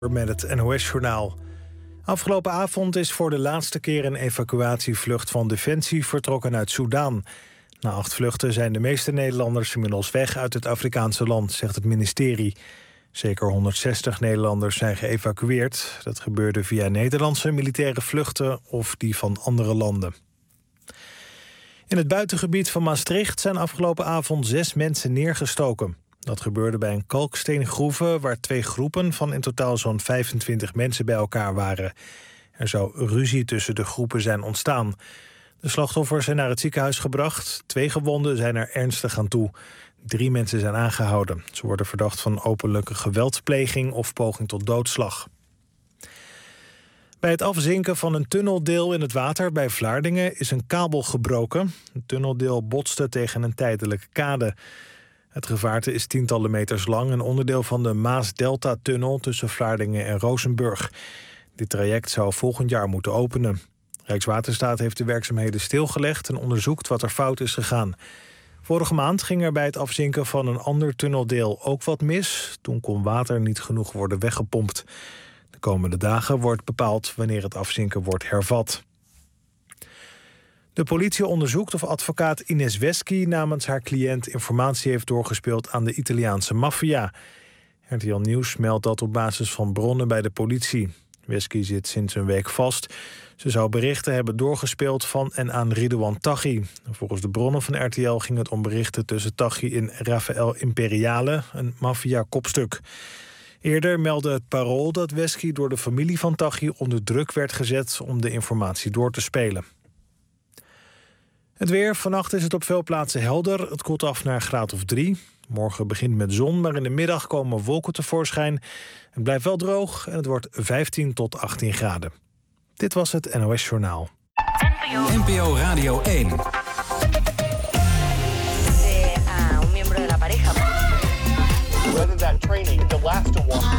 Met het NOS-journaal. Afgelopen avond is voor de laatste keer een evacuatievlucht van Defensie vertrokken uit Soedan. Na 8 vluchten zijn de meeste Nederlanders inmiddels weg uit het Afrikaanse land, zegt het ministerie. Zeker 160 Nederlanders zijn geëvacueerd. Dat gebeurde via Nederlandse militaire vluchten of die van andere landen. In het buitengebied van Maastricht zijn afgelopen avond 6 mensen neergestoken. Dat gebeurde bij een kalksteengroeve waar 2 groepen van in totaal zo'n 25 mensen bij elkaar waren. Er zou ruzie tussen de groepen zijn ontstaan. De slachtoffers zijn naar het ziekenhuis gebracht. 2 gewonden zijn er ernstig aan toe. 3 mensen zijn aangehouden. Ze worden verdacht van openlijke geweldpleging of poging tot doodslag. Bij het afzinken van een tunneldeel in het water bij Vlaardingen is een kabel gebroken. Het tunneldeel botste tegen een tijdelijke kade. Het gevaarte is tientallen meters lang, een onderdeel van de Maas-Delta-tunnel tussen Vlaardingen en Rozenburg. Dit traject zou volgend jaar moeten openen. Rijkswaterstaat heeft de werkzaamheden stilgelegd en onderzoekt wat er fout is gegaan. Vorige maand ging er bij het afzinken van een ander tunneldeel ook wat mis. Toen kon water niet genoeg worden weggepompt. De komende dagen wordt bepaald wanneer het afzinken wordt hervat. De politie onderzoekt of advocaat Ines Wesky namens haar cliënt informatie heeft doorgespeeld aan de Italiaanse maffia. RTL Nieuws meldt dat op basis van bronnen bij de politie. Wesky zit sinds een week vast. Ze zou berichten hebben doorgespeeld van en aan Ridouan Taghi. Volgens de bronnen van RTL ging het om berichten tussen Taghi en Rafael Imperiale, een maffia-kopstuk. Eerder meldde het Parool dat Wesky door de familie van Taghi onder druk werd gezet om de informatie door te spelen. Het weer. Vannacht is het op veel plaatsen helder. Het koelt af naar een graad of 3. Morgen begint met zon, maar in de middag komen wolken tevoorschijn. Het blijft wel droog en het wordt 15 tot 18 graden. Dit was het NOS Journaal. NPO Radio 1. Un miembro de la pareja. Whether that training, the last one.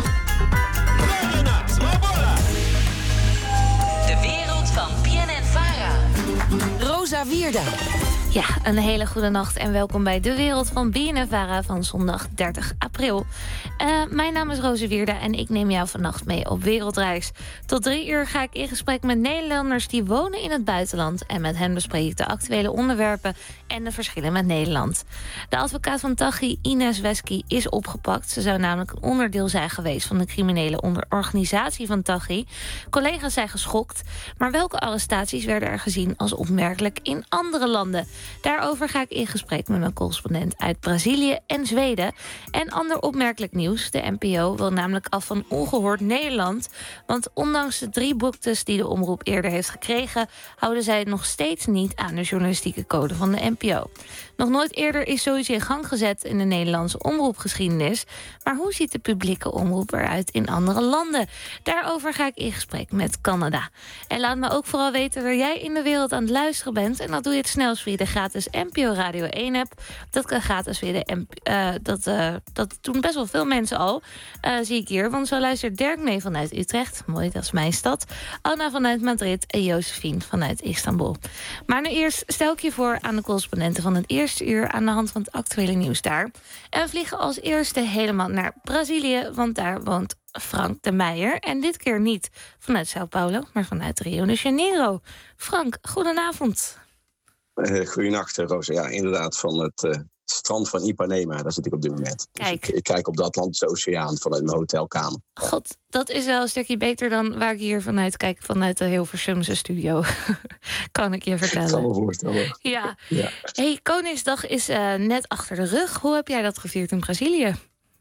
De wereld van BNN-Vara. Rosa Wierda. Ja, een hele goede nacht en welkom bij De Wereld van BNN-Vara van zondag 30 april. Mijn naam is Rosa Wierda en ik neem jou vannacht mee op wereldreis. Tot 3 uur ga ik in gesprek met Nederlanders die wonen in het buitenland. En met hen bespreek ik de actuele onderwerpen en de verschillen met Nederland. De advocaat van Taghi, Ines Wesky, is opgepakt. Ze zou namelijk een onderdeel zijn geweest van de criminele organisatie van Taghi. Collega's zijn geschokt, maar welke arrestaties werden er gezien als opmerkelijk in andere landen? Daarover ga ik in gesprek met mijn correspondent uit Brazilië en Zweden. En ander opmerkelijk nieuws. De NPO wil namelijk af van ongehoord Nederland. Want ondanks de 3 boektes die de omroep eerder heeft gekregen, houden zij nog steeds niet aan de journalistieke code van de NPO. Nog nooit eerder is zoiets in gang gezet in de Nederlandse omroepgeschiedenis. Maar hoe ziet de publieke omroep eruit in andere landen? Daarover ga ik in gesprek met Canada. En laat me ook vooral weten waar jij in de wereld aan het luisteren bent. En dat doe je het snelst via de gratis NPO Radio 1 app. Dat kan gratis via de dat doen best wel veel mensen al, zie ik hier. Want zo luistert Dirk mee vanuit Utrecht. Mooi, dat is mijn stad. Anna vanuit Madrid en Josephine vanuit Istanbul. Maar nu eerst stel ik je voor aan de correspondenten van het eerste uur aan de hand van het actuele nieuws daar. En we vliegen als eerste helemaal naar Brazilië, want daar woont Frank de Meijer. En dit keer niet vanuit Sao Paulo, maar vanuit Rio de Janeiro. Frank, goedenavond. Goedenacht, Rosa. Ja, inderdaad, van het strand van Ipanema. Daar zit ik op dit moment. Kijk. Dus ik kijk op de Atlantische Oceaan vanuit mijn hotelkamer. God, dat is wel een stukje beter dan waar ik hier vanuit kijk, vanuit de Hilversumse studio. Kan ik je vertellen. Ik kan me voorstellen. Ja. Ja. Hey, Koningsdag is net achter de rug. Hoe heb jij dat gevierd in Brazilië?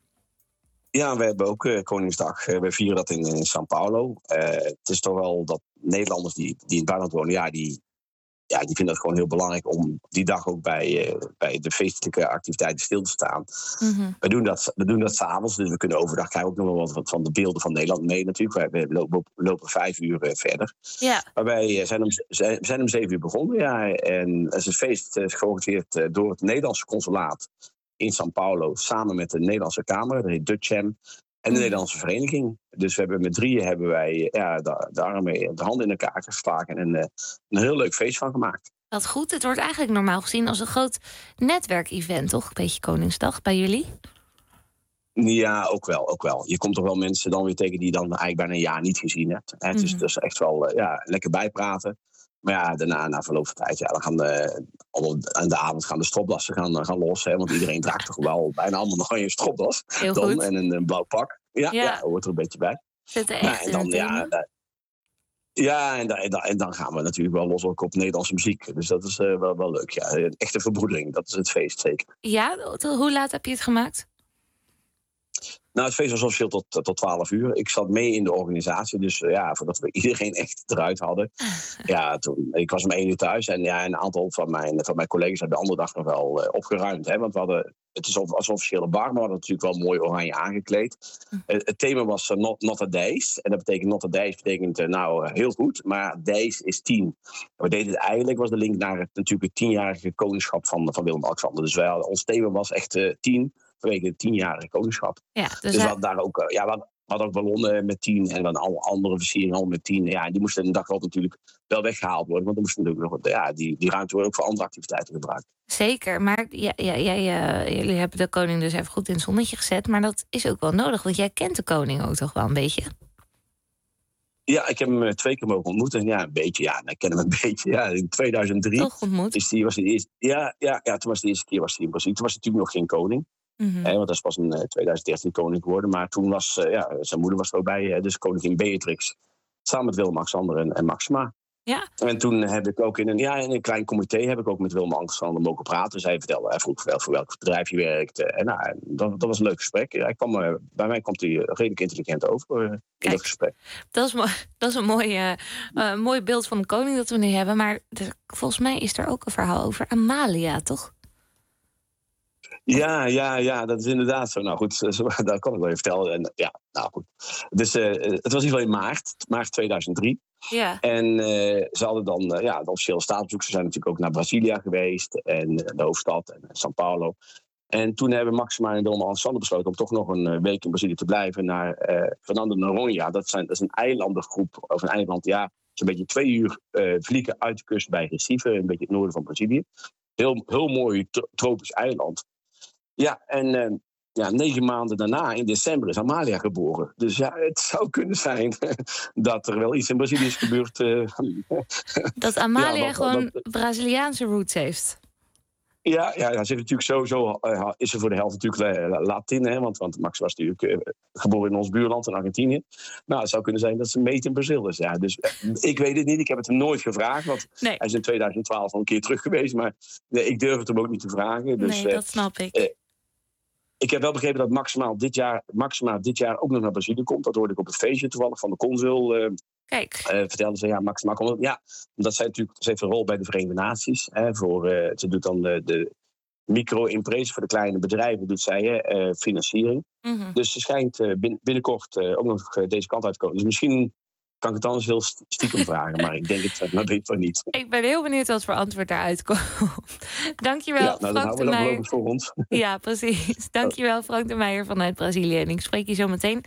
Ja, we hebben ook Koningsdag. We vieren dat in São Paulo. Het is toch wel dat Nederlanders die in het buitenland wonen, die vinden het gewoon heel belangrijk om die dag ook bij de feestelijke activiteiten stil te staan. Mm-hmm. We doen dat 's avonds, dus we kunnen overdag krijgen ook nog wel wat van de beelden van Nederland mee natuurlijk. We lopen 5 uur verder. Ja. Maar wij zijn om 7 uur begonnen. Ja, en het is een feest georganiseerd door het Nederlandse consulaat in São Paulo, samen met de Nederlandse Kamer, dat heet Dutcham, en de Nederlandse vereniging. Dus we hebben met 3 de armen, de handen in elkaar geslagen en een heel leuk feest van gemaakt. Wat goed. Het wordt eigenlijk normaal gezien als een groot netwerkevent, toch? Een beetje Koningsdag bij jullie? Ja, ook wel. Je komt toch wel mensen dan weer tegen die je dan eigenlijk bijna een jaar niet gezien hebt. Het is dus echt wel lekker bijpraten. Maar ja, daarna, na verloop van tijd, dan gaan aan de avond gaan de stropdassen gaan los. Hè, want iedereen draagt toch wel bijna allemaal nog een stropdas. Heel dan, goed. En een blauw pak. Ja, hoort er een beetje bij. Zit er echt en dan, en dan gaan we natuurlijk wel los ook op Nederlandse muziek. Dus dat is wel leuk. Ja. Een echte verbroedering, dat is het feest zeker. Ja, hoe laat heb je het gemaakt? Nou, het feest was officieel tot 12 uur. Ik zat mee in de organisatie, dus voordat we iedereen echt eruit hadden. Ik was om 1 uur thuis en een aantal van mijn collega's hebben de andere dag nog wel opgeruimd. Hè, want het is als officiële bar, maar we hadden natuurlijk wel mooi oranje aangekleed. Het thema was not a days. En dat betekent not a days betekent heel goed, maar days is 10. We deden het eigenlijk, was de link naar natuurlijk het 10-jarige koningschap van Willem-Alexander. Dus ons thema was echt 10. Vanwege het 10-jarige koningschap. Ja, dus we hadden daar ook, we hadden ook ballonnen met 10 en dan alle andere versieringen al met 10. Ja, die moesten een dag wel natuurlijk wel weggehaald worden, want dan moesten natuurlijk nog die ruimte wordt ook voor andere activiteiten gebruikt. Zeker, maar jullie hebben de koning dus even goed in het zonnetje gezet, maar dat is ook wel nodig, want jij kent de koning ook toch wel een beetje? Ja, ik heb hem 2 keer mogen ontmoeten. Een beetje, ik ken hem een beetje. Ja, in 2003 toch ontmoet? Was de eerste. Toen was de eerste keer in Brazilië. Toen was hij natuurlijk nog geen koning. Want dat is pas in 2013 koning geworden. Maar toen was zijn moeder was er ook bij, dus koningin Beatrix. Samen met Willem-Alexander en Maxima. Ja. En toen heb ik ook in een klein comité heb ik ook met Willem-Alexander mogen praten. Dus hij vroeg voor welk bedrijf hij werkte. Dat was een leuk gesprek. Bij mij komt hij redelijk intelligent over in dat gesprek. Dat is een mooi beeld van de koning dat we nu hebben. Maar volgens mij is er ook een verhaal over Amalia, toch? Ja, dat is inderdaad zo. Nou goed, dat kan ik wel even vertellen. Goed. Dus het was in ieder geval in maart 2003. Ja. En ze hadden dan de officiële staatsbezoek. Ze zijn natuurlijk ook naar Brasilia geweest en de hoofdstad en São Paulo. En toen hebben Maxima en Willem-Alexander besloten om toch nog een week in Brazilië te blijven naar Fernando de Noronha. Dat is een eilandengroep, of een eiland, zo'n beetje 2 uur vliegen uit de kust bij Recife, een beetje het noorden van Brazilië. Heel mooi tropisch eiland. Ja, en 9 maanden daarna, in december, is Amalia geboren. Dus het zou kunnen zijn dat er wel iets in Brazilië is gebeurd. Dat Amalia gewoon Braziliaanse roots heeft. Ja, ze heeft natuurlijk sowieso is ze voor de helft natuurlijk Latin, hè, want Max was natuurlijk geboren in ons buurland in Argentinië. Nou, het zou kunnen zijn dat ze meet in Brazil is. Ja, dus ik weet het niet, ik heb het hem nooit gevraagd, want hij is in 2012 al een keer terug geweest, maar ik durf het hem ook niet te vragen. Dus, dat snap ik. Ik heb wel begrepen dat Maxima dit jaar ook nog naar Brazilië komt. Dat hoorde ik op het feestje toevallig van de consul. Kijk. Vertelde ze, Maxima komt. Ja, omdat zij natuurlijk, ze heeft een rol bij de Verenigde Naties. Ze doet dan de micro-imprese voor de kleine bedrijven, doet zij financiering. Mm-hmm. Dus ze schijnt binnenkort ook nog deze kant uit te komen. Dus misschien kan ik het anders heel stiekem vragen, maar ik denk het maar beter niet. Ik ben heel benieuwd wat voor antwoord daaruit komt. Dankjewel, Frank de Meijer. Dat houden we dan beloofd voor ons. Ja, precies. Dankjewel, Frank de Meijer vanuit Brazilië. En ik spreek je zo meteen.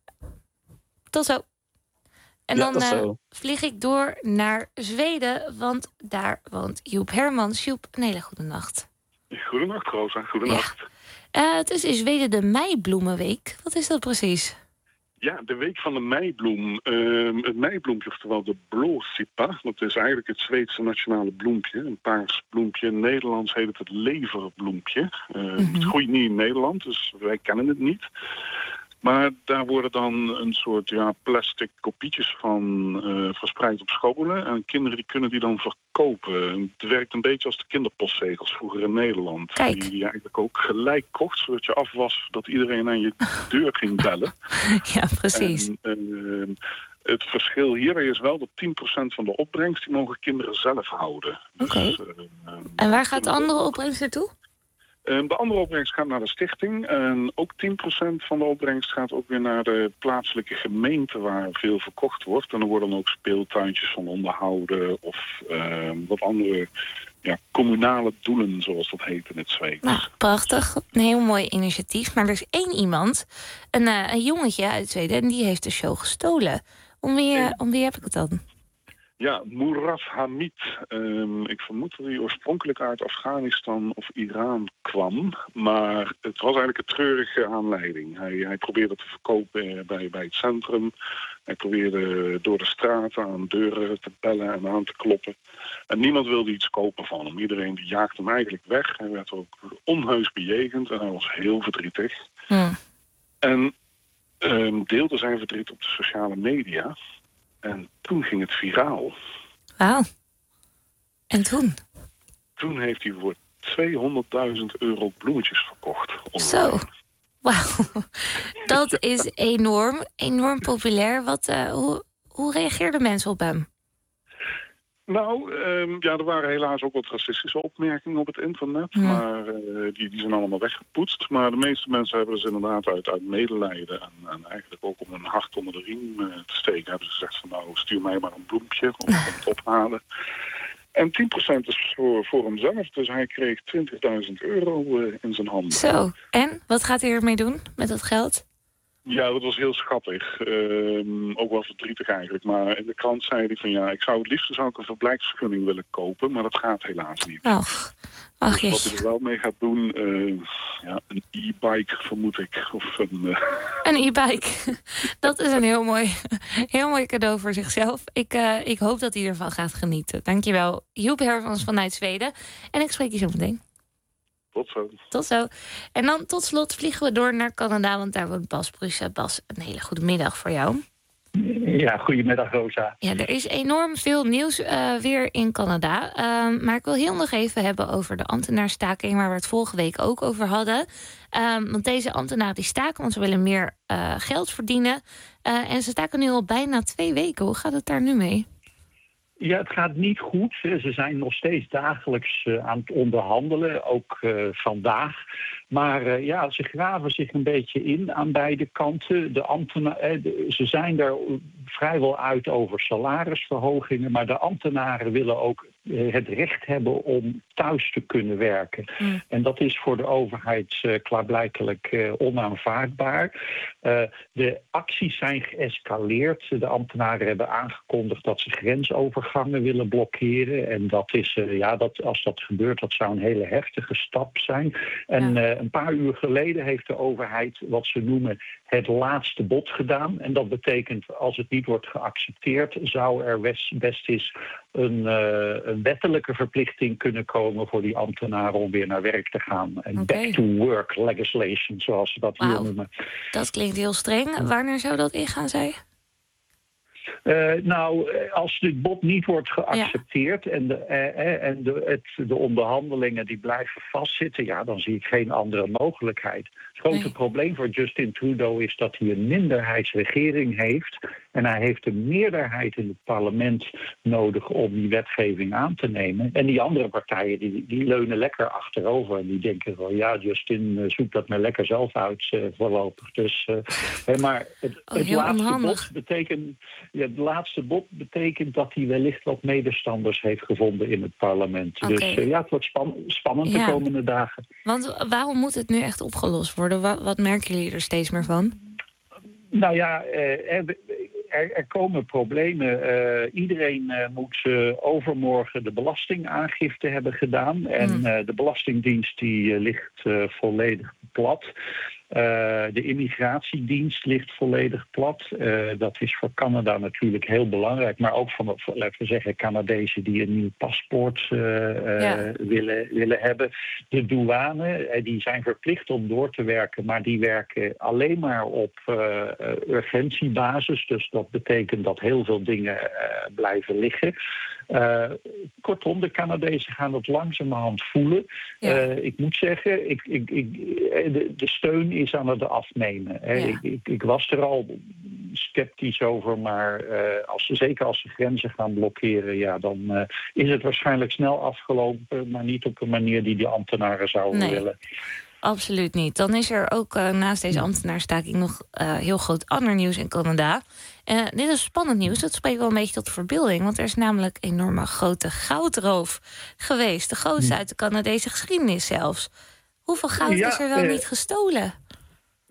Tot zo. En dan vlieg ik door naar Zweden, want daar woont Joep Hermans. Joep, een hele goede nacht. Goedenacht, Rosa. Goedenacht. Ja. Het is in Zweden de meibloemenweek. Wat is dat precies? Ja, de week van de meibloem. Het meibloempje, oftewel de blåsippa. Dat is eigenlijk het Zweedse nationale bloempje. Een paars bloempje. In Nederlands heet het leverbloempje. Het groeit niet in Nederland, dus wij kennen het niet. Maar daar worden dan een soort plastic kopietjes van verspreid op scholen. En kinderen die kunnen die dan verkopen. Het werkt een beetje als de kinderpostzegels vroeger in Nederland. Kijk. Die je eigenlijk ook gelijk kocht, zodat je af was dat iedereen aan je deur ging bellen. Ja, precies. En, het verschil hier is wel dat 10% van de opbrengst die mogen kinderen zelf houden. Oké. Dus, en waar gaat de andere opbrengst naartoe? De andere opbrengst gaat naar de stichting. En ook 10% van de opbrengst gaat ook weer naar de plaatselijke gemeente waar veel verkocht wordt. En er worden dan ook speeltuintjes van onderhouden of wat andere communale doelen, zoals dat heet in het Zweeds. Nou, prachtig. Een heel mooi initiatief. Maar er is 1 iemand, een jongetje uit Zweden, en die heeft de show gestolen. Om wie heb ik het dan? Ja, Murad Hamid. Ik vermoed dat hij oorspronkelijk uit Afghanistan of Iran kwam. Maar het was eigenlijk een treurige aanleiding. Hij probeerde te verkopen bij het centrum. Hij probeerde door de straten aan deuren te bellen en aan te kloppen. En niemand wilde iets kopen van hem. Iedereen die jaagde hem eigenlijk weg. Hij werd ook onheus bejegend en hij was heel verdrietig. En deelde zijn verdriet op de sociale media. En toen ging het viraal. Wauw. En toen? Toen heeft hij voor €200.000 bloemetjes verkocht. Zo. Wauw. Dat is enorm populair. Hoe reageerden mensen op hem? Nou, er waren helaas ook wat racistische opmerkingen op het internet. Maar die zijn allemaal weggepoetst. Maar de meeste mensen hebben dus inderdaad uit medelijden en eigenlijk ook om hun hart onder de riem te steken, hebben ze gezegd van nou, stuur mij maar een bloempje om het ophalen. En 10% is voor hemzelf. Dus hij kreeg €20.000 in zijn handen. Zo, en? Wat gaat hij ermee doen met dat geld? Ja, dat was heel schattig. Ook wel verdrietig eigenlijk. Maar in de krant zei hij van ja, ik zou een verblijfsvergunning willen kopen. Maar dat gaat helaas niet. Ach dus jeetje. wat hij er wel mee gaat doen, een e-bike vermoed ik. Of Een e-bike. Dat is een heel mooi cadeau voor zichzelf. Ik hoop dat hij ervan gaat genieten. Dankjewel, Joep Hermans vanuit Zweden. En ik spreek je zo meteen. Tot zo. En dan tot slot vliegen we door naar Canada, want daar woont Bas Prussen. Bas, een hele goede middag voor jou. Ja, goedemiddag Rosa. Ja, er is enorm veel nieuws weer in Canada. Maar ik wil heel nog even hebben over de ambtenaarstaking, waar we het vorige week ook over hadden. Want deze ambtenaren die staken, want ze willen meer geld verdienen. En ze staken nu al bijna 2 weken. Hoe gaat het daar nu mee? Ja, het gaat niet goed. Ze zijn nog steeds dagelijks aan het onderhandelen, ook vandaag. Maar ze graven zich een beetje in aan beide kanten. Ze zijn er vrijwel uit over salarisverhogingen, maar de ambtenaren willen ook het recht hebben om thuis te kunnen werken. En dat is voor de overheid klaarblijkelijk onaanvaardbaar. De acties zijn geëscaleerd. De ambtenaren hebben aangekondigd dat ze grensovergangen willen blokkeren. En dat is, als dat gebeurt, dat zou een hele heftige stap zijn. En een paar uur geleden heeft de overheid wat ze noemen het laatste bod gedaan. En dat betekent, als het niet wordt geaccepteerd, zou er best eens een wettelijke verplichting kunnen komen voor die ambtenaren om weer naar werk te gaan. En back-to-work legislation, zoals ze dat hier noemen. Dat klinkt heel streng. Wanneer zou dat ingaan, zei je? Als dit bod niet wordt geaccepteerd en de onderhandelingen die blijven vastzitten, dan zie ik geen andere mogelijkheid. Het grote probleem voor Justin Trudeau is dat hij een minderheidsregering heeft. En hij heeft een meerderheid in het parlement nodig om die wetgeving aan te nemen. En die andere partijen die leunen lekker achterover. En die denken van Justin, zoek dat maar lekker zelf uit voorlopig. Dus, maar het laatste bod betekent... Ja, het laatste bod betekent dat hij wellicht wat medestanders heeft gevonden in het parlement. Dus het wordt spannend de komende dagen. Want waarom moet het nu echt opgelost worden? Wat merken jullie er steeds meer van? Nou ja, er komen problemen. Iedereen moet overmorgen de belastingaangifte hebben gedaan. En de Belastingdienst die ligt volledig plat. De immigratiedienst ligt volledig plat. Dat is voor Canada natuurlijk heel belangrijk. Maar ook voor laten we zeggen, Canadezen die een nieuw paspoort willen hebben. De douane, die zijn verplicht om door te werken. Maar die werken alleen maar op urgentiebasis. Dus dat betekent dat heel veel dingen blijven liggen. Kortom, de Canadezen gaan het langzamerhand voelen. Ik moet zeggen, de steun is aan het afnemen. Ik was er al sceptisch over, maar zeker als ze grenzen gaan blokkeren, dan is het waarschijnlijk snel afgelopen, maar niet op een manier die de ambtenaren zouden willen. Absoluut niet. Dan is er ook naast deze ambtenaarstaking nog heel groot ander nieuws in Canada. Dit is spannend nieuws. Dat spreekt wel een beetje tot de verbeelding. Want er is namelijk een enorme grote goudroof geweest. De grootste uit de Canadese geschiedenis zelfs. Hoeveel goud is er wel niet gestolen?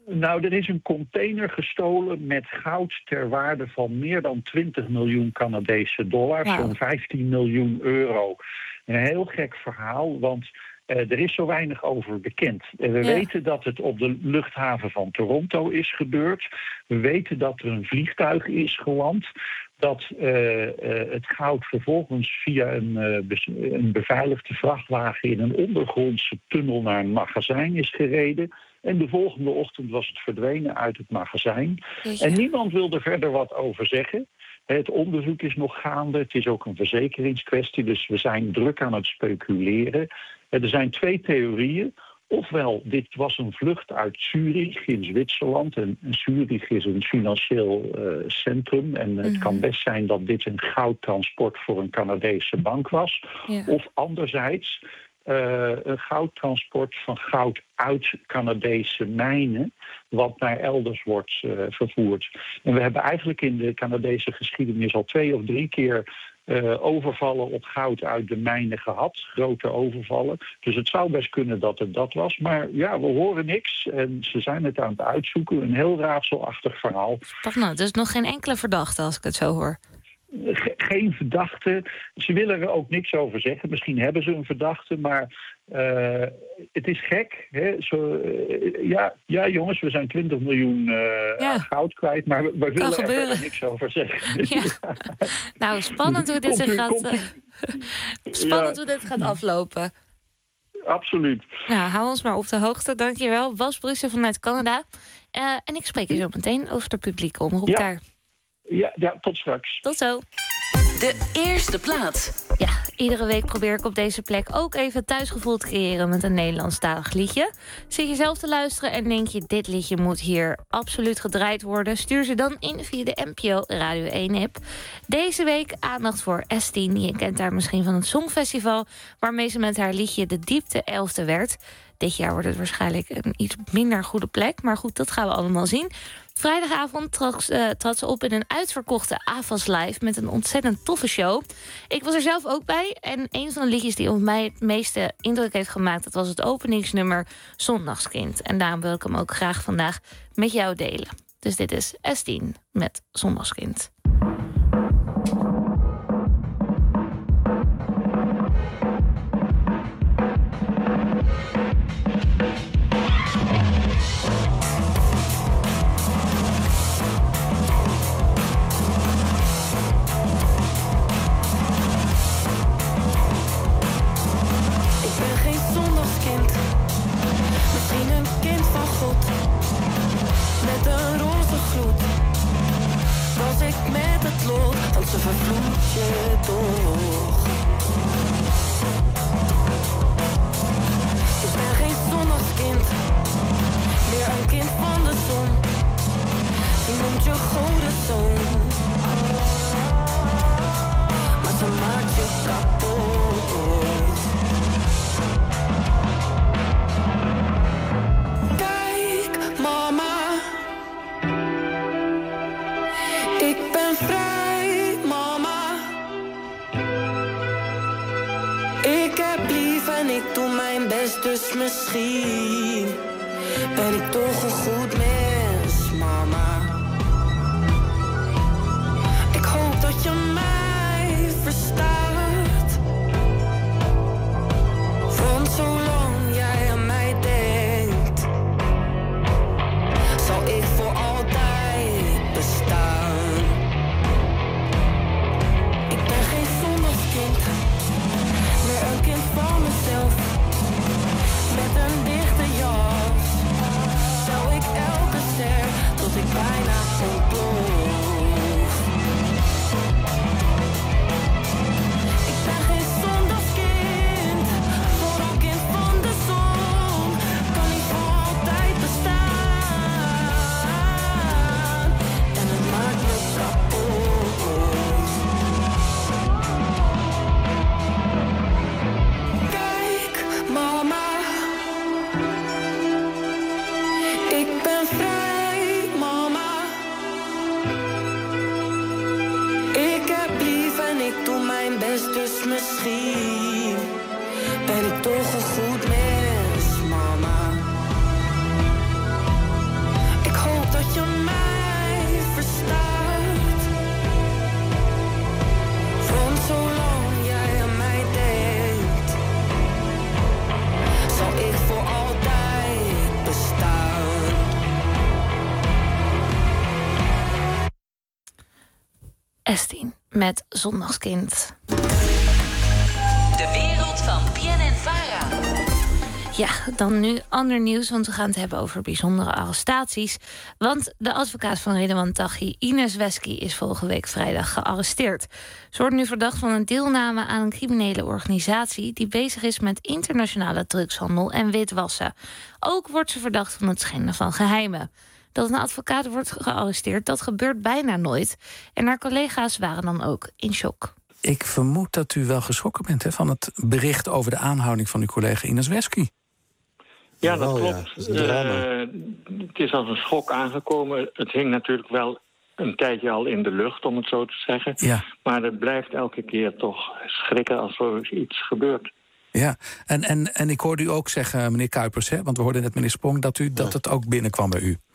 Nou, er is een container gestolen met goud ter waarde van meer dan 20 miljoen Canadese dollar, Wauw. zo'n 15 miljoen euro. Een heel gek verhaal, want er is zo weinig over bekend. We weten dat het op de luchthaven van Toronto is gebeurd. We weten dat er een vliegtuig is geland. Dat het goud vervolgens via een beveiligde vrachtwagen in een ondergrondse tunnel naar een magazijn is gereden. En de volgende ochtend was het verdwenen uit het magazijn. En niemand wil er verder wat over zeggen. Het onderzoek is nog gaande. Het is ook een verzekeringskwestie. Dus we zijn druk aan het speculeren. Er zijn 2 theorieën. Ofwel, dit was een vlucht uit Zurich in Zwitserland. En Zurich is een financieel centrum. En het kan best zijn dat dit een goudtransport voor een Canadese bank was. Ja. Of anderzijds een goudtransport van goud uit Canadese mijnen, wat naar elders wordt vervoerd. En we hebben eigenlijk in de Canadese geschiedenis al 2 of 3 keer overvallen op goud uit de mijnen gehad. Grote overvallen. Dus het zou best kunnen dat het dat was. Maar ja, we horen niks. En ze zijn het aan het uitzoeken. Een heel raadselachtig verhaal. Spannend. Dus nog geen enkele verdachte als ik het zo hoor. Geen verdachte. Ze willen er ook niks over zeggen. Misschien hebben ze een verdachte, maar het is gek. Hè? Ja, jongens, we zijn 20 miljoen goud kwijt, maar we willen er niks over zeggen. Ja. Nou, spannend hoe dit dit gaat aflopen. Absoluut. Nou, hou ons maar op de hoogte. Dankjewel. Bas Brussen vanuit Canada. En ik spreek je zo meteen over de publieke omroep daar. Ja, tot straks. Tot zo. De eerste plaats. Ja, iedere week probeer ik op deze plek ook even thuisgevoel te creëren met een Nederlandstalig liedje. Zit je zelf te luisteren en denk je, dit liedje moet hier absoluut gedraaid worden? Stuur ze dan in via de NPO Radio 1-app. Deze week aandacht voor S10. Je kent haar misschien van het Songfestival, waarmee ze met haar liedje De Diepte 11e werd. Dit jaar wordt het waarschijnlijk een iets minder goede plek, maar goed, dat gaan we allemaal zien. Vrijdagavond trad ze op in een uitverkochte AFAS Live met een ontzettend toffe show. Ik was er zelf ook bij en een van de liedjes die op mij het meeste indruk heeft gemaakt, dat was het openingsnummer Zondagskind. En daarom wil ik hem ook graag vandaag met jou delen. Dus dit is S10 met Zondagskind. Want ze vervloekt je toch. Ik ben geen zondagskind, meer een kind van de zon. Je noemt je godenzoon, maar ze maakt je kapot. Kijk, mama, ik ben vrij. En ik doe mijn best, dus misschien ben ik toch een goed mens, mama. Ik hoop dat je mij verstaat, want zolang jij aan mij denkt, zal ik voor altijd bestaan. Ik ben geen zondagskind, meer een kind van mezelf. Met een dichte jas zou ik elke ster tot ik bijna ontplof. Ik ben geen zondagskind, vooral kind van de zon. Kan niet voor altijd bestaan en het maakt me kapot. Mama, ik ben vrij, mama. Ik heb lief en ik doe mijn best, dus misschien ben ik toch een goed mens, mama. S10 met Zondagskind. De wereld van BNN-Vara. Ja, dan nu ander nieuws, want we gaan het hebben over bijzondere arrestaties. Want de advocaat van Ridwan Taghi, Ines Wesky, is vorige week vrijdag gearresteerd. Ze wordt nu verdacht van een deelname aan een criminele organisatie die bezig is met internationale drugshandel en witwassen. Ook wordt ze verdacht van het schenden van geheimen. Dat een advocaat wordt gearresteerd, dat gebeurt bijna nooit. En haar collega's waren dan ook in shock. Ik vermoed dat u wel geschrokken bent van het bericht over de aanhouding van uw collega Ines Wesky. Ja, dat klopt. Ja, dat is een drama. Het is als een schok aangekomen. Het hing natuurlijk wel een tijdje al in de lucht, om het zo te zeggen. Ja. Maar het blijft elke keer toch schrikken als er iets gebeurt. Ja, en ik hoorde u ook zeggen, meneer Kuipers, want we hoorden net meneer Sprong, dat het ook binnenkwam bij u.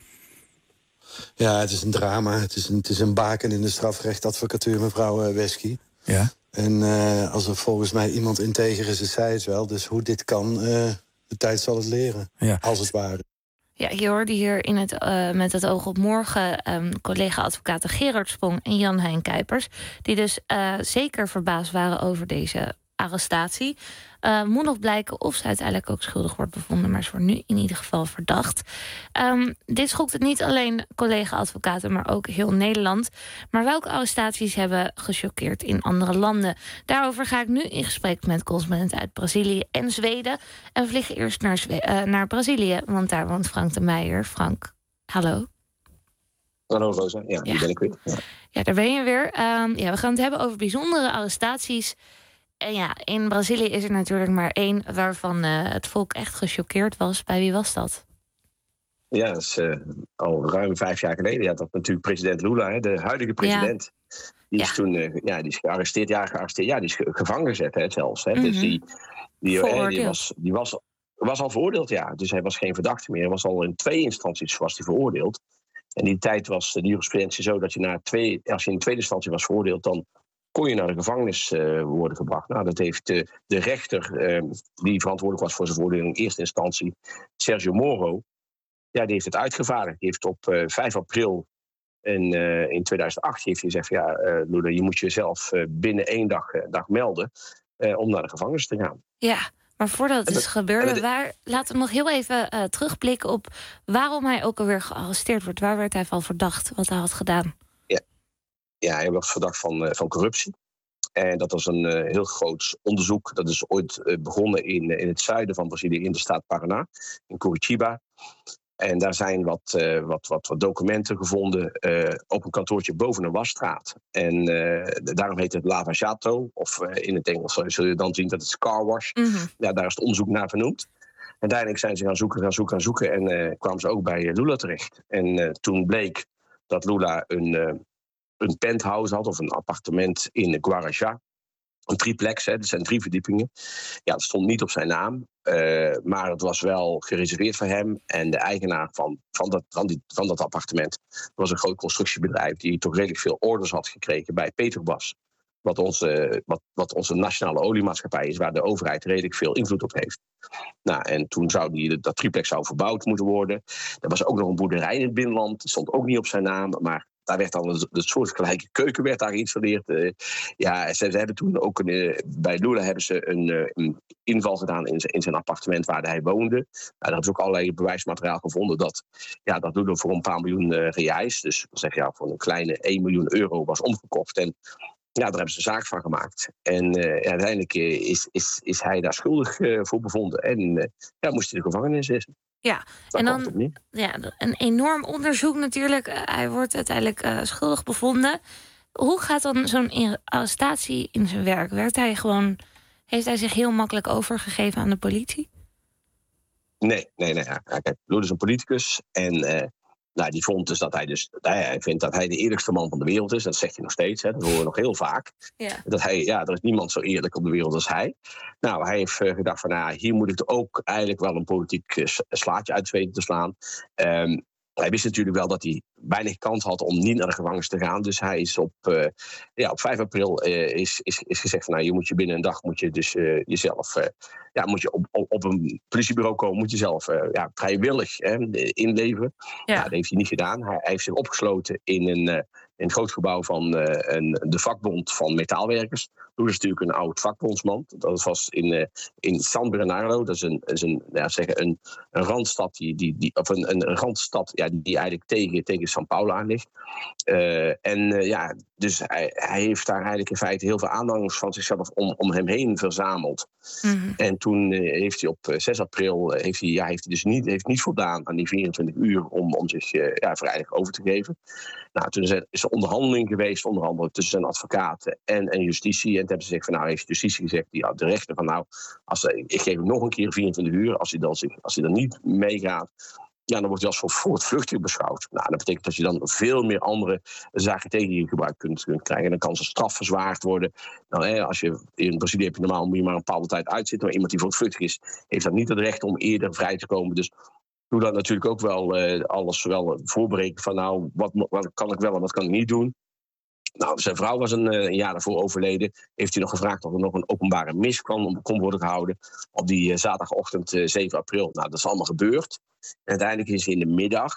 Ja, het is een drama. Het is een baken in de strafrechtadvocatuur, mevrouw Wesky. Ja. En als er volgens mij iemand integer is zij het wel. Dus hoe dit kan, de tijd zal het leren. Ja. Als het ware. Ja, je hoorde hier in met het oog op morgen collega-advocaten Gerard Sprong en Jan-Hein Kuipers, die dus zeker verbaasd waren over deze arrestatie. Moet nog blijken of ze uiteindelijk ook schuldig wordt bevonden, maar ze wordt nu in ieder geval verdacht. Dit schokt het niet alleen collega-advocaten, maar ook heel Nederland. Maar welke arrestaties hebben gechoqueerd in andere landen? Daarover ga ik nu in gesprek met correspondenten uit Brazilië en Zweden. En we vliegen eerst naar Brazilië, want daar woont Frank de Meijer. Frank, hallo. Hallo Rosa, ja, die ben ik weer. Ja, daar ben je weer. We gaan het hebben over bijzondere arrestaties. En ja, in Brazilië is er natuurlijk maar één waarvan het volk echt gechoqueerd was. Bij wie was dat? Ja, dat is al ruim 5 jaar geleden. Ja, dat natuurlijk president Lula, de huidige president. Ja. Die is toen die is gearresteerd. Ja, die is gevangen gezet zelfs. Hè. Dus die was al veroordeeld, ja. Dus hij was geen verdachte meer. Hij was al in 2 instanties was hij veroordeeld. En die tijd was de jurisprudentie zo dat je als je in de tweede instantie was veroordeeld, dan kon je naar de gevangenis worden gebracht. Nou, dat heeft de rechter die verantwoordelijk was voor zijn veroordeling in eerste instantie, Sergio Moro, ja, die heeft het uitgevaardigd. Die heeft op 5 april in 2008 heeft hij gezegd, Lula, je moet jezelf binnen 1 dag melden om naar de gevangenis te gaan. Ja, maar voordat het gebeurde, laten we nog heel even terugblikken op waarom hij ook alweer gearresteerd wordt. Waar werd hij van verdacht, wat hij had gedaan? Ja, hij was verdacht van corruptie. En dat was een heel groot onderzoek. Dat is ooit begonnen in het zuiden van Brazilië, in de staat Paraná, in Curitiba. En daar zijn wat documenten gevonden op een kantoortje boven een wasstraat. En daarom heet het Lava Jato, of in het Engels zul je dan zien dat het car wash. Mm-hmm. Ja, daar is het onderzoek naar vernoemd. En uiteindelijk zijn ze gaan zoeken en kwamen ze ook bij Lula terecht. En toen bleek dat Lula een penthouse had, of een appartement in Guarujá. Een triplex, dat zijn 3 verdiepingen. Ja, dat stond niet op zijn naam, maar het was wel gereserveerd voor hem. En de eigenaar van dat appartement was een groot constructiebedrijf die toch redelijk veel orders had gekregen bij Petrobras. Wat onze nationale oliemaatschappij is, waar de overheid redelijk veel invloed op heeft. Nou, en toen zou dat triplex verbouwd moeten worden. Er was ook nog een boerderij in het binnenland, die stond ook niet op zijn naam, maar daar werd dan de soortgelijke keuken werd daar geïnstalleerd. Ze hebben toen ook bij Lula hebben ze een inval gedaan in zijn appartement waar hij woonde. Daar hebben ze ook allerlei bewijsmateriaal gevonden dat Lula voor een paar miljoen reais, dus voor een kleine 1 miljoen euro was omgekocht. En ja, daar hebben ze een zaak van gemaakt. En uiteindelijk is hij daar schuldig voor bevonden. En moest hij de gevangenis zitten. Ja, en dan een enorm onderzoek natuurlijk. Hij wordt uiteindelijk schuldig bevonden. Hoe gaat dan zo'n arrestatie in zijn werk? Heeft hij zich heel makkelijk overgegeven aan de politie? Nee. Kijk, Lula is een politicus en die vond dus hij vindt dat hij de eerlijkste man van de wereld is. Dat zegt hij nog steeds, dat horen we nog heel vaak. Ja. Er is niemand zo eerlijk op de wereld als hij. Nou, hij heeft gedacht van, hier moet ik ook eigenlijk wel een politiek slaatje uit weten te slaan. Hij wist natuurlijk wel dat hij weinig kans had om niet naar de gevangenis te gaan. Dus hij is op 5 april is gezegd van, nou, je moet je binnen een dag moet je dus jezelf moet je op een politiebureau komen, moet je zelf vrijwillig inleveren. Ja. Nou, dat heeft hij niet gedaan. Hij heeft zich opgesloten in een groot gebouw van de vakbond van metaalwerkers. Toen is natuurlijk een oud vakbondsman. Dat was in San Bernardo. Dat is een randstad die eigenlijk tegen São Paulo aan ligt. Dus hij heeft daar eigenlijk in feite heel veel aanhangers van zichzelf om hem heen verzameld. Mm-hmm. En toen heeft hij op 6 april heeft hij niet voldaan aan die 24 uur om zich vrijwillig over te geven. Nou, toen is er onderhandeling geweest, onder andere tussen zijn advocaten en justitie. En toen hebben ze gezegd van, nou, heeft justitie gezegd, de rechter van, nou, ik geef hem nog een keer 24 uur. Als hij dan niet meegaat, dan wordt hij als voortvluchtig beschouwd. Nou, dat betekent dat je dan veel meer andere zaken tegen je gebruik kunt krijgen. En dan kan zijn straf verzwaard worden. Nou, als je in Brazilië heb je normaal moet je maar een bepaalde tijd uitzitten. Maar iemand die voortvluchtig is, heeft dan niet het recht om eerder vrij te komen. Dus doe dan natuurlijk ook wel alles wel voorberekenen van, nou, wat kan ik wel en wat kan ik niet doen. Nou, zijn vrouw was een jaar daarvoor overleden. Heeft hij nog gevraagd of er nog een openbare mis kon worden gehouden op die zaterdagochtend 7 april. Nou, dat is allemaal gebeurd. En uiteindelijk is hij in de middag,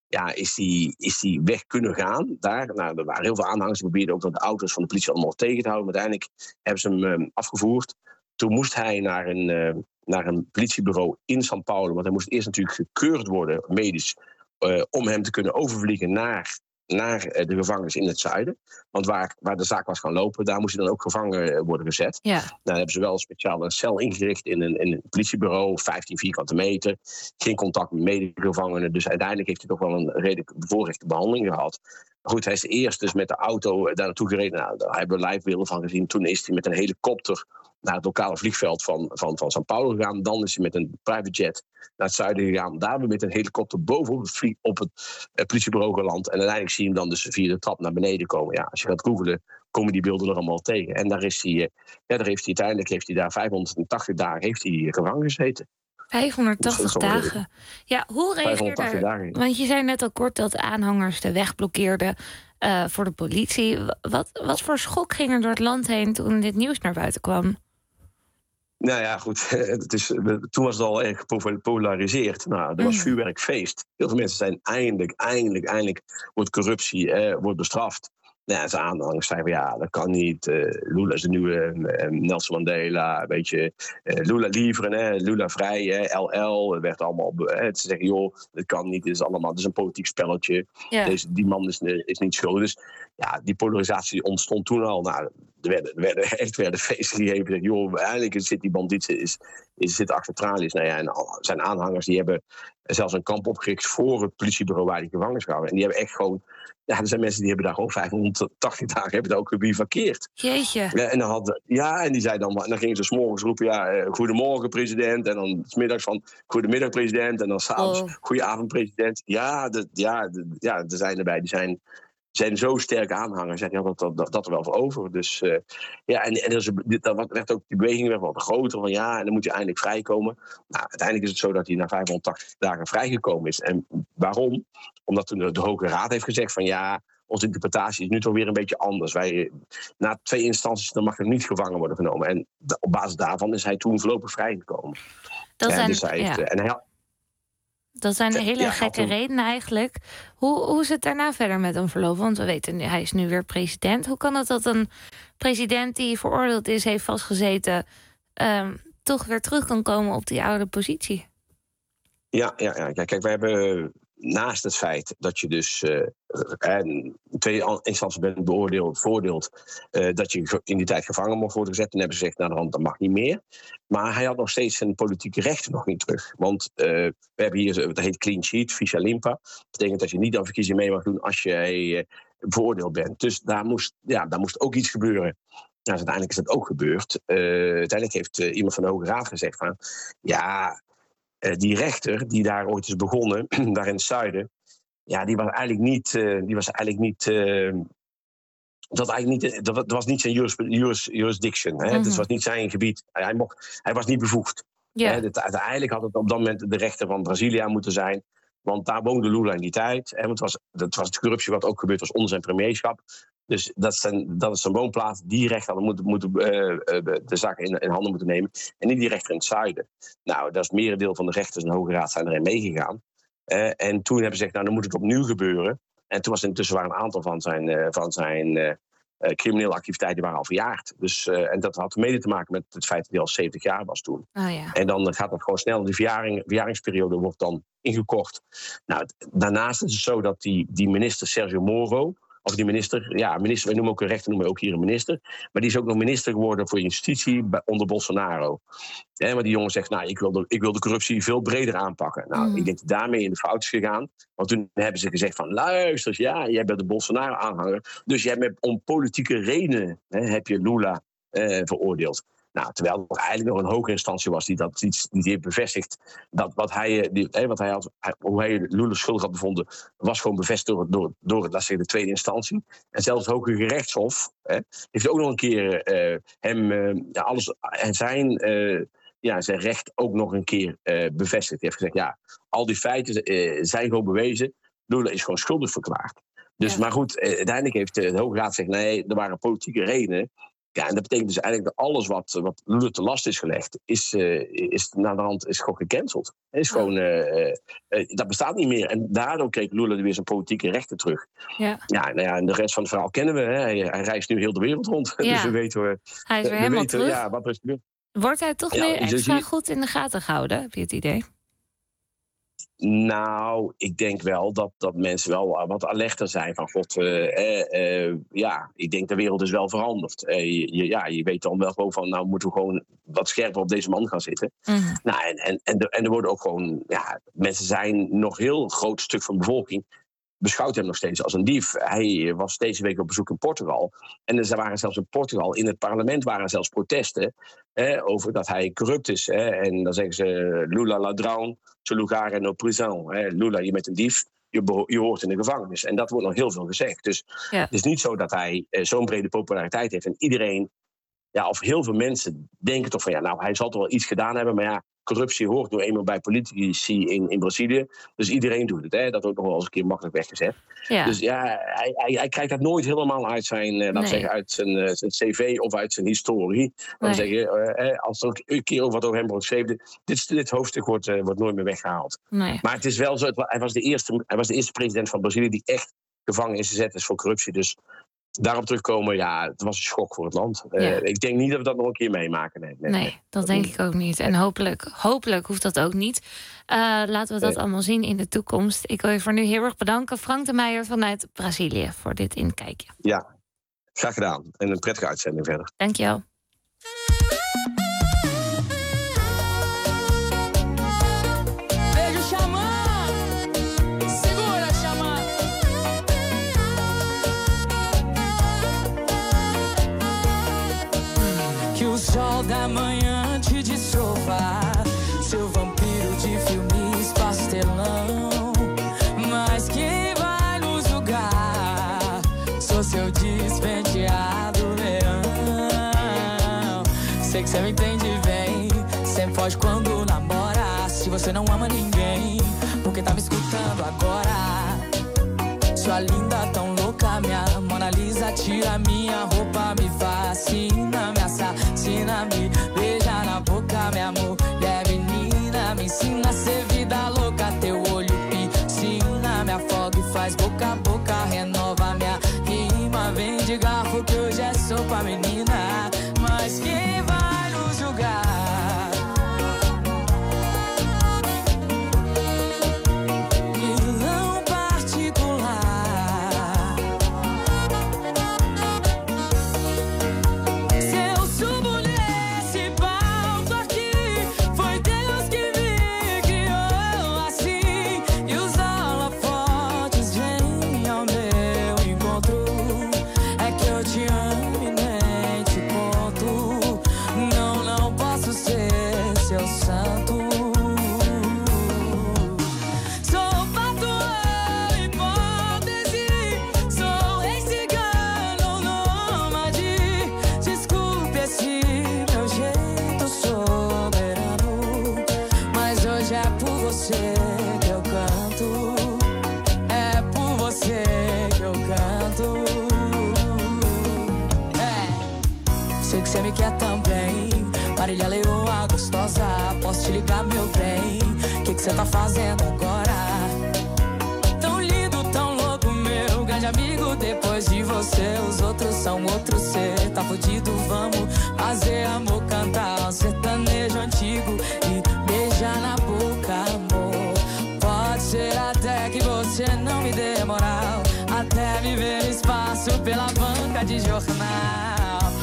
is die weg kunnen gaan. Daar, nou, er waren heel veel aanhangers die probeerden ook de auto's van de politie allemaal tegen te houden. Maar uiteindelijk hebben ze hem afgevoerd. Toen moest hij naar een politiebureau in São Paulo. Want hij moest eerst natuurlijk gekeurd worden, medisch, om hem te kunnen overvliegen naar de gevangenis in het zuiden. Want waar de zaak was gaan lopen, daar moest hij dan ook gevangen worden gezet. Ja. Nou, dan hebben ze wel speciaal een cel ingericht in een politiebureau, 15 vierkante meter. Geen contact met medegevangenen. Dus uiteindelijk heeft hij toch wel een redelijk bevoorrechte behandeling gehad. Maar goed, hij is eerst dus met de auto daar naartoe gereden. Nou, daar hebben we livebeelden van gezien. Toen is hij met een helikopter naar het lokale vliegveld van São Paulo gegaan. Dan is hij met een private jet naar het zuiden gegaan. Daar hebben we met een helikopter bovenop het politiebureau geland. En uiteindelijk zie je hem dan dus via de trap naar beneden komen. Ja, als je gaat googlen, komen die beelden er allemaal tegen. En daar heeft hij uiteindelijk 580 dagen heeft hij gevangen gezeten. 580 dagen. Ja, hoe reageerde er? Want je zei net al kort dat aanhangers de weg blokkeerden voor de politie. Wat voor schok ging er door het land heen toen dit nieuws naar buiten kwam? Nou ja, goed. Toen was het al erg gepolariseerd. Nou, er was vuurwerkfeest. Heel veel mensen zijn eindelijk wordt corruptie wordt bestraft. Nou, zijn aanhangers zeiden van, dat kan niet. Lula is de nieuwe Nelson Mandela. Weet je, Lula lieveren, Lula vrij, LL. Het werd allemaal. Ze zeggen, joh, dat kan niet. Het is een politiek spelletje. Ja. Die man is niet schuldig. Dus ja, die polarisatie ontstond toen al. Nou, er werden feesten gegeven. Joh, eigenlijk zit die bandiet zit achter tralies. Nou ja, en zijn aanhangers die hebben zelfs een kamp opgericht voor het politiebureau waar die gevangen is gehouden. En die hebben echt gewoon. Ja, er zijn mensen die hebben daar gewoon 580 dagen hebben ook gebivakkeerd. Jeetje. En die zei dan gingen ze 's morgens roepen, goedemorgen president. En dan 's middags van goedemiddag president. En dan 's avonds goedenavond president. Er zijn erbij, die zijn zo sterke aanhangers. En die hadden dat er wel voor over. Dus werd ook, die beweging werd wat groter. Van en dan moet hij eindelijk vrijkomen. Nou, uiteindelijk is het zo dat hij na 580 dagen vrijgekomen is. En waarom? Omdat toen de Hoge Raad heeft gezegd van onze interpretatie is nu toch weer een beetje anders. Na 2 instanties dan mag er niet gevangen worden genomen. En op basis daarvan is hij toen voorlopig vrijgekomen. Dat zijn hele gekke redenen eigenlijk. Hoe is het daarna verder met hem verlopen? Want we weten, hij is nu weer president. Hoe kan het dat een president die veroordeeld is, heeft vastgezeten, toch weer terug kan komen op die oude positie? Ja. Kijk, we hebben naast het feit dat je dus 2 instanties bent veroordeeld dat je in die tijd gevangen mocht worden gezet. En hebben ze gezegd, dat mag niet meer. Maar hij had nog steeds zijn politieke rechten nog niet terug. Want we hebben hier, dat heet clean sheet, ficha limpa. Dat betekent dat je niet aan verkiezingen mee mag doen als je veroordeeld bent. Dus daar moest ook iets gebeuren. Nou, uiteindelijk is dat ook gebeurd. Uiteindelijk heeft iemand van de Hoge Raad gezegd van, die rechter die daar ooit is begonnen, daar in het zuiden, die was eigenlijk niet. Dat was niet zijn jurisdiction. Hè? Dat was niet zijn gebied. Hij was niet bevoegd. Yeah. Uiteindelijk had het op dat moment de rechter van Brazilië moeten zijn. Want daar woonde Lula in die tijd. En het was de corruptie wat ook gebeurd was onder zijn premierschap. Dus dat is zijn woonplaats. Die rechter moeten de zaken in handen moeten nemen. En niet die rechter in het zuiden. Nou, dat is het merendeel van de rechters en de Hoge Raad zijn erin meegegaan. En toen hebben ze gezegd, nou, dan moet het opnieuw gebeuren. En toen was intussen een aantal van zijn criminele activiteiten waren al verjaard. Dus, en dat had mede te maken met het feit dat hij al 70 jaar was toen. Oh, ja. En dan gaat dat gewoon snel. De verjaringsperiode wordt dan ingekort. Nou, daarnaast is het zo dat die minister Sergio Moro, of die minister, wij noemen ook een rechter, noemen we ook hier een minister. Maar die is ook nog minister geworden voor justitie onder Bolsonaro. Maar die jongen zegt, nou, ik wil de corruptie veel breder aanpakken. Nou, ik denk dat daarmee in de fout is gegaan. Want toen hebben ze gezegd van, luister, jij bent de Bolsonaro-aanhanger. Dus jij hebt om politieke redenen heb je Lula veroordeeld. Nou, terwijl er eigenlijk nog een hogere instantie was die heeft bevestigd dat hoe hij Lula schuldig had bevonden, was gewoon bevestigd door de tweede instantie. En zelfs het Hoge Gerechtshof heeft ook nog een keer zijn recht ook nog een keer bevestigd. Hij heeft gezegd, al die feiten zijn gewoon bewezen. Lula is gewoon schuldig verklaard. Dus, maar goed, uiteindelijk heeft de Hoge Raad gezegd, nee, er waren politieke redenen. Ja, en dat betekent dus eigenlijk dat alles wat Lula te last is gelegd, is naar de hand gewoon gecanceld. Is gewoon, dat bestaat niet meer. En daardoor kreeg Lula weer zijn politieke rechten terug. Ja, en de rest van het verhaal kennen we. Hè. Hij reist nu heel de wereld rond. Ja. Dus we weten, hij is weer helemaal terug. Ja, wat er is gebeurd. Wordt hij toch weer extra goed in de gaten gehouden? Heb je het idee? Nou, ik denk wel dat mensen wel wat alerter zijn van God. Ik denk de wereld is wel veranderd. Je weet dan wel gewoon van, nou moeten we gewoon wat scherper op deze man gaan zitten. Mm-hmm. Nou, en er worden ook gewoon, mensen zijn nog heel groot stuk van de bevolking beschouwt hem nog steeds als een dief. Hij was deze week op bezoek in Portugal. En er waren zelfs in Portugal, in het parlement waren er zelfs protesten over dat hij corrupt is. En dan zeggen ze, Lula ladrão, su lugar no prisão. Lula, je bent een dief, je hoort in de gevangenis. En dat wordt nog heel veel gezegd. Dus het is niet zo dat hij zo'n brede populariteit heeft. En iedereen, of heel veel mensen denken toch van, hij zal toch wel iets gedaan hebben, maar corruptie hoort nu eenmaal bij politici in Brazilië. Dus iedereen doet het. Dat wordt nog wel eens een keer makkelijk weggezet. Ja. Dus hij krijgt dat nooit helemaal uit zijn, uit zijn cv of uit zijn historie. Dan zeggen, als er een keer over wat over hem wordt geschreven, dit hoofdstuk wordt nooit meer weggehaald. Nee. Maar het is wel zo, hij was de eerste president van Brazilië die echt gevangen is gezet is voor corruptie. Dus daarop terugkomen, het was een schok voor het land. Ik denk niet dat we dat nog een keer meemaken. Nee, dat denk ik ook niet. En hopelijk hoeft dat ook niet. Laten we dat allemaal zien in de toekomst. Ik wil je voor nu heel erg bedanken. Frank de Meijer vanuit Brazilië voor dit inkijkje. Ja, graag gedaan. En een prettige uitzending verder. Dank je wel. Sol da manhã te destrovar, seu vampiro de filmes pastelão. Mas quem vai nos julgar? Sou seu despenteado leão. Sei que cê me entende bem, sempre foge quando namora. Se você não ama ninguém, porque tá me escutando agora? Sua linda tão louca, minha Mona Lisa, tira minha roupa, me fascina, me assassina, me beija na boca, minha mulher menina, me ensina a ser vida louca, teu olho piscina, me afoga e faz boca a boca, renova minha rima, vem de garfo que hoje é sopa, menina, mas quem vai nos julgar? Te amo e nem te conto. Não posso ser sei que você me quer também. Marília Leoa gostosa, posso te ligar, meu bem? Que você tá fazendo agora? Tão lindo, tão louco, meu grande amigo. Depois de você, os outros são outros. Cê tá fudido, vamos fazer amor, cantar um sertanejo antigo e beijar na boca, amor. Pode ser até que você não me dê moral, até me ver no espaço pela banca de jornal.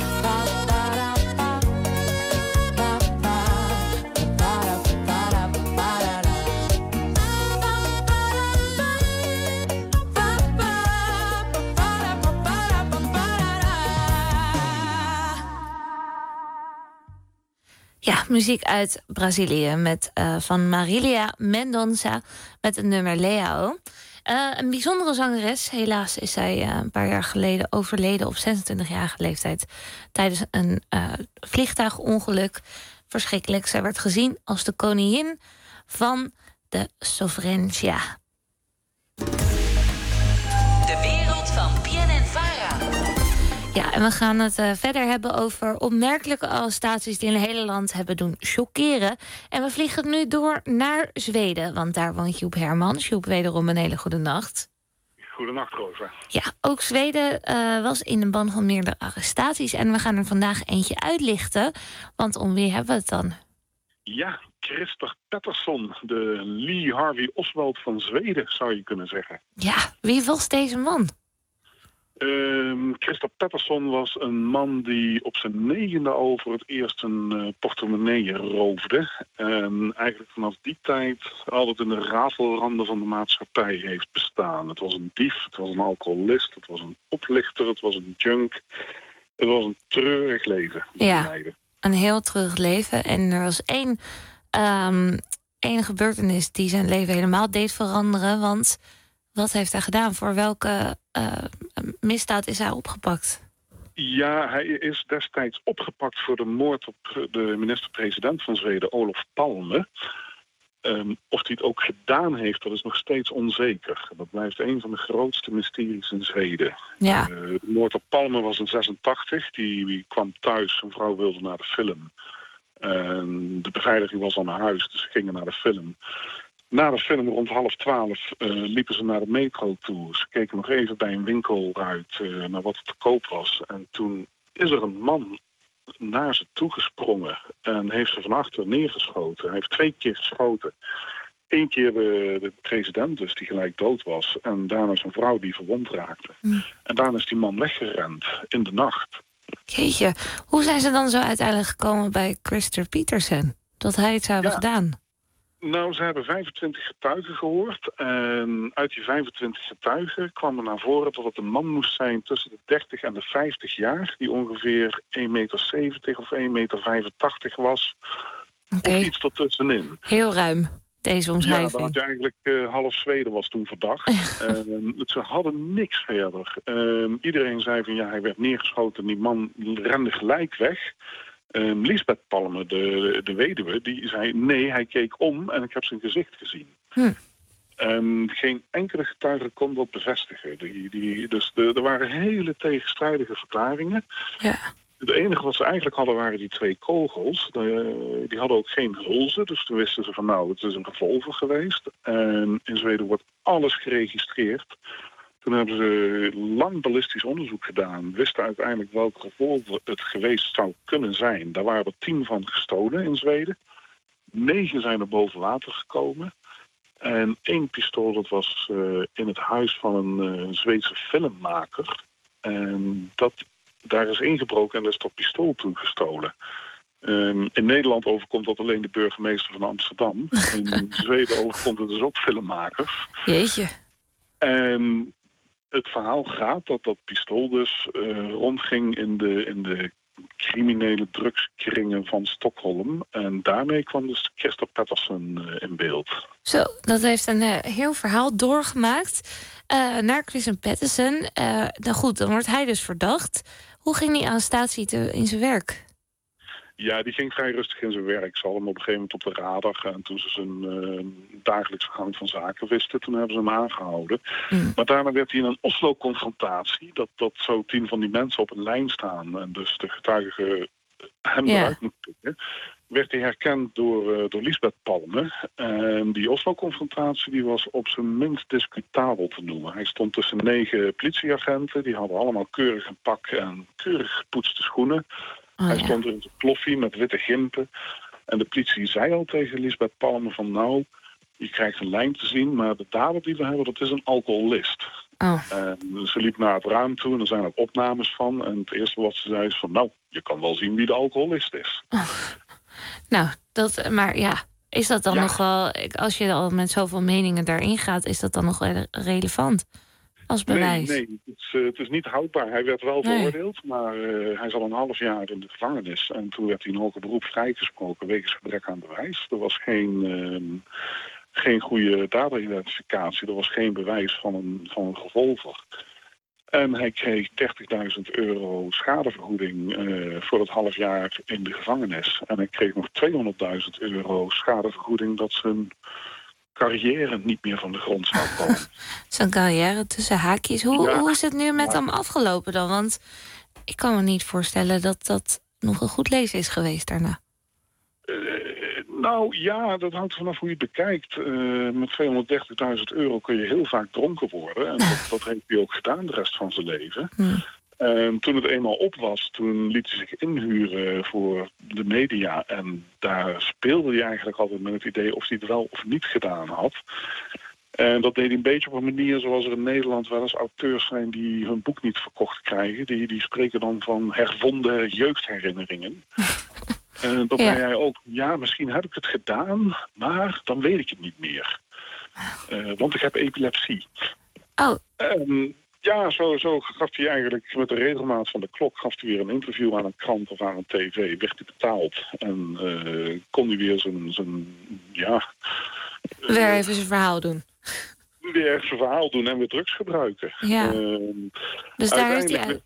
Ja, muziek uit Brazilië van Marília Mendonça met het nummer Leao. Een bijzondere zangeres. Helaas is zij een paar jaar geleden overleden op 26-jarige leeftijd tijdens een vliegtuigongeluk. Verschrikkelijk. Zij werd gezien als de koningin van de Sofrencia. De wereld van BNN-Vara. Ja, en we gaan het verder hebben over opmerkelijke arrestaties die in het hele land hebben doen chockeren. En we vliegen nu door naar Zweden, want daar woont Joep Hermans. Joep, wederom een hele goede nacht. Goedenacht, Rosa. Ja, ook Zweden was in de ban van meerdere arrestaties. En we gaan er vandaag eentje uitlichten, want om wie hebben we het dan? Ja, Christer Pettersson, de Lee Harvey Oswald van Zweden, zou je kunnen zeggen. Ja, wie was deze man? Christer Pettersson was een man die op zijn 9e al voor het eerst een portemonnee roofde. En eigenlijk vanaf die tijd altijd in de rafelranden van de maatschappij heeft bestaan. Het was een dief, het was een alcoholist, het was een oplichter, het was een junk. Het was een treurig leven. Ja, een heel treurig leven. En er was één gebeurtenis die zijn leven helemaal deed veranderen. Want wat heeft hij gedaan? Voor welke misdaad is hij opgepakt? Ja, hij is destijds opgepakt voor de moord op de minister-president van Zweden, Olof Palme. Of hij het ook gedaan heeft, dat is nog steeds onzeker. Dat blijft een van de grootste mysteries in Zweden. Ja. De moord op Palme was in 86. Die kwam thuis, zijn vrouw wilde naar de film. De beveiliging was al naar huis, dus ze gingen naar de film. Na de film rond 11:30 liepen ze naar de metro toe. Ze keken nog even bij een winkelruit naar wat er te koop was. En toen is er een man naar ze toegesprongen en heeft ze van achter neergeschoten. Hij heeft 2 keer geschoten. 1 keer de president dus, die gelijk dood was. En daarna zijn vrouw die verwond raakte. En daarna is die man weggerend in de nacht. Jeetje, hoe zijn ze dan zo uiteindelijk gekomen bij Christer Petersen? Dat hij het zou hebben gedaan? Nou, ze hebben 25 getuigen gehoord. En uit die 25 getuigen kwam er naar voren dat het een man moest zijn tussen de 30 en de 50 jaar. Die ongeveer 1,70 meter of 1,85 meter was. Of iets ertussenin. Heel ruim, deze omschrijving. Ja, dat had eigenlijk half Zweden was toen verdacht. Ze hadden niks verder. Iedereen zei van ja, hij werd neergeschoten en die man rende gelijk weg. Lisbeth Palme, de weduwe, die zei nee, hij keek om en ik heb zijn gezicht gezien. Geen enkele getuige kon dat bevestigen. Dus er waren hele tegenstrijdige verklaringen. Ja. Het enige wat ze eigenlijk hadden waren die 2 kogels. Die hadden ook geen hulzen, dus toen wisten ze van nou, het is een revolver geweest. En in Zweden wordt alles geregistreerd. Toen hebben ze lang ballistisch onderzoek gedaan. Wisten uiteindelijk welke revolver het geweest zou kunnen zijn. Daar waren er 10 van gestolen in Zweden. 9 zijn er boven water gekomen. En 1 pistool, dat was in het huis van een Zweedse filmmaker. En daar is ingebroken en er is dat pistool toen gestolen. In Nederland overkomt dat alleen de burgemeester van Amsterdam. In Zweden overkomt het dus ook filmmakers. Jeetje. En het verhaal gaat dat pistool dus rondging in de criminele drugskringen van Stockholm. En daarmee kwam dus Christer Pettersson in beeld. Zo, dat heeft een heel verhaal doorgemaakt naar Christer Pettersson. Nou goed, dan wordt hij dus verdacht. Hoe ging die arrestatie in zijn werk? Ja, die ging vrij rustig in zijn werk. Ze hadden hem op een gegeven moment op de radar. En toen ze zijn dagelijkse gang van zaken wisten, toen hebben ze hem aangehouden. Maar daarna werd hij in een Oslo-confrontatie, dat zo 10 van die mensen op een lijn staan en dus de getuigen hem eruit moeten pikken, werd hij herkend door Liesbeth Palme. En die Oslo-confrontatie die was op zijn minst discutabel te noemen. Hij stond tussen 9 politieagenten. Die hadden allemaal keurig een pak en keurig gepoetste schoenen. Hij stond er in zijn kloffie met witte gimpen. En de politie zei al tegen Liesbeth Palme van nou, je krijgt een lijn te zien, maar de dader die we hebben, dat is een alcoholist. En ze liep naar het raam toe en er zijn ook opnames van. En het eerste wat ze zei is van nou, je kan wel zien wie de alcoholist is. Nou, maar ja, is dat dan nog wel, als je al met zoveel meningen daarin gaat, is dat dan nog wel relevant als bewijs? Nee, het is niet houdbaar. Hij werd wel veroordeeld, maar hij zat een half jaar in de gevangenis. En toen werd hij in hoger beroep vrijgesproken wegens gebrek aan bewijs. Er was geen goede daderidentificatie, er was geen bewijs van een revolver. En hij kreeg €30.000 schadevergoeding voor het half jaar in de gevangenis. En hij kreeg nog €200.000 schadevergoeding dat zijn carrière niet meer van de grond zou komen. Zijn carrière tussen haakjes. Hoe is het nu met hem afgelopen dan? Want ik kan me niet voorstellen dat dat nog een goed lezen is geweest daarna. Nou ja, dat hangt vanaf hoe je het bekijkt. Met €230.000 kun je heel vaak dronken worden. En dat heeft hij ook gedaan de rest van zijn leven. Toen het eenmaal op was, toen liet hij zich inhuren voor de media. En daar speelde hij eigenlijk altijd met het idee of hij het wel of niet gedaan had. En dat deed hij een beetje op een manier zoals er in Nederland wel eens auteurs zijn die hun boek niet verkocht krijgen. Die spreken dan van hervonden jeugdherinneringen. En dat zei hij ook, ja, misschien heb ik het gedaan, maar dan weet ik het niet meer. Want ik heb epilepsie. Ja, zo gaf hij eigenlijk met de regelmaat van de klok, gaf hij weer een interview aan een krant of aan een tv, werd hij betaald. En kon hij weer weer even zijn verhaal doen. Weer even zijn verhaal doen en weer drugs gebruiken. Ja. Dus daar is hij...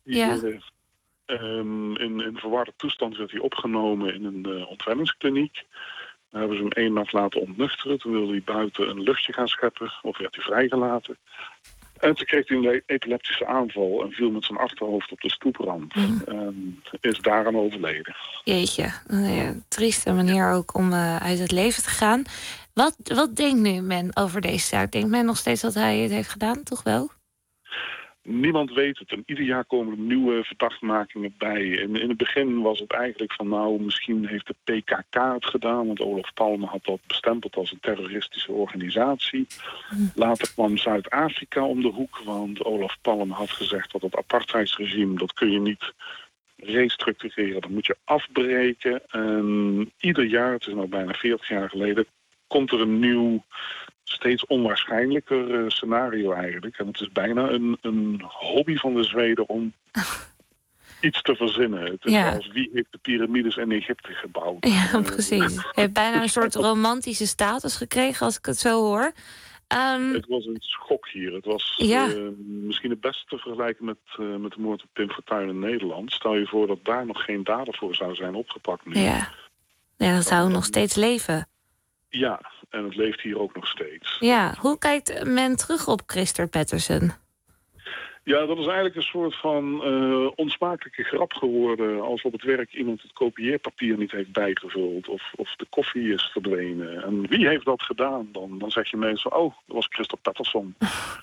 In verwarde toestand werd hij opgenomen in een ontwenningskliniek. Daar hebben ze hem 1 nacht laten ontnuchteren. Toen wilde hij buiten een luchtje gaan scheppen, of werd hij vrijgelaten. En toen kreeg hij een epileptische aanval en viel met zijn achterhoofd op de stoeprand. En is daaraan overleden. Jeetje, een trieste manier ook om uit het leven te gaan. Wat denkt nu men over deze zaak? Denkt men nog steeds dat hij het heeft gedaan, toch wel? Niemand weet het. En ieder jaar komen er nieuwe verdachtmakingen bij. En in het begin was het eigenlijk van nou, misschien heeft de PKK het gedaan. Want Olof Palme had dat bestempeld als een terroristische organisatie. Later kwam Zuid-Afrika om de hoek. Want Olof Palme had gezegd dat het apartheidsregime, dat kun je niet restructureren. Dat moet je afbreken. En ieder jaar, het is nou bijna 40 jaar geleden, komt er een nieuw, steeds onwaarschijnlijker scenario eigenlijk. En het is bijna een hobby van de Zweden om iets te verzinnen. Het is als wie heeft de piramides in Egypte gebouwd. Ja, precies. Hij heeft bijna een soort romantische status gekregen, als ik het zo hoor. Het was een schok hier. Het was misschien het beste te vergelijken met de moord op Pim Fortuyn in Nederland. Stel je voor dat daar nog geen dader voor zou zijn opgepakt nu. Ja, dat zou nog steeds leven. Ja, en het leeft hier ook nog steeds. Ja, hoe kijkt men terug op Christer Pettersen? Ja, dat is eigenlijk een soort van onsmakelijke grap geworden. Als op het werk iemand het kopieerpapier niet heeft bijgevuld. Of de koffie is verdwenen. En wie heeft dat gedaan? Dan zeg je meestal, oh, dat was Christer Pettersen.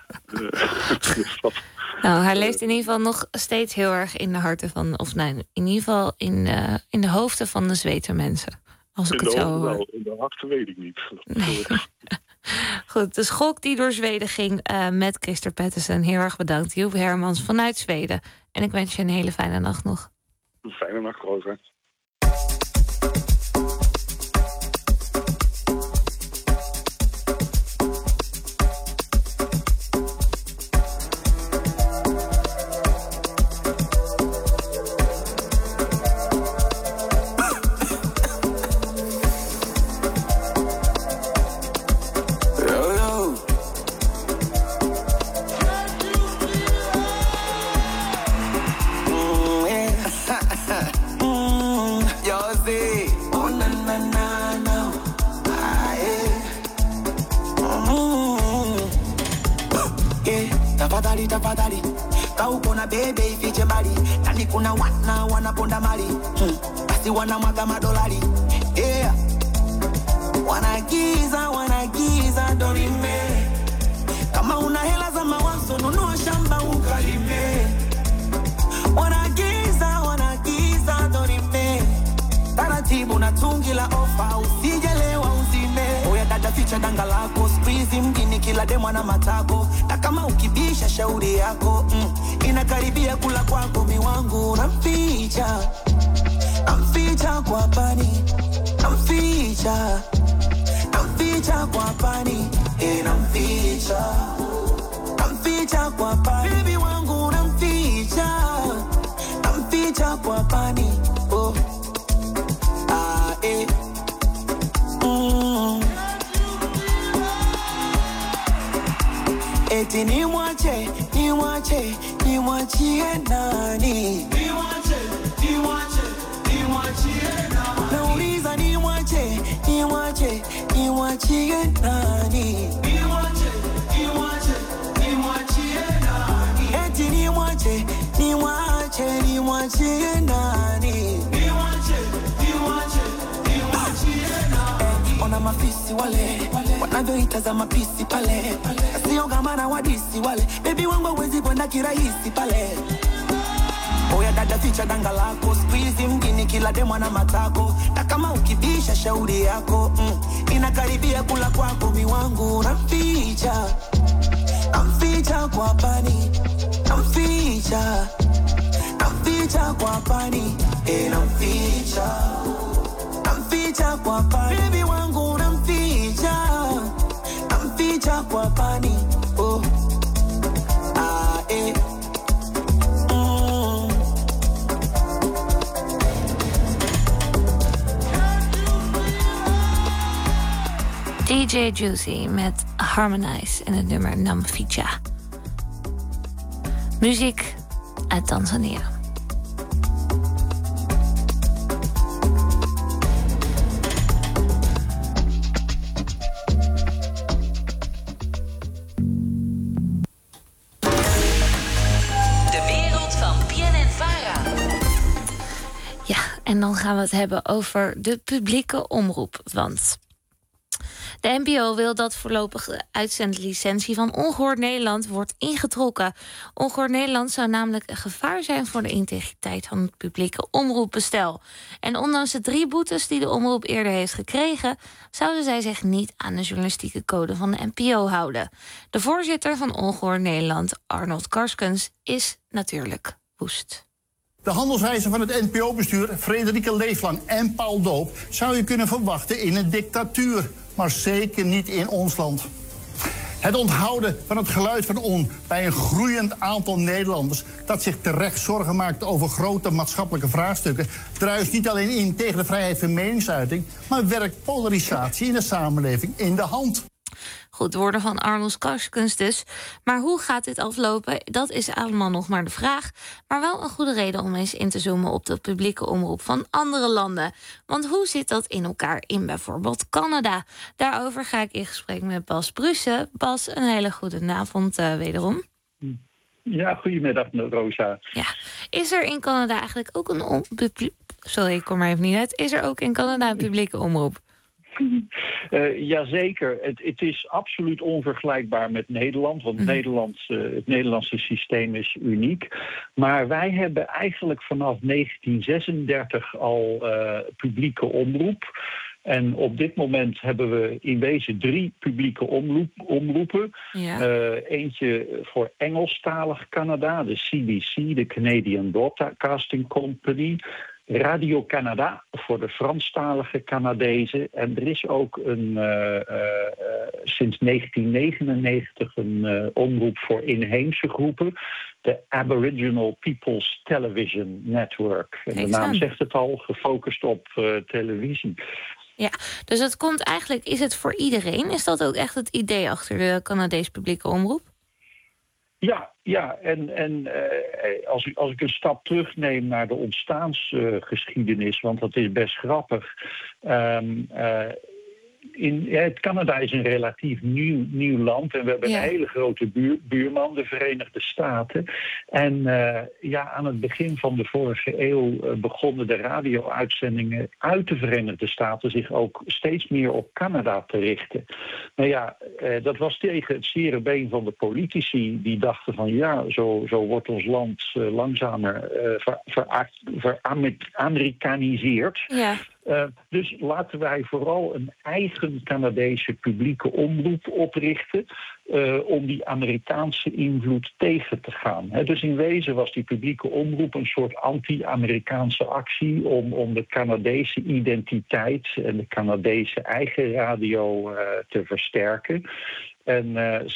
Nou, hij leeft in ieder geval nog steeds heel erg in de harten van... of nee, in ieder geval in de hoofden van de Zweedse mensen. Als ik het zo hoor. Wel, in de harten weet ik niet. Nee. Goed, de schok die door Zweden ging met Christer Pettersen. Heel erg bedankt, Joep Hermans vanuit Zweden. En ik wens je een hele fijne nacht nog. Een fijne nacht, Rosa. tafadhali kaukona bebe ifiche mbali nani kuna wanaponda mali basi wanamwaga madolari yeah. Wanagiza dorime kama una hela za mawazo nunua shamba ukalime wanagiza dorime taratibu na tungi la ofa usijelewa uzime oya dada ficha danga lako squeeze mjini kila demo na matako na kama ukibisha shauri yako inakaribia kula kwako miwangu namficha kwa pani namficha kwa pani namficha kwa pani baby wangu namficha kwa pani oh eti nimwachie nani nauliza nimwachie nani eti nimwachie nani ona mafisi wale wanavyoitaza mapisi pale sio gamana wadisi wale baby wangu hawezi kwenda kirahisi pale oya dada ficha danga lako squeeze mjini kila demo na matako na kama ukibisha shauri yako inakaribia kula kwako miwangu namficha kwa pani namficha kwa pani namficha kwa pani baby wangu namficha kwa pani oh DJ Juicy met Harmonize en het nummer Namficha. Muziek uit Tanzania. De wereld van BNN-Vara. Ja, en dan gaan we het hebben over de publieke omroep. Want de NPO wil dat voorlopig de uitzendlicentie van Ongehoord Nederland wordt ingetrokken. Ongehoord Nederland zou namelijk een gevaar zijn voor de integriteit van het publieke omroepbestel. En ondanks de 3 boetes die de omroep eerder heeft gekregen, zouden zij zich niet aan de journalistieke code van de NPO houden. De voorzitter van Ongehoord Nederland, Arnold Karskens, is natuurlijk woest. De handelwijze van het NPO-bestuur, Frederike Leeflang en Paul Doop, zou je kunnen verwachten in een dictatuur. Maar zeker niet in ons land. Het onthouden van het geluid van On bij een groeiend aantal Nederlanders dat zich terecht zorgen maakt over grote maatschappelijke vraagstukken, druist niet alleen in tegen de vrijheid van meningsuiting, maar werkt polarisatie in de samenleving in de hand. Goed, woorden van Arnold Karskens dus. Maar hoe gaat dit aflopen? Dat is allemaal nog maar de vraag. Maar wel een goede reden om eens in te zoomen op de publieke omroep van andere landen. Want hoe zit dat in elkaar in bijvoorbeeld Canada? Daarover ga ik in gesprek met Bas Brussen. Bas, een hele goede avond wederom. Ja, goedemiddag Rosa. Ja. Is er in Canada eigenlijk ook een Sorry, ik kom er even niet uit. Is er ook in Canada een publieke omroep? Jazeker. Het is absoluut onvergelijkbaar met Nederland. Want het Nederlandse systeem is uniek. Maar wij hebben eigenlijk vanaf 1936 al publieke omroep. En op dit moment hebben we in wezen 3 publieke omroepen. Ja. Eentje voor Engelstalig Canada, de CBC, de Canadian Broadcasting Company. Radio-Canada voor de Franstalige Canadezen. En er is ook sinds 1999 een omroep voor inheemse groepen. De Aboriginal People's Television Network. En de naam zegt het al, gefocust op televisie. Ja, dus het komt eigenlijk, is het voor iedereen? Is dat ook echt het idee achter de Canadese publieke omroep? Ja, en als ik een stap terugneem naar de ontstaansgeschiedenis, want dat is best grappig. Canada is een relatief nieuw land. En we hebben een hele grote buurman, de Verenigde Staten. En aan het begin van de vorige eeuw begonnen de radio-uitzendingen uit de Verenigde Staten zich ook steeds meer op Canada te richten. Dat was tegen het zere been van de politici die dachten van zo wordt ons land langzamer veramerikaniseerd. Ja. Dus laten wij vooral een eigen Canadese publieke omroep oprichten om die Amerikaanse invloed tegen te gaan. Dus in wezen was die publieke omroep een soort anti-Amerikaanse actie om de Canadese identiteit en de Canadese eigen radio te versterken. En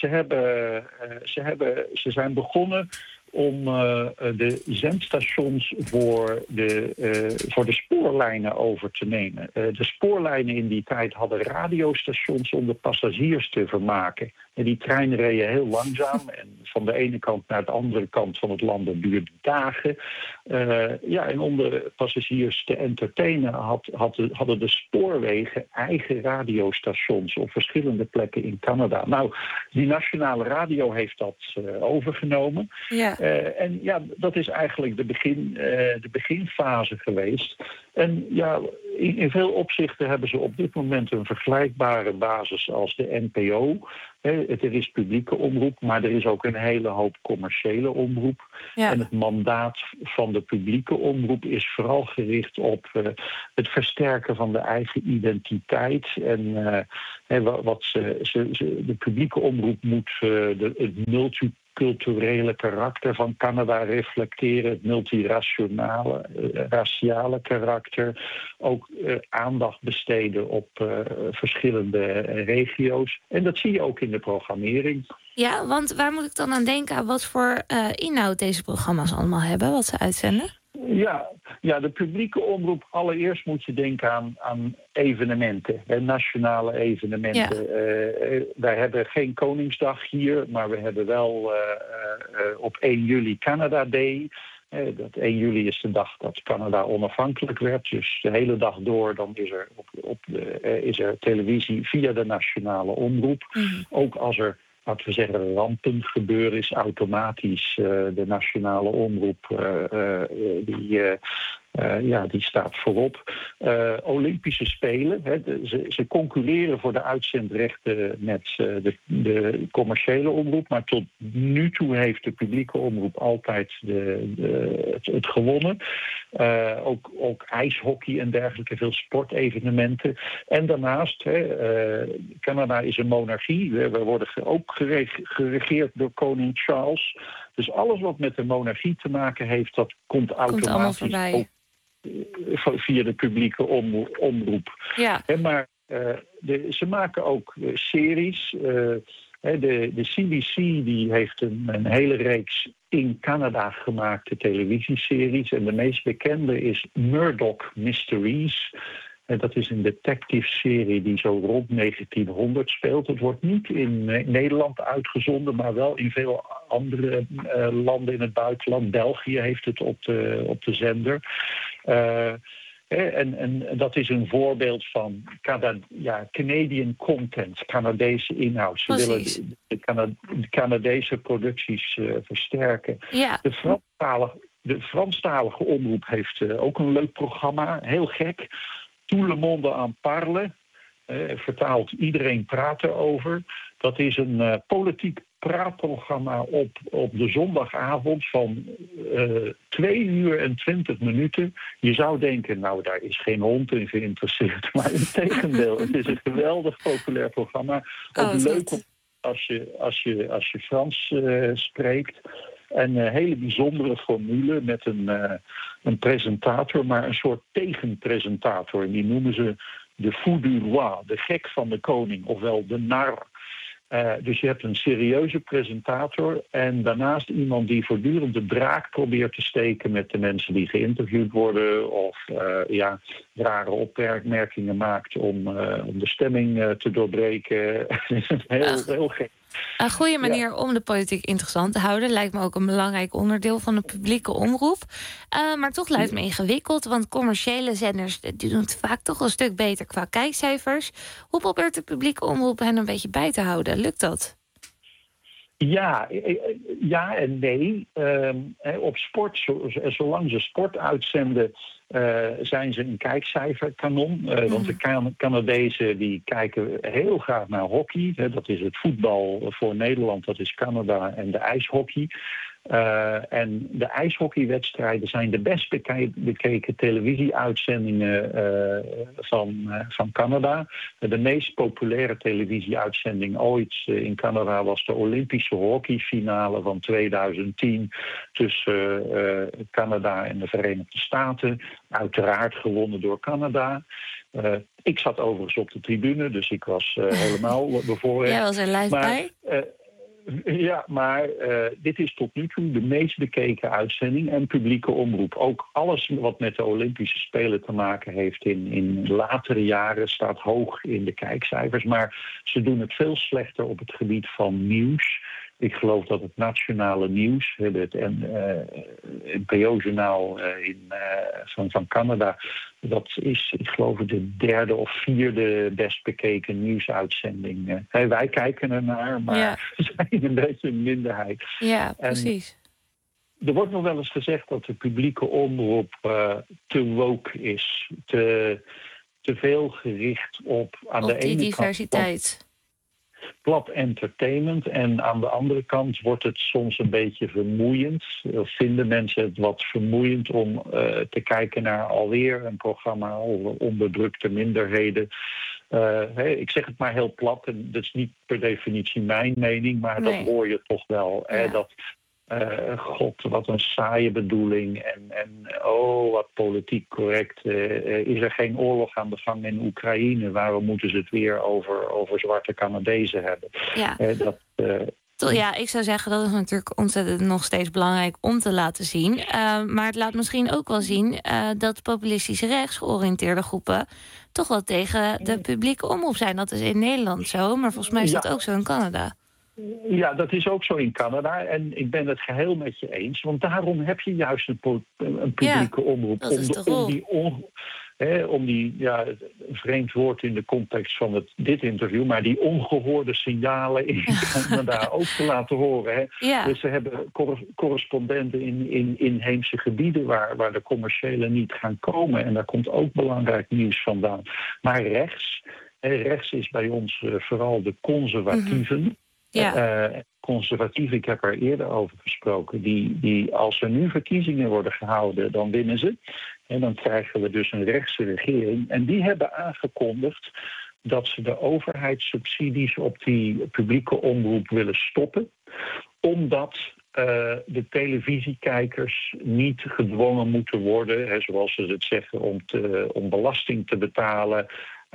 ze zijn begonnen om de zendstations voor de spoorlijnen over te nemen. De spoorlijnen in die tijd hadden radiostations om de passagiers te vermaken. En die treinen reden heel langzaam en van de ene kant naar de andere kant van het land dat duurde dagen. En om de passagiers te entertainen hadden de spoorwegen eigen radiostations op verschillende plekken in Canada. Nou, die nationale radio heeft dat overgenomen. Ja. Dat is eigenlijk de beginfase geweest. En in veel opzichten hebben ze op dit moment een vergelijkbare basis als de NPO. Er is publieke omroep, maar er is ook een hele hoop commerciële omroep. Ja. En het mandaat van de publieke omroep is vooral gericht op het versterken van de eigen identiteit. En de publieke omroep moet het multiculturele karakter van Canada reflecteren, het multiraciale karakter, ook aandacht besteden op verschillende regio's. En dat zie je ook in de programmering. Ja, want waar moet ik dan aan denken? Wat voor inhoud deze programma's allemaal hebben, wat ze uitzenden? Ja, de publieke omroep, allereerst moet je denken aan evenementen, nationale evenementen. Ja. Wij hebben geen Koningsdag hier, maar we hebben wel op 1 juli Canada Day. Dat 1 juli is de dag dat Canada onafhankelijk werd. Dus de hele dag door dan is er televisie via de nationale omroep. Mm-hmm. Ook als er, laten we zeggen, rampen gebeuren, is automatisch de nationale omroep die staat voorop. Olympische Spelen. Ze concurreren voor de uitzendrechten met de commerciële omroep. Maar tot nu toe heeft de publieke omroep altijd het gewonnen. Ook ijshockey en dergelijke, veel sportevenementen. En daarnaast, Canada is een monarchie. We worden ook geregeerd door koning Charles. Dus alles wat met de monarchie te maken heeft, dat komt automatisch ook via de publieke omroep. Ja. Maar ze maken ook series. De CBC die heeft een hele reeks in Canada gemaakte televisieseries. En de meest bekende is Murdoch Mysteries. Dat is een detective-serie die zo rond 1900 speelt. Het wordt niet in Nederland uitgezonden, maar wel in veel andere landen in het buitenland. België heeft het op de zender. En dat is een voorbeeld van Canadian content, Canadese inhoud. Ze willen de Canadese producties versterken. Ja. De Franstalige omroep heeft ook een leuk programma, heel gek. Tout le monde en parle, vertaald iedereen praat erover. Dat is een politiek praatprogramma op de zondagavond van 2 uur en 20 minuten. Je zou denken, nou, daar is geen hond in geïnteresseerd. Maar integendeel, het is een geweldig populair programma. Ook leuk als je Frans spreekt. En een hele bijzondere formule met een presentator, maar een soort tegenpresentator. En die noemen ze de fou du roi, de gek van de koning, ofwel de nar. Dus je hebt een serieuze presentator en daarnaast iemand die voortdurend de draak probeert te steken met de mensen die geïnterviewd worden of rare opmerkingen maakt om de stemming te doorbreken. Heel gek. Een goede manier om de politiek interessant te houden. Lijkt me ook een belangrijk onderdeel van de publieke omroep. Maar toch lijkt me ingewikkeld, want commerciële zenders die doen het vaak toch een stuk beter qua kijkcijfers. Hoe probeert de publieke omroep hen een beetje bij te houden? Lukt dat? Ja en nee. Op sport, zolang ze sport uitzenden, zijn ze een kijkcijferkanon. Want de Canadezen die kijken heel graag naar hockey. Dat is het voetbal voor Nederland, dat is Canada, en de ijshockey. En de ijshockeywedstrijden zijn de best bekeken televisieuitzendingen van Canada. De meest populaire televisieuitzending ooit in Canada was de Olympische hockeyfinale van 2010 tussen Canada en de Verenigde Staten. Uiteraard gewonnen door Canada. Ik zat overigens op de tribune, dus ik was helemaal bevoorrecht. Jij was er live bij? Ja, maar dit is tot nu toe de meest bekeken uitzending en publieke omroep. Ook alles wat met de Olympische Spelen te maken heeft in latere jaren staat hoog in de kijkcijfers. Maar ze doen het veel slechter op het gebied van nieuws. Ik geloof dat het nationale nieuws, het NPO-journaal van Canada, dat is, ik geloof, de derde of vierde best bekeken nieuwsuitzending. Wij kijken ernaar, maar we zijn een beetje een minderheid. Ja, precies. Er wordt nog wel eens gezegd dat de publieke omroep te woke is. Te veel gericht op aan de ene kant diversiteit. Plat entertainment. En aan de andere kant wordt het soms een beetje vermoeiend. Of vinden mensen het wat vermoeiend om te kijken naar alweer een programma over onderdrukte minderheden. Ik zeg het maar heel plat, en dat is niet per definitie mijn mening, maar dat hoor je toch wel. Ja. Dat God, wat een saaie bedoeling. En wat politiek correct. Is er geen oorlog aan de gang in Oekraïne? Waarom moeten ze het weer over zwarte Canadezen hebben? Ja. Ik zou zeggen dat is natuurlijk ontzettend nog steeds belangrijk om te laten zien. Maar het laat misschien ook wel zien dat populistisch rechts georiënteerde groepen toch wel tegen de publieke omroep zijn. Dat is in Nederland zo, maar volgens mij is dat ook zo in Canada. Ja, dat is ook zo in Canada. En ik ben het geheel met je eens. Want daarom heb je juist een publieke omroep. Om die, een vreemd woord in de context van dit interview, maar die ongehoorde signalen in Canada ook te laten horen. Hè. Ja. Dus ze hebben correspondenten in inheemse gebieden waar de commerciële niet gaan komen. En daar komt ook belangrijk nieuws vandaan. Maar rechts is bij ons vooral de conservatieven. Mm-hmm. Conservatieven, ik heb er eerder over gesproken, die als er nu verkiezingen worden gehouden, dan winnen ze. En dan krijgen we dus een rechtse regering. En die hebben aangekondigd dat ze de overheidssubsidies op die publieke omroep willen stoppen. Omdat de televisiekijkers niet gedwongen moeten worden, zoals ze het zeggen, om belasting te betalen.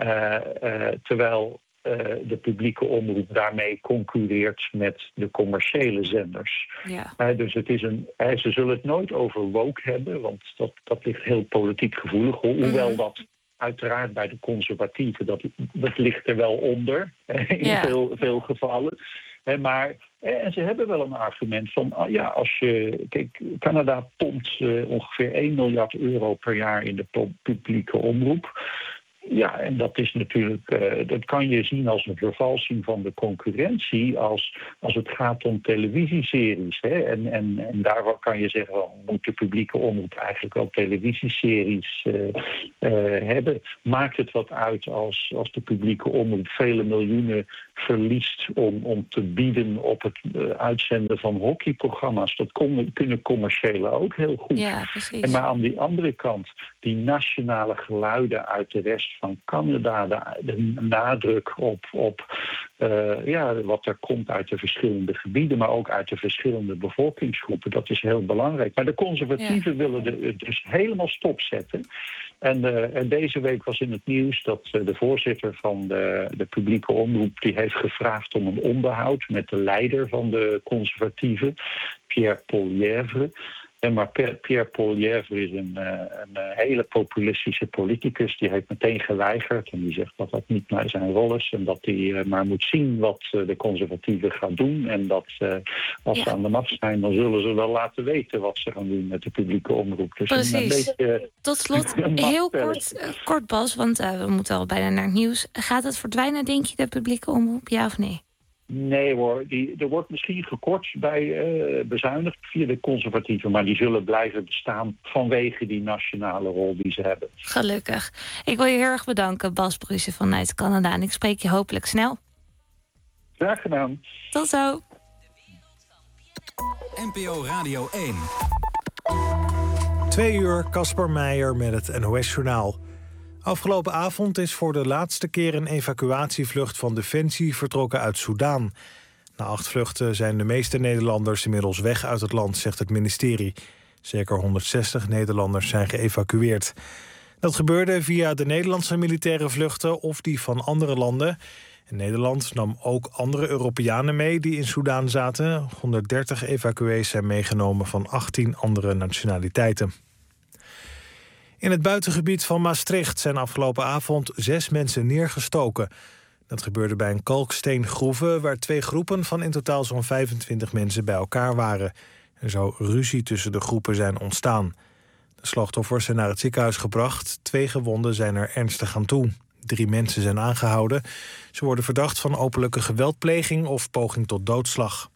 Terwijl de publieke omroep daarmee concurreert met de commerciële zenders. Ja. Dus het is ze zullen het nooit over woke hebben, want dat ligt heel politiek gevoelig. Hoewel dat uiteraard bij de conservatieven, dat ligt er wel onder in veel gevallen. Maar en ze hebben wel een argument van, als je... Kijk, Canada pompt ongeveer 1 miljard euro per jaar in de publieke omroep. Ja, en dat is natuurlijk, dat kan je zien als een vervalsing van de concurrentie als het gaat om televisieseries. Hè? En daarvan kan je zeggen, moet de publieke omroep eigenlijk wel televisieseries hebben? Maakt het wat uit als de publieke omroep vele miljoenen verliest om te bieden op het uitzenden van hockeyprogramma's? Dat kunnen commerciële ook heel goed. Ja, precies. Maar aan die andere kant, die nationale geluiden uit de rest van Canada, de nadruk op wat er komt uit de verschillende gebieden, maar ook uit de verschillende bevolkingsgroepen, dat is heel belangrijk. Maar de conservatieven willen het dus helemaal stopzetten. En deze week was in het nieuws dat de voorzitter van de publieke omroep, die heeft gevraagd om een onderhoud met de leider van de conservatieven, Pierre Poilievre. Maar Pierre Poilievre is een hele populistische politicus. Die heeft meteen geweigerd. En die zegt dat dat niet naar zijn rol is. En dat hij maar moet zien wat de conservatieven gaan doen. En dat als ze aan de macht zijn, dan zullen ze wel laten weten wat ze gaan doen met de publieke omroep. Dus precies. Tot slot, heel kort Bas, want we moeten al bijna naar het nieuws. Gaat het verdwijnen, denk je, de publieke omroep? Ja of nee? Nee hoor, er wordt misschien gekort bij bezuinigd via de conservatieven, maar die zullen blijven bestaan vanwege die nationale rol die ze hebben. Gelukkig. Ik wil je heel erg bedanken, Bas Brussen vanuit Canada. En ik spreek je hopelijk snel. Graag gedaan. Tot zo. NPO Radio 1. 2 uur, Casper Meijer met het NOS-journaal. Afgelopen avond is voor de laatste keer een evacuatievlucht van Defensie vertrokken uit Soedan. Na 8 vluchten zijn de meeste Nederlanders inmiddels weg uit het land, zegt het ministerie. Zeker 160 Nederlanders zijn geëvacueerd. Dat gebeurde via de Nederlandse militaire vluchten of die van andere landen. En Nederland nam ook andere Europeanen mee die in Soedan zaten. 130 evacuees zijn meegenomen van 18 andere nationaliteiten. In het buitengebied van Maastricht zijn afgelopen avond 6 mensen neergestoken. Dat gebeurde bij een kalksteengroeve waar 2 groepen van in totaal zo'n 25 mensen bij elkaar waren. Er zou ruzie tussen de groepen zijn ontstaan. De slachtoffers zijn naar het ziekenhuis gebracht. 2 gewonden zijn er ernstig aan toe. 3 mensen zijn aangehouden. Ze worden verdacht van openlijke geweldpleging of poging tot doodslag.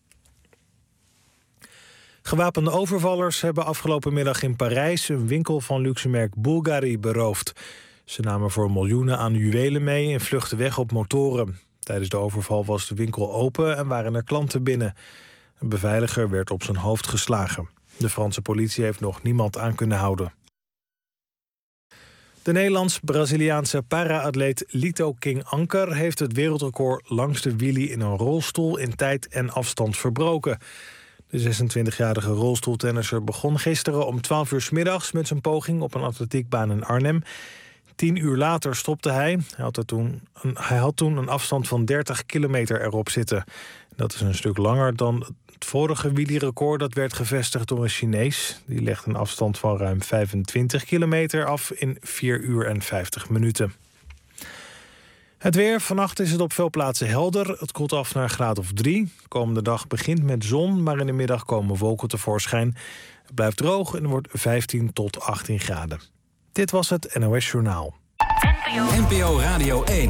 Gewapende overvallers hebben afgelopen middag in Parijs een winkel van luxemerk Bulgari beroofd. Ze namen voor miljoenen aan juwelen mee en vluchtten weg op motoren. Tijdens de overval was de winkel open en waren er klanten binnen. Een beveiliger werd op zijn hoofd geslagen. De Franse politie heeft nog niemand aan kunnen houden. De Nederlands-Braziliaanse para-atleet Lito King Anker heeft het wereldrecord langste wheelie in een rolstoel in tijd en afstand verbroken. De 26-jarige rolstoeltennisser begon gisteren om 12 uur 's middags met zijn poging op een atletiekbaan in Arnhem. 10 uur later stopte hij. Hij had toen een afstand van 30 kilometer erop zitten. Dat is een stuk langer dan het vorige wheelierecord. Dat werd gevestigd door een Chinees. Die legde een afstand van ruim 25 kilometer af in 4 uur en 50 minuten. Het weer. Vannacht is het op veel plaatsen helder. Het koelt af naar een graad of 3. Komende dag begint met zon, maar in de middag komen wolken tevoorschijn. Het blijft droog en wordt 15 tot 18 graden. Dit was het NOS Journaal. NPO Radio 1.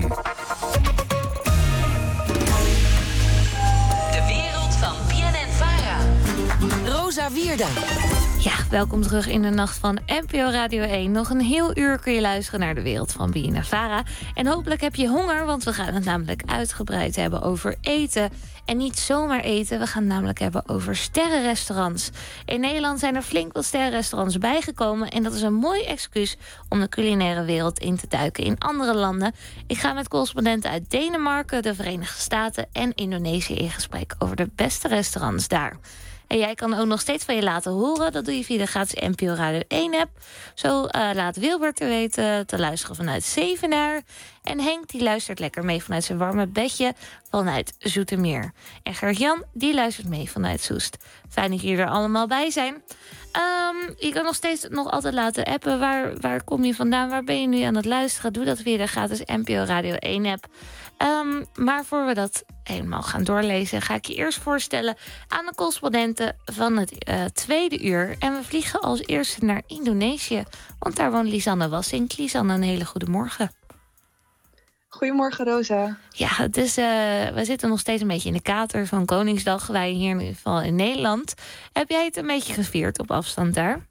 De wereld van BNN-Vara. Rosa Wierda. Ja, welkom terug in de nacht van NPO Radio 1. Nog een heel uur kun je luisteren naar de wereld van BNN-Vara. En hopelijk heb je honger, want we gaan het namelijk uitgebreid hebben over eten. En niet zomaar eten, we gaan het namelijk hebben over sterrenrestaurants. In Nederland zijn er flink wat sterrenrestaurants bijgekomen. En dat is een mooi excuus om de culinaire wereld in te duiken in andere landen. Ik ga met correspondenten uit Denemarken, de Verenigde Staten en Indonesië in gesprek over de beste restaurants daar. En jij kan ook nog steeds van je laten horen. Dat doe je via de gratis NPO Radio 1-app. Zo laat Wilbert te weten te luisteren vanuit Zevenaar. En Henk die luistert lekker mee vanuit zijn warme bedje vanuit Zoetermeer. En Gert-Jan die luistert mee vanuit Soest. Fijn dat jullie er allemaal bij zijn. Je kan nog steeds nog altijd laten appen. Waar kom je vandaan? Waar ben je nu aan het luisteren? Doe dat via de gratis NPO Radio 1-app. Maar voor we dat helemaal gaan doorlezen, ga ik je eerst voorstellen aan de correspondenten van het tweede uur. En we vliegen als eerste naar Indonesië, want daar woont Lisanne Wassink. Lisanne, een hele goede morgen. Goedemorgen, Rosa. Ja, het is, we zitten nog steeds een beetje in de kater van Koningsdag. Wij hier in ieder geval in Nederland. Heb jij het een beetje gevierd op afstand daar?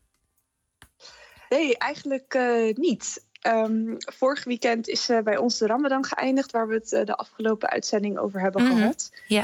Nee, eigenlijk niet. Vorig weekend is bij ons de Ramadan geëindigd, waar we het de afgelopen uitzending over hebben gehad. Ja.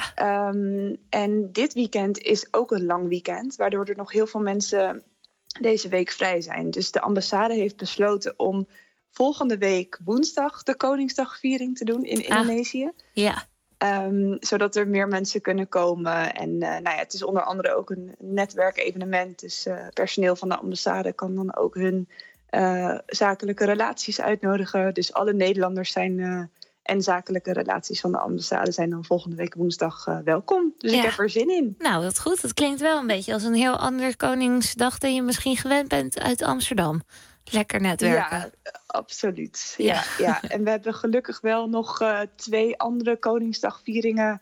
En dit weekend is ook een lang weekend, waardoor er nog heel veel mensen deze week vrij zijn. Dus de ambassade heeft besloten om volgende week woensdag de Koningsdagviering te doen in Indonesië. Ja. Zodat er meer mensen kunnen komen. En het is onder andere ook een netwerkevenement. Dus personeel van de ambassade kan dan ook hun zakelijke relaties uitnodigen. Dus alle Nederlanders zijn En zakelijke relaties van de ambassade zijn dan volgende week woensdag welkom. Dus ik heb er zin in. Nou, dat goed. Het klinkt wel een beetje als een heel ander Koningsdag dan je misschien gewend bent uit Amsterdam. Lekker netwerken. Ja, absoluut. Ja. En we hebben gelukkig wel nog 2 andere Koningsdagvieringen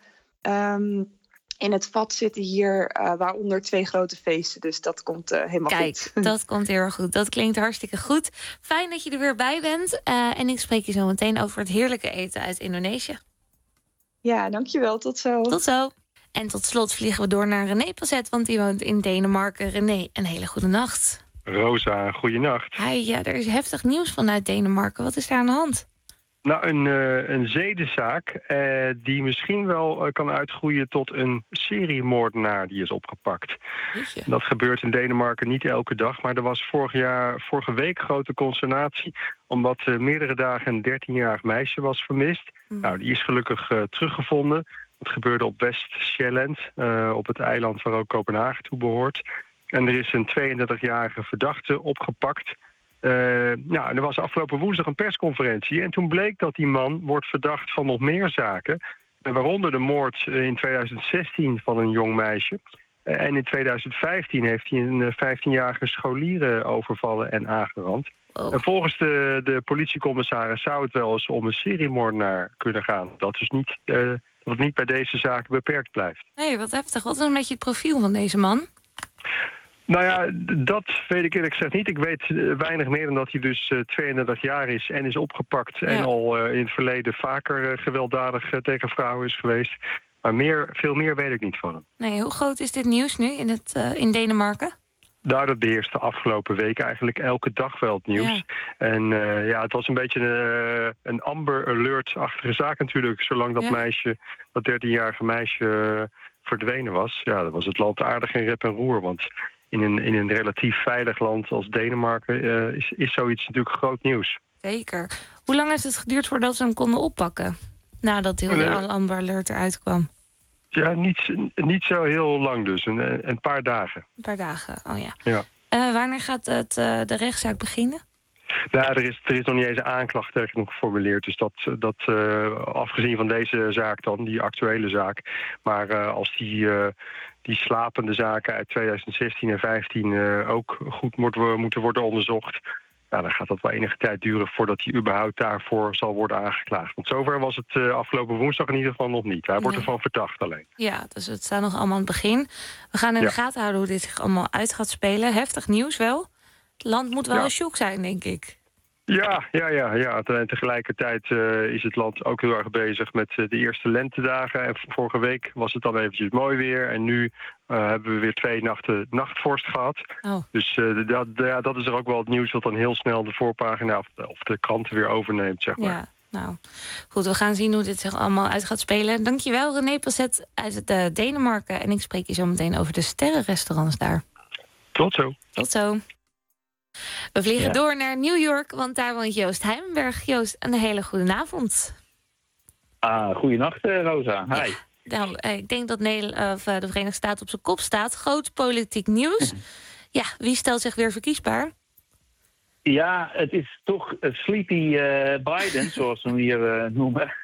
in het vat zitten hier, waaronder 2 grote feesten. Dus dat komt helemaal goed. Kijk, dat komt heel erg goed. Dat klinkt hartstikke goed. Fijn dat je er weer bij bent. En ik spreek je zo meteen over het heerlijke eten uit Indonesië. Ja, dankjewel. Tot zo. Tot zo. En tot slot vliegen we door naar René Passet, want die woont in Denemarken. René, een hele goede nacht. Rosa, goeienacht. Ja, er is heftig nieuws vanuit Denemarken. Wat is daar aan de hand? Nou, een zedenzaak die misschien wel kan uitgroeien tot een seriemoordenaar die is opgepakt. Dat gebeurt in Denemarken niet elke dag, maar er was vorige week grote consternatie omdat meerdere dagen een 13-jarig meisje was vermist. Nou, die is gelukkig teruggevonden. Dat gebeurde op West-Sjælland, op het eiland waar ook Kopenhagen toe behoort. En er is een 32-jarige verdachte opgepakt. Er was afgelopen woensdag een persconferentie. En toen bleek dat die man wordt verdacht van nog meer zaken. Waaronder de moord in 2016 van een jong meisje. En in 2015 heeft hij een 15-jarige scholier overvallen en aangerand. En volgens de politiecommissaris zou het wel eens om een seriemoordenaar kunnen gaan. Dat het niet bij deze zaken beperkt blijft. Nee, wat heftig. Wat is een beetje het profiel van deze man? Nou ja, dat weet ik eerlijk gezegd niet. Ik weet weinig meer dan dat hij dus 32 jaar is en is opgepakt. Ja. En al in het verleden vaker gewelddadig tegen vrouwen is geweest. Maar veel meer weet ik niet van hem. Nee, hoe groot is dit nieuws nu in Denemarken? Nou, dat beheerst de afgelopen weken eigenlijk elke dag wel het nieuws. Ja. En het was een beetje een Amber Alert-achtige zaak natuurlijk. Zolang dat 13-jarige meisje verdwenen was. Ja, dan was het land aardig in rep en roer. Want in een relatief veilig land als Denemarken is zoiets natuurlijk groot nieuws. Zeker. Hoe lang heeft het geduurd voordat ze hem konden oppakken? Nadat de Amber Alert eruit kwam? Ja, niet zo heel lang dus. Een paar dagen. Een paar dagen, oh ja. Wanneer gaat de rechtszaak beginnen? Nou, er is nog niet eens een aanklacht tegen hem geformuleerd. Dus dat afgezien van deze zaak dan, die actuele zaak. Maar als die slapende zaken uit 2016 en 2015 ook goed moeten worden onderzocht, dan gaat dat wel enige tijd duren voordat hij überhaupt daarvoor zal worden aangeklaagd. Want zover was het afgelopen woensdag in ieder geval nog niet. Hij wordt ervan verdacht alleen. Ja, dus het staat nog allemaal aan het begin. We gaan in de gaten houden hoe dit zich allemaal uit gaat spelen. Heftig nieuws wel. Het land moet wel een shock zijn, denk ik. Ja. En tegelijkertijd is het land ook heel erg bezig met de eerste lentedagen. En vorige week was het dan eventjes mooi weer. En nu hebben we weer 2 nachten nachtvorst gehad. Oh. Dus dat is er ook wel het nieuws wat dan heel snel de voorpagina of de kranten weer overneemt, zeg maar. Ja, nou goed, we gaan zien hoe dit zich allemaal uit gaat spelen. Dankjewel, René Passet uit Denemarken. En ik spreek je zo meteen over de sterrenrestaurants daar. Tot zo. Tot zo. We vliegen door naar New York, want daar woont Joost Heimenberg. Joost, een hele goede avond. Goedenacht, Rosa. Hi. Nou, ik denk dat de Verenigde Staten op zijn kop staat. Groot politiek nieuws. Wie stelt zich weer verkiesbaar? Ja, het is toch Sleepy Biden, zoals we hem hier noemen.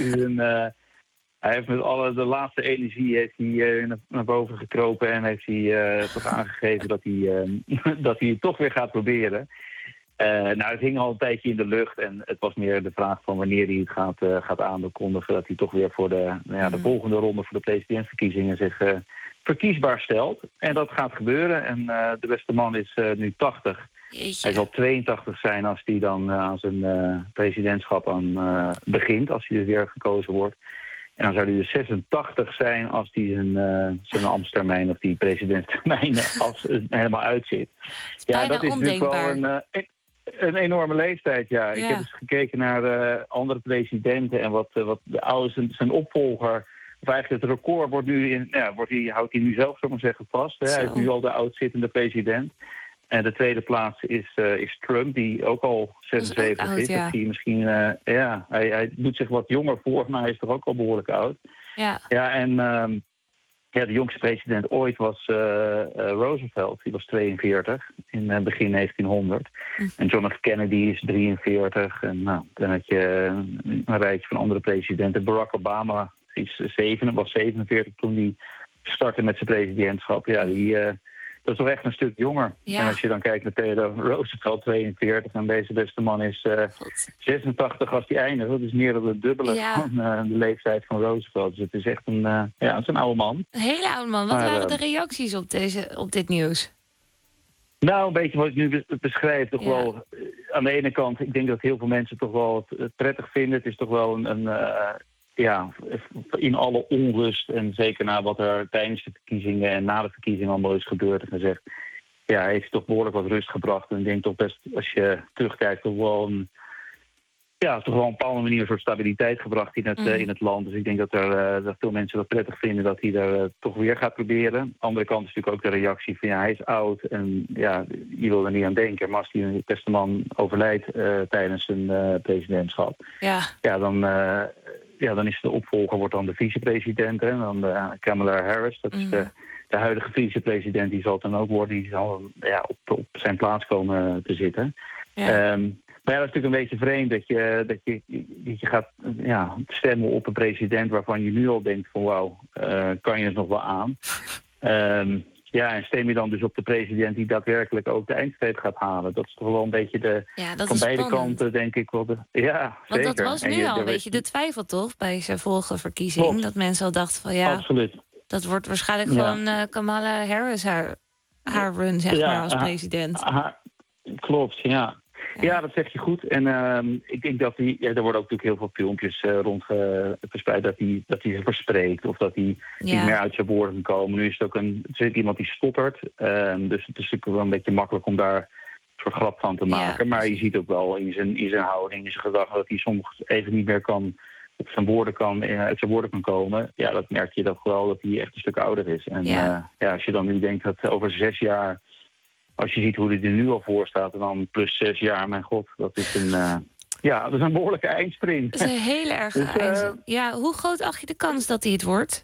Hij heeft met de laatste energie naar boven gekropen en heeft hij toch aangegeven dat hij het toch weer gaat proberen. Het hing al een tijdje in de lucht en het was meer de vraag van wanneer hij het gaat aankondigen dat hij toch weer voor de volgende ronde voor de presidentsverkiezingen zich verkiesbaar stelt. En dat gaat gebeuren en de beste man is nu 80. Jeetje. Hij zal 82 zijn als hij dan aan zijn presidentschap begint, als hij er weer gekozen wordt. En dan zou hij dus 86 zijn als hij zijn ambtstermijn of die presidentstermijn helemaal uitzit. Ja, dat is natuurlijk wel een enorme leeftijd, ja. Ik heb eens gekeken naar andere presidenten en wat de oude zijn opvolger, of eigenlijk het record wordt nu houdt hij nu zelf, zou ik maar zeggen, vast. Hè. Hij is nu al de oudzittende president. En de tweede plaats is Trump, die ook al 76 is. Dat hij misschien, hij doet zich wat jonger voor, maar hij is toch ook al behoorlijk oud. Ja, en de jongste president ooit was Roosevelt. Die was 42 in begin 1900. En John F. Kennedy is 43. En dan had je een rijtje van andere presidenten. Barack Obama was 47 toen hij startte met zijn presidentschap. Ja, dat is toch echt een stuk jonger. Ja. En als je dan kijkt naar Theodore Roosevelt, 42... en deze beste man is 86 als hij eindigt. Dat is meer dan het dubbele van de leeftijd van Roosevelt. Dus het is echt het is een oude man. Een hele oude man. Wat waren de reacties op dit nieuws? Nou, een beetje wat ik nu beschrijf. Toch wel, aan de ene kant, ik denk dat heel veel mensen toch wel het prettig vinden. Het is toch wel in alle onrust en zeker na wat er tijdens de verkiezingen en na de verkiezingen allemaal is gebeurd en gezegd, heeft toch behoorlijk wat rust gebracht. En ik denk toch best, als je terugkijkt, toch wel een bepaalde manier een soort stabiliteit gebracht in het land. Dus ik denk dat veel mensen dat prettig vinden dat hij daar toch weer gaat proberen. Aan de andere kant is natuurlijk ook de reactie van hij is oud en je wil er niet aan denken. Maar als die beste man overlijdt tijdens zijn presidentschap, dan is de opvolger wordt dan de vicepresident. En dan Kamala Harris, dat is de huidige vicepresident, die zal het dan ook worden. Die zal op zijn plaats komen te zitten. Ja. Maar dat is natuurlijk een beetje vreemd dat je gaat stemmen op een president waarvan je nu al denkt van wauw, kan je het nog wel aan? En stem je dan dus op de president die daadwerkelijk ook de eindstreep gaat halen. Dat is toch wel een beetje van beide kanten, denk ik wel. Want zeker. Dat was nu al een beetje de twijfel toch bij zijn volgende verkiezing. Klopt. Dat mensen al dachten van absoluut. Dat wordt waarschijnlijk gewoon Kamala Harris haar run, zeg maar, als president. Klopt, ja. Ja, dat zeg je goed. En ik denk dat er worden ook natuurlijk heel veel filmpjes rond verspreid dat hij zich verspreekt of dat hij niet meer uit zijn woorden kan komen. Nu is het ook iemand die stottert. Dus het is natuurlijk wel een beetje makkelijk om daar een soort grap van te maken. Maar je ziet ook wel in zijn houding, in zijn gedachten, dat hij soms even niet meer uit zijn woorden kan komen. Ja, dat merk je toch wel dat hij echt een stuk ouder is. En als je dan nu denkt dat over 6 jaar, als je ziet hoe hij er nu al voor staat en dan plus 6 jaar, mijn god, dat is dat is een behoorlijke eindsprint. Dat is een hele erg eindsprint. Hoe groot acht je de kans dat hij het wordt?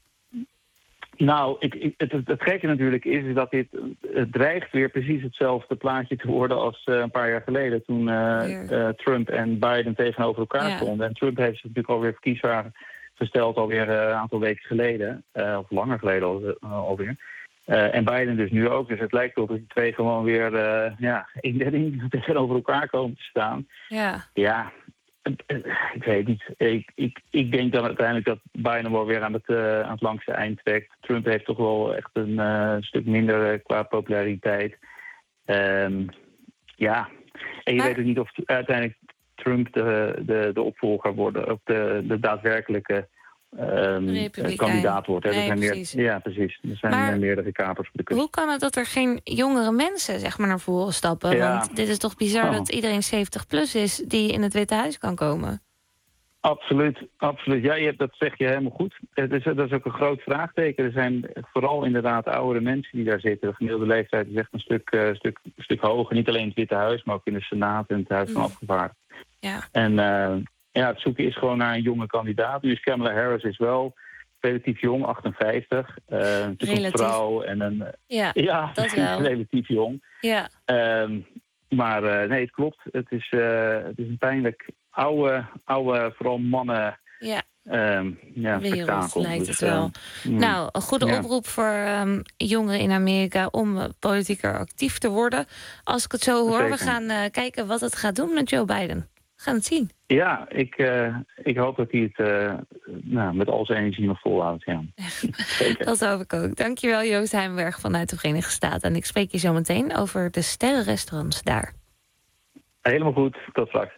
Nou, het gekke natuurlijk is dat het dreigt weer precies hetzelfde plaatje te worden als een paar jaar geleden toen Trump en Biden tegenover elkaar stonden. En Trump heeft zich natuurlijk alweer verkiesbaar gesteld alweer een aantal weken geleden, of langer geleden alweer. En Biden dus nu ook. Dus het lijkt erop dat die twee gewoon weer in de ring tegenover elkaar komen te staan. Ja, ik weet niet. Ik denk dan uiteindelijk dat Biden wel weer aan het langste eind trekt. Trump heeft toch wel echt een stuk minder qua populariteit. En je weet ook niet of uiteindelijk Trump de opvolger wordt, of de daadwerkelijke kandidaat wordt. Nee, er zijn precies. Precies. Er zijn meerdere kapers op de kust. Hoe kan het dat er geen jongere mensen naar voren stappen? Want dit is toch bizar dat iedereen 70 plus is die in het Witte Huis kan komen? Absoluut. Ja, dat zeg je helemaal goed. Dat is ook een groot vraagteken. Er zijn vooral inderdaad oudere mensen die daar zitten. De gemiddelde leeftijd is echt een stuk hoger. Niet alleen in het Witte Huis, maar ook in de Senaat en het Huis van Afgevaardigden. Ja. En het zoeken is gewoon naar een jonge kandidaat. Nu is Kamala Harris is wel relatief jong, 58. Een vrouw en een... Ja, dat wel. Relatief jong. Ja. Maar nee, het klopt. Het is een pijnlijk oude vooral mannen... wereld lijkt het wel. Nou, een goede oproep voor jongeren in Amerika om politieker actief te worden. Als ik het zo hoor, zeker. We gaan kijken wat het gaat doen met Joe Biden. We gaan het zien. Ja, ik hoop dat hij het met al zijn energie nog volhoudt. Ja. Dat hoop ik ook. Dankjewel, Joost Heijnberg vanuit de Verenigde Staten. En ik spreek je zo meteen over de sterrenrestaurants daar. Helemaal goed. Tot straks.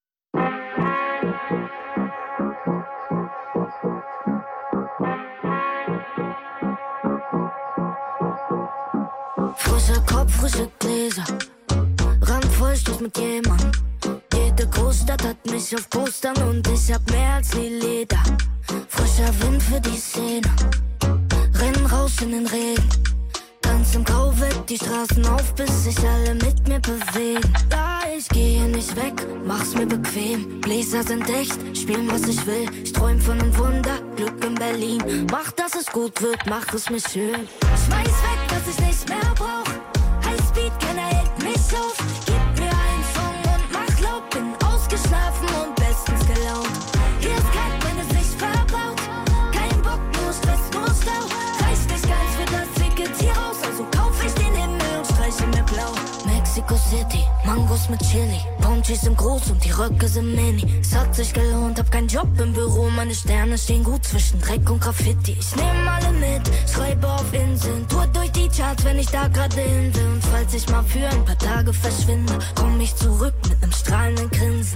Frischer Kopf, frische Gläser, randvoll Stoff mit jemand. Jede Großstadt hat mich auf Postern und ich hab mehr als nie Leder. Frischer Wind für die Szene, rennen raus in den Regen. Ganz im Grau weg die Straßen auf, bis sich alle mit mir bewegen. Ja, ich gehe nicht weg, mach's mir bequem. Bläser sind echt, spielen was ich will. Ich träum von einem Wunder, Glück in Berlin. Mach, dass es gut wird, mach es mir schön. Schmeiß weg, was ich nicht mehr brauch. Highspeed, keiner hält mich auf. Gib mir einen Song und mach laut. Bin ausgeschlafen und bestens gelaunt. Hier ist kalt, meine Sicht verbaut. Kein Bock, nur Stress, nur Stau. Reicht nicht ganz für das Ticket hier raus. Also kauf ich den Himmel und streiche mir blau. Mexico City, Mangos mit Chili. Ponchis sind groß und die Röcke sind mini. Es hat sich gelohnt, hab keinen Job im Büro. Meine Sterne stehen gut zwischen Dreck und Graffiti. Ich nehm alle mit, schreibe auf Inseln. Tour durch die Charts, wenn ich da gerade hin will. Und falls ich mal für ein paar Tage verschwinde, komm ich zurück mit nem strahlenden Grinsen.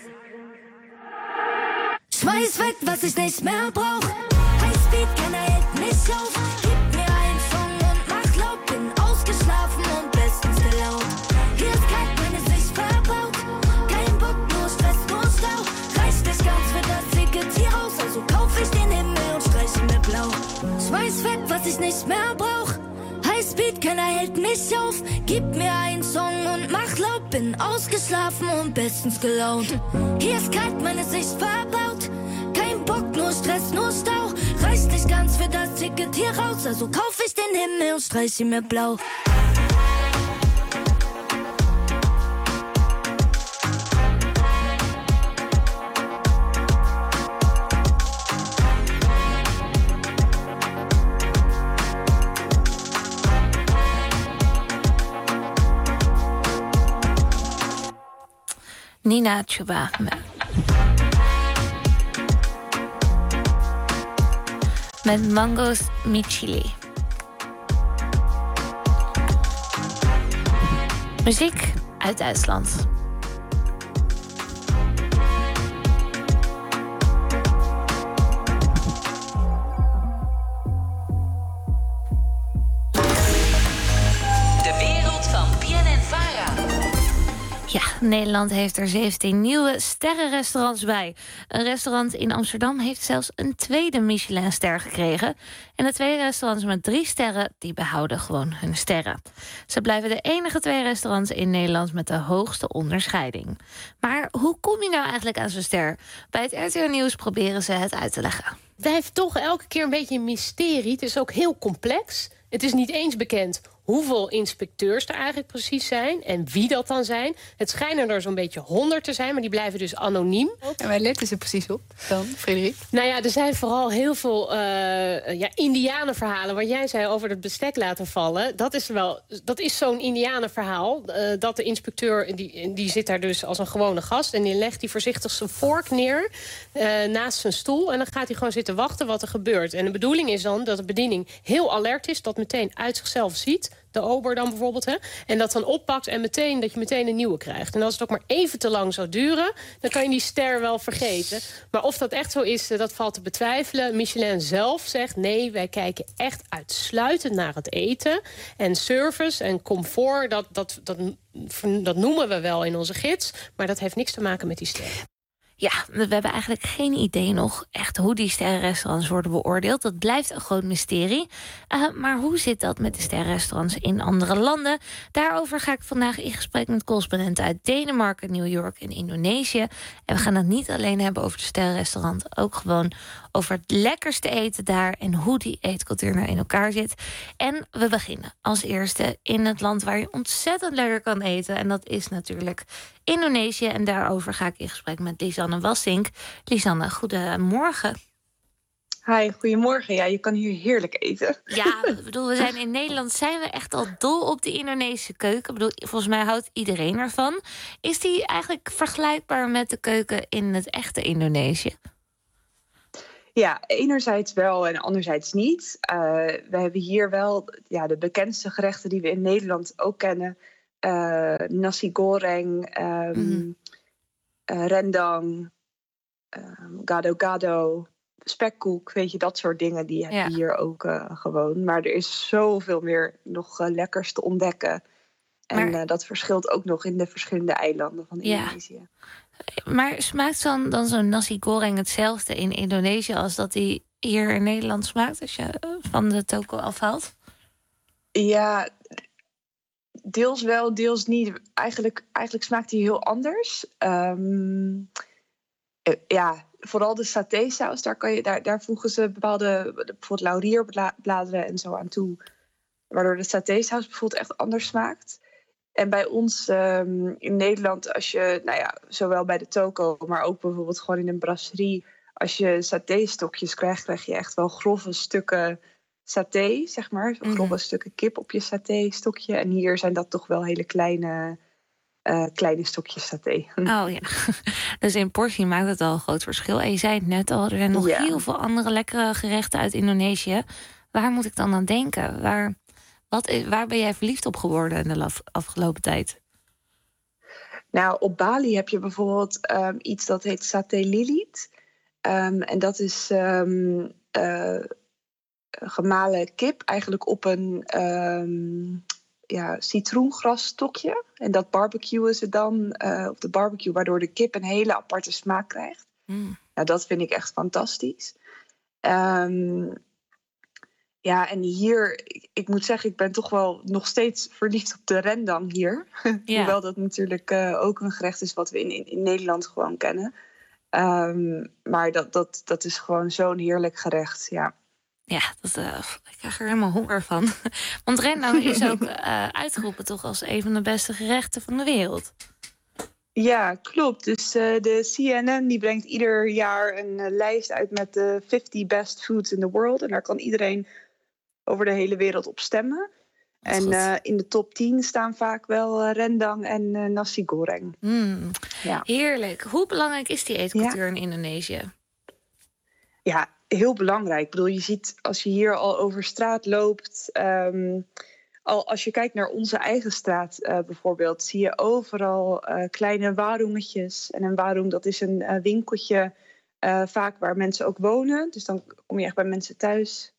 Schmeiß weg, was ich nicht mehr brauch. Highspeed, keiner hält mich auf. Gib mir einen Song und mach laut. Bin ausgeschlafen und bestens gelaunt. Hier ist kalt, meine Sicht verbaut. Kein Bock, nur Stress, nur Stau. Reicht nicht ganz für das Ticket hier raus. Also kauf ich den Himmel und streiche mir blau. Schmeiß weg, was ich nicht mehr brauch. Highspeed, keiner hält mich auf. Gib mir einen Song und mach laut. Bin ausgeschlafen und bestens gelaunt. Hier ist kalt, meine Sicht verbaut. Kein Bock, nur Stress, nur Stau. Reicht nicht ganz für das Ticket hier raus. Also kauf ich den Himmel und streiche mir blau. Nina Chuba. Met Mangos met Chili. Muziek uit Duitsland. De wereld van BNN-Vara. Ja, Nederland heeft er 17 nieuwe sterrenrestaurants bij. Een restaurant in Amsterdam heeft zelfs een tweede Michelinster gekregen. En de 2 restaurants met 3 sterren, die behouden gewoon hun sterren. Ze blijven de enige 2 restaurants in Nederland met de hoogste onderscheiding. Maar hoe kom je nou eigenlijk aan zo'n ster? Bij het RTL Nieuws proberen ze het uit te leggen. Het blijft toch elke keer een beetje een mysterie. Het is ook heel complex. Het is niet eens bekend hoeveel inspecteurs er eigenlijk precies zijn en wie dat dan zijn. Het schijnen er zo'n beetje 100 te zijn, maar die blijven dus anoniem. En waar letten ze precies op dan, Frederik? Nou ja, er zijn vooral heel veel indianenverhalen. Wat jij zei over het bestek laten vallen. Dat is zo'n indianenverhaal. Dat de inspecteur, die zit daar dus als een gewone gast. En die legt die voorzichtig zijn vork neer naast zijn stoel. En dan gaat hij gewoon zitten wachten wat er gebeurt. En de bedoeling is dan dat de bediening heel alert is. Dat meteen uit zichzelf ziet. De ober dan bijvoorbeeld. Hè? En dat dan oppakt en dat je meteen een nieuwe krijgt. En als het ook maar even te lang zou duren, dan kan je die ster wel vergeten. Maar of dat echt zo is, dat valt te betwijfelen. Michelin zelf zegt, nee, wij kijken echt uitsluitend naar het eten. En service en comfort, dat noemen we wel in onze gids. Maar dat heeft niks te maken met die ster. Ja, we hebben eigenlijk geen idee nog echt hoe die sterrenrestaurants worden beoordeeld. Dat blijft een groot mysterie. Maar hoe zit dat met de sterrenrestaurants in andere landen? Daarover ga ik vandaag in gesprek met correspondenten uit Denemarken, New York en Indonesië. En we gaan het niet alleen hebben over de sterrenrestaurant, ook gewoon over het lekkerste eten daar en hoe die eetcultuur nou in elkaar zit. En we beginnen als eerste in het land waar je ontzettend lekker kan eten. En dat is natuurlijk Indonesië. En daarover ga ik in gesprek met Lisanne Wassink. Lisanne, goedemorgen. Hi, goedemorgen. Ja, je kan hier heerlijk eten. Ja, ik bedoel, we zijn in Nederland zijn we echt al dol op de Indonesische keuken. Ik bedoel, volgens mij houdt iedereen ervan. Is die eigenlijk vergelijkbaar met de keuken in het echte Indonesië? Ja, enerzijds wel en anderzijds niet. We hebben hier wel de bekendste gerechten die we in Nederland ook kennen. Nasi goreng, rendang, gado-gado, spekkoek, weet je, dat soort dingen. Die heb je hier ook gewoon. Maar er is zoveel meer nog lekkers te ontdekken. En dat verschilt ook nog in de verschillende eilanden van Indonesië. Maar smaakt dan zo'n nasi goreng hetzelfde in Indonesië als dat die hier in Nederland smaakt, als je van de toko afhaalt? Ja, Deels wel, deels niet. Eigenlijk smaakt hij heel anders. Vooral de satésaus, daar voegen ze bepaalde, bijvoorbeeld laurierbladeren en zo aan toe. Waardoor de satésaus bijvoorbeeld echt anders smaakt. En bij ons in Nederland, als je, zowel bij de toko, maar ook bijvoorbeeld gewoon in een brasserie, als je satélstokjes krijgt, krijg je echt wel grove stukken saté, zeg maar. Grove stukken kip op je satélstokje. En hier zijn dat toch wel hele kleine stokjes saté. Oh ja, dus in portie maakt het al een groot verschil. En je zei het net al, er zijn nog heel veel andere lekkere gerechten uit Indonesië. Waar moet ik dan aan denken? Waar ben jij verliefd op geworden in de afgelopen tijd? Nou, op Bali heb je bijvoorbeeld iets dat heet saté lilit. En dat is gemalen kip eigenlijk op een citroengrasstokje. En dat barbecuen ze dan op de barbecue, waardoor de kip een hele aparte smaak krijgt. Nou, dat vind ik echt fantastisch. En hier, ik moet zeggen, ik ben toch wel nog steeds verliefd op de rendang hier. Ja. Hoewel dat natuurlijk ook een gerecht is wat we in Nederland gewoon kennen. Maar dat is gewoon zo'n heerlijk gerecht, ja. Ja, ik krijg er helemaal honger van. Want rendang is ook uitgeroepen toch als een van de beste gerechten van de wereld. Ja, klopt. Dus de CNN die brengt ieder jaar een lijst uit met de 50 best foods in the world. En daar kan iedereen over de hele wereld op stemmen. En in de top 10 staan vaak wel rendang en nasi goreng. Ja. Heerlijk. Hoe belangrijk is die eetcultuur in Indonesië? Ja, heel belangrijk. Ik bedoel, je ziet als je hier al over straat loopt, als je kijkt naar onze eigen straat bijvoorbeeld, zie je overal kleine warungetjes. En een warung, dat is een winkeltje vaak waar mensen ook wonen. Dus dan kom je echt bij mensen thuis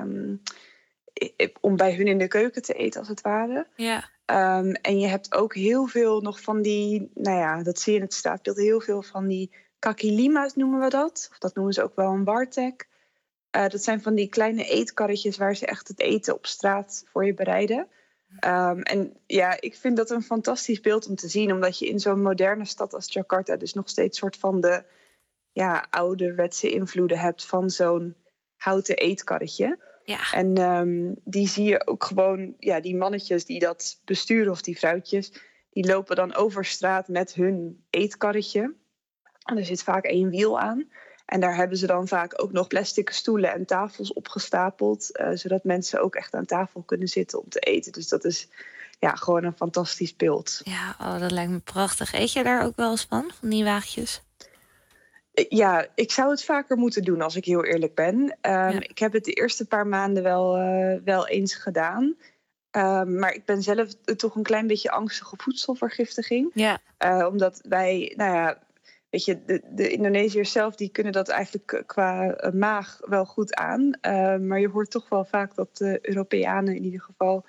om bij hun in de keuken te eten, als het ware. Ja. En je hebt ook heel veel nog van die, dat zie je in het straatbeeld, heel veel van die kaki lima's noemen we dat. Of dat noemen ze ook wel een warteg. Dat zijn van die kleine eetkarretjes waar ze echt het eten op straat voor je bereiden. Ik vind dat een fantastisch beeld om te zien. Omdat je in zo'n moderne stad als Jakarta dus nog steeds soort van de ouderwetse invloeden hebt van zo'n houten eetkarretje. Ja. En die zie je ook gewoon, die mannetjes die dat besturen of die vrouwtjes, die lopen dan over straat met hun eetkarretje. En er zit vaak 1 wiel aan. En daar hebben ze dan vaak ook nog plastic stoelen en tafels opgestapeld, zodat mensen ook echt aan tafel kunnen zitten om te eten. Dus dat is gewoon een fantastisch beeld. Ja, dat lijkt me prachtig. Eet je daar ook wel eens van die wagentjes? Ja, ik zou het vaker moeten doen, als ik heel eerlijk ben. Ik heb het de eerste paar maanden wel eens gedaan. Maar ik ben zelf toch een klein beetje angstig op voedselvergiftiging. Ja. Omdat wij, weet je, de Indonesiërs zelf, die kunnen dat eigenlijk qua maag wel goed aan. Maar je hoort toch wel vaak dat de Europeanen in ieder geval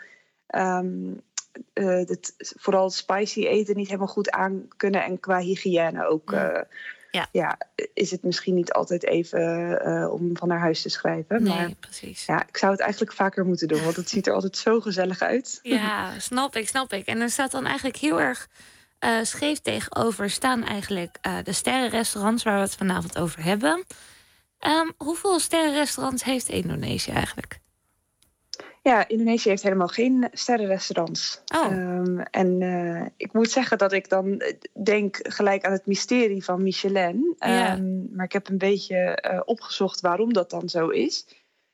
vooral spicy eten niet helemaal goed aan kunnen. En qua hygiëne ook is het misschien niet altijd even om van naar huis te schrijven. Nee, maar precies. Ja, ik zou het eigenlijk vaker moeten doen, want het ziet er altijd zo gezellig uit. Ja, snap ik. En er staat dan eigenlijk heel erg scheef tegenover staan eigenlijk de sterrenrestaurants waar we het vanavond over hebben. Hoeveel sterrenrestaurants heeft Indonesië eigenlijk? Ja, Indonesië heeft helemaal geen sterrenrestaurants. Ik moet zeggen dat ik dan denk gelijk aan het mysterie van Michelin. Maar ik heb een beetje opgezocht waarom dat dan zo is.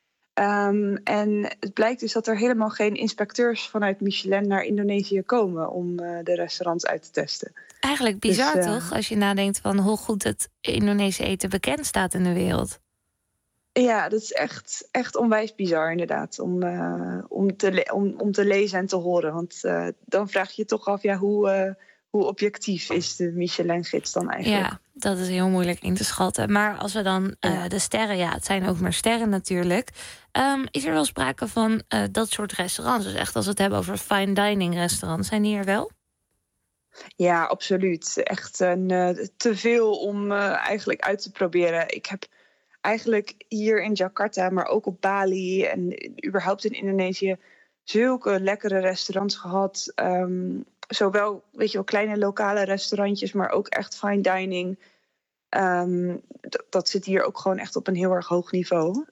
En het blijkt dus dat er helemaal geen inspecteurs vanuit Michelin naar Indonesië komen om de restaurants uit te testen. Eigenlijk bizar toch, als je nadenkt van hoe goed het Indonesische eten bekend staat in de wereld. Ja, dat is echt onwijs bizar inderdaad, om te lezen en te horen. Want dan vraag je je toch af, hoe objectief is de Michelin-gids dan eigenlijk? Ja, dat is heel moeilijk in te schatten. Maar als we dan de sterren, het zijn ook maar sterren natuurlijk. Is er wel sprake van dat soort restaurants? Dus echt als we het hebben over fine dining restaurants, zijn die er wel? Ja, absoluut. Echt te veel om eigenlijk uit te proberen. Ik heb eigenlijk hier in Jakarta, maar ook op Bali en überhaupt in Indonesië zulke lekkere restaurants gehad. Zowel, weet je wel, kleine lokale restaurantjes, maar ook echt fine dining. Dat zit hier ook gewoon echt op een heel erg hoog niveau.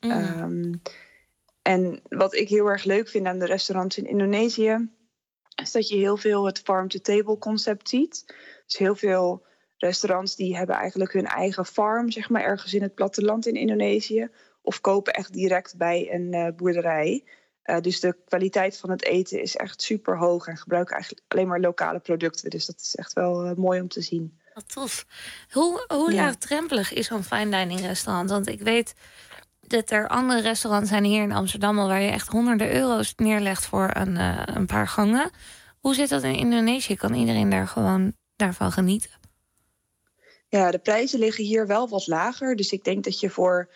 En wat ik heel erg leuk vind aan de restaurants in Indonesië, is dat je heel veel het farm-to-table concept ziet. Dus heel veel restaurants die hebben eigenlijk hun eigen farm, zeg maar, ergens in het platteland in Indonesië. Of kopen echt direct bij een boerderij. Dus de kwaliteit van het eten is echt super hoog en gebruiken eigenlijk alleen maar lokale producten. Dus dat is echt wel mooi om te zien. Wat tof. Hoe laagdrempelig is zo'n fine dining restaurant? Want ik weet dat er andere restaurants zijn hier in Amsterdam al waar je echt honderden euro's neerlegt voor een paar gangen. Hoe zit dat in Indonesië? Kan iedereen daar gewoon daarvan genieten? Ja, de prijzen liggen hier wel wat lager. Dus ik denk dat je voor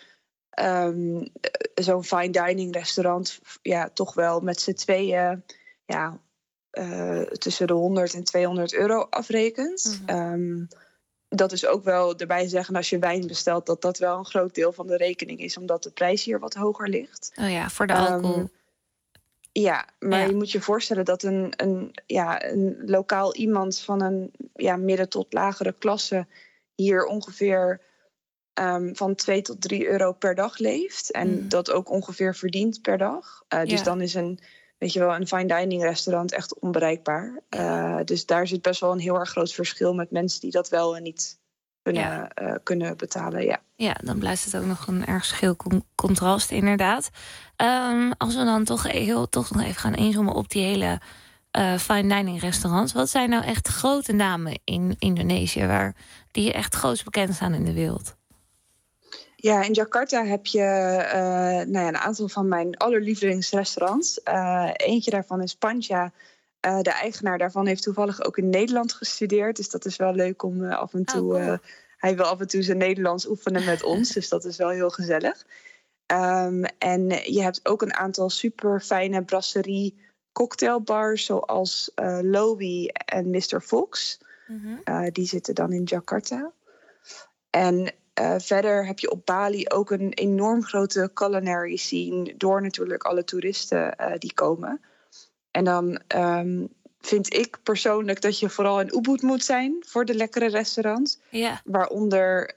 zo'n fine dining restaurant toch wel met z'n tweeën tussen de 100 en 200 euro afrekent. Dat is ook wel erbij zeggen, als je wijn bestelt, dat wel een groot deel van de rekening is, omdat de prijs hier wat hoger ligt. Oh ja, voor de alcohol. Je moet je voorstellen dat een lokaal iemand van een midden tot lagere klasse hier ongeveer van 2 tot 3 euro per dag leeft. En dat ook ongeveer verdient per dag. Dus dan is een fine dining restaurant echt onbereikbaar. Dus daar zit best wel een heel erg groot verschil met mensen die dat wel en niet kunnen betalen. Ja, dan blijft het ook nog een erg schil contrast, inderdaad. Als we dan toch nog even gaan inzoomen op die hele fine dining restaurants. Wat zijn nou echt grote namen in Indonesië die echt groot bekend staan in de wereld? Ja, in Jakarta heb je een aantal van mijn allerlievelingsrestaurants. Eentje daarvan is Panja. De eigenaar daarvan heeft toevallig ook in Nederland gestudeerd. Dus dat is wel leuk om af en toe... Cool. Hij wil af en toe zijn Nederlands oefenen met ons. Dus dat is wel heel gezellig. En je hebt ook een aantal super fijne brasserie cocktailbars, zoals Lowy en Mr. Fox. Die zitten dan in Jakarta. En verder heb je op Bali ook een enorm grote culinary scene, door natuurlijk alle toeristen die komen. En dan vind ik persoonlijk dat je vooral in Ubud moet zijn voor de lekkere restaurants. Ja. Waaronder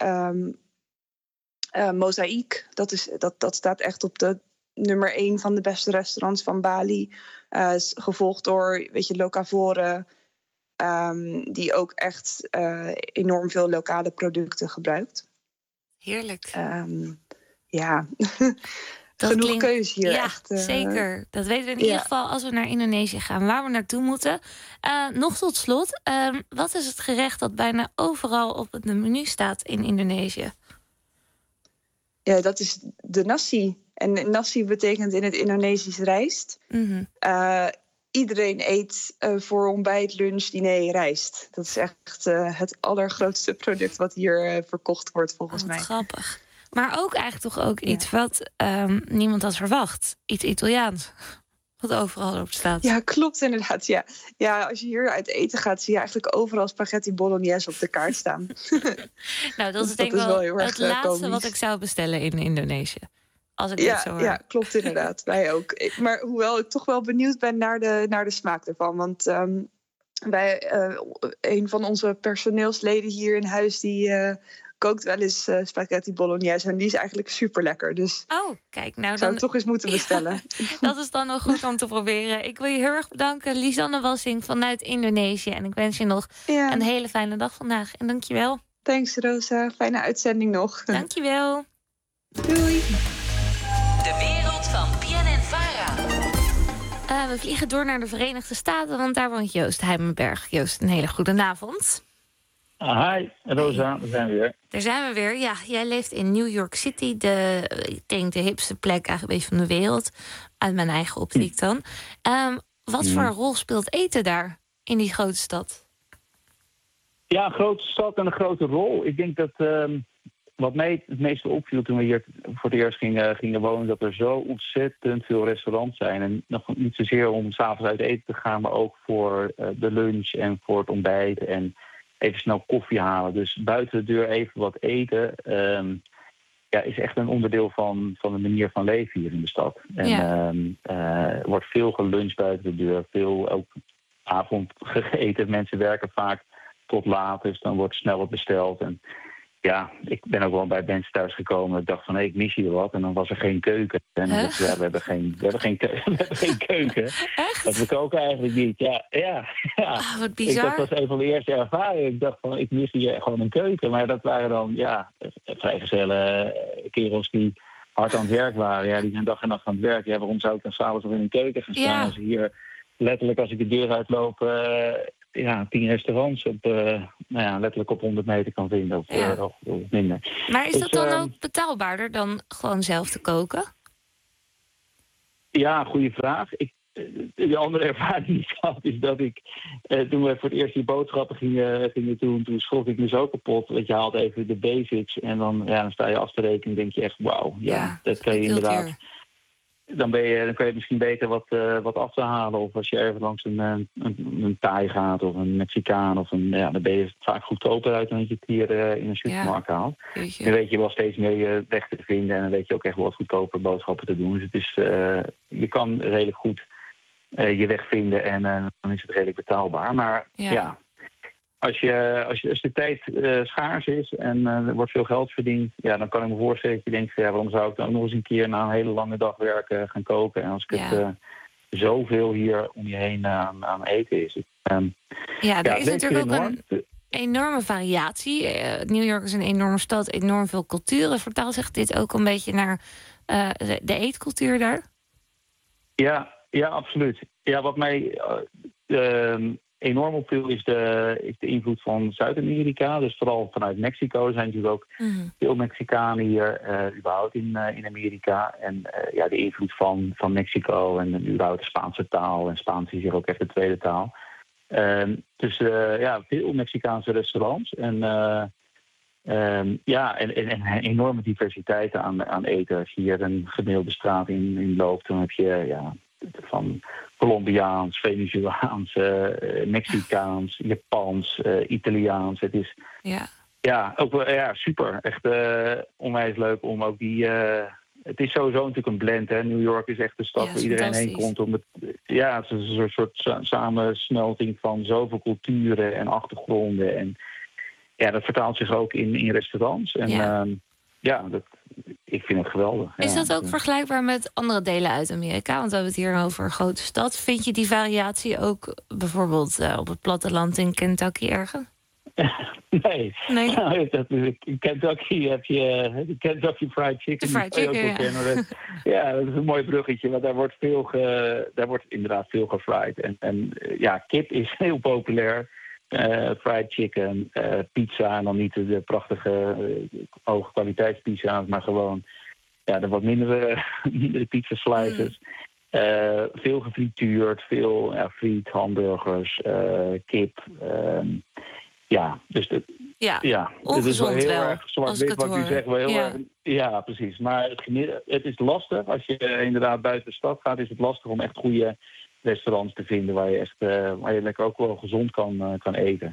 Mozaïek. Dat staat echt op de nummer 1 van de beste restaurants van Bali. Gevolgd door, Locavore. Die ook echt enorm veel lokale producten gebruikt. Heerlijk. Genoeg keus hier. Ja, echt, zeker. Dat weten we in ieder geval als we naar Indonesië gaan. Waar we naartoe moeten. Nog tot slot. Wat is het gerecht dat bijna overal op het menu staat in Indonesië? Ja, dat is de nasi. En nasi betekent in het Indonesisch rijst. Iedereen eet voor ontbijt, lunch, diner rijst. Dat is echt het allergrootste product wat hier verkocht wordt, volgens mij. Grappig. Maar ook eigenlijk toch ook iets wat niemand had verwacht. Iets Italiaans. Wat overal op staat. Ja, klopt inderdaad. Ja, als je hier uit eten gaat, zie je eigenlijk overal spaghetti bolognese op de kaart staan. Nou, dat is denk ik wel het laatste wat ik zou bestellen in Indonesië. Als ik dit zo hoor. Ja, klopt inderdaad. Wij ook. Maar hoewel ik toch wel benieuwd ben naar de smaak ervan. Want een van onze personeelsleden hier in huis, die kookt wel eens spaghetti bolognese. En die is eigenlijk super lekker. Dus kijk, nou zou ik toch eens moeten bestellen. Dat is dan nog goed om te proberen. Ik wil je heel erg bedanken, Lisanne Wassing vanuit Indonesië. En ik wens je nog een hele fijne dag vandaag. En dankjewel. Thanks, Rosa. Fijne uitzending nog. Dankjewel. Doei. De wereld van BNN Vara. We vliegen door naar de Verenigde Staten, want daar woont Joost Heimenberg. Joost, een hele goede avond. Hi, Rosa, daar zijn we weer. Daar zijn we weer. Ja, jij leeft in New York City, ik denk de hipste plek eigenlijk een beetje van de wereld. Uit mijn eigen optiek dan. Wat voor rol speelt eten daar, in die grote stad? Ja, een grote stad en een grote rol. Ik denk dat wat mij het meeste opviel toen we hier voor het eerst gingen wonen, dat er zo ontzettend veel restaurants zijn. En nog niet zozeer om 's avonds uit eten te gaan, maar ook voor de lunch en voor het ontbijt en even snel koffie halen. Dus buiten de deur even wat eten. is echt een onderdeel van de manier van leven hier in de stad. En er wordt veel geluncht buiten de deur, veel ook avond gegeten. Mensen werken vaak tot laat, dus dan wordt snel wat besteld. En ja, ik ben ook wel bij mensen thuis gekomen. Ik dacht van, ik mis hier wat. En dan was er geen keuken. En dan dacht ik, we hebben geen keuken. Echt? Dat we koken eigenlijk niet. Ja. Wat bizar. Dat was een van de eerste ervaringen. Ik dacht van, ik mis hier gewoon een keuken. Maar dat waren dan, vrijgezelle kerels die hard aan het werk waren. Ja, die zijn dag en nacht aan het werk. Ja, waarom zou ik dan s'avonds nog in een keuken gaan staan? Als hier letterlijk, als ik de deur uitloop, 10 restaurants op, letterlijk op 100 meter kan vinden. Of minder. Maar is dat dan ook betaalbaarder dan gewoon zelf te koken? Ja, goede vraag. De andere ervaring die ik had, is dat ik toen we voor het eerst die boodschappen gingen doen, toen schrok ik me zo kapot. Dat je haalt even de basics en dan sta je af te rekenen en denk je echt, wauw, dat kan je inderdaad. Dan kan je misschien beter wat af te halen. Of als je even langs een Thai gaat of een Mexicaan. Dan ben je vaak goedkoper uit dan dat je het hier in een supermarkt haalt. Dan weet je wel steeds meer je weg te vinden. En dan weet je ook echt wel wat goedkoper boodschappen te doen. Dus het is, je kan redelijk goed je weg vinden en dan is het redelijk betaalbaar. Maar als de tijd schaars is en er wordt veel geld verdiend, dan kan ik me voorstellen dat je denkt, waarom zou ik dan nog eens een keer na een hele lange dag werken gaan koken? En als ik het zoveel hier om je heen aan eten is. Er is natuurlijk ook een enorme variatie. New York is een enorme stad, enorm veel culturen. Vertaalt zich dit ook een beetje naar de eetcultuur daar? Ja, absoluut. Ja, wat mij enorm opviel is de invloed van Zuid-Amerika. Dus vooral vanuit Mexico. Er zijn natuurlijk ook veel Mexicanen hier überhaupt in Amerika. En de invloed van Mexico en überhaupt de Spaanse taal. En Spaans is hier ook echt de tweede taal. Dus veel Mexicaanse restaurants. En een enorme diversiteit aan eten. Als je hier een gemiddelde straat in loopt, dan heb je van Colombiaans, Venezolaans, Mexicaans, Japans, Italiaans. Het is ook wel super. Echt onwijs leuk om ook die. Het is sowieso natuurlijk een blend. Hè. New York is echt de stad waar iedereen heen komt. Het is een soort samensmelting van zoveel culturen en achtergronden. En dat vertaalt zich ook in restaurants. En ik vind het geweldig. Is dat ook vergelijkbaar met andere delen uit Amerika? Want we hebben het hier over een grote stad. Vind je die variatie ook bijvoorbeeld op het platteland in Kentucky erger? Nee. In Kentucky heb je de Kentucky Fried Chicken. De fried chicken, dat is een mooi bruggetje. Want daar wordt inderdaad veel gefried. En kip is heel populair. Fried chicken, pizza en dan niet de prachtige hoge kwaliteitspizza's, maar gewoon de wat mindere pizza slices. Veel gefrituurd, veel friet, hamburgers, kip. Dus het is wel heel erg zwart-wit wat u zegt. Wel heel erg, precies. Maar het is lastig. Als je inderdaad buiten de stad gaat, is het lastig om echt goede restaurants te vinden waar je lekker ook wel gezond kan eten.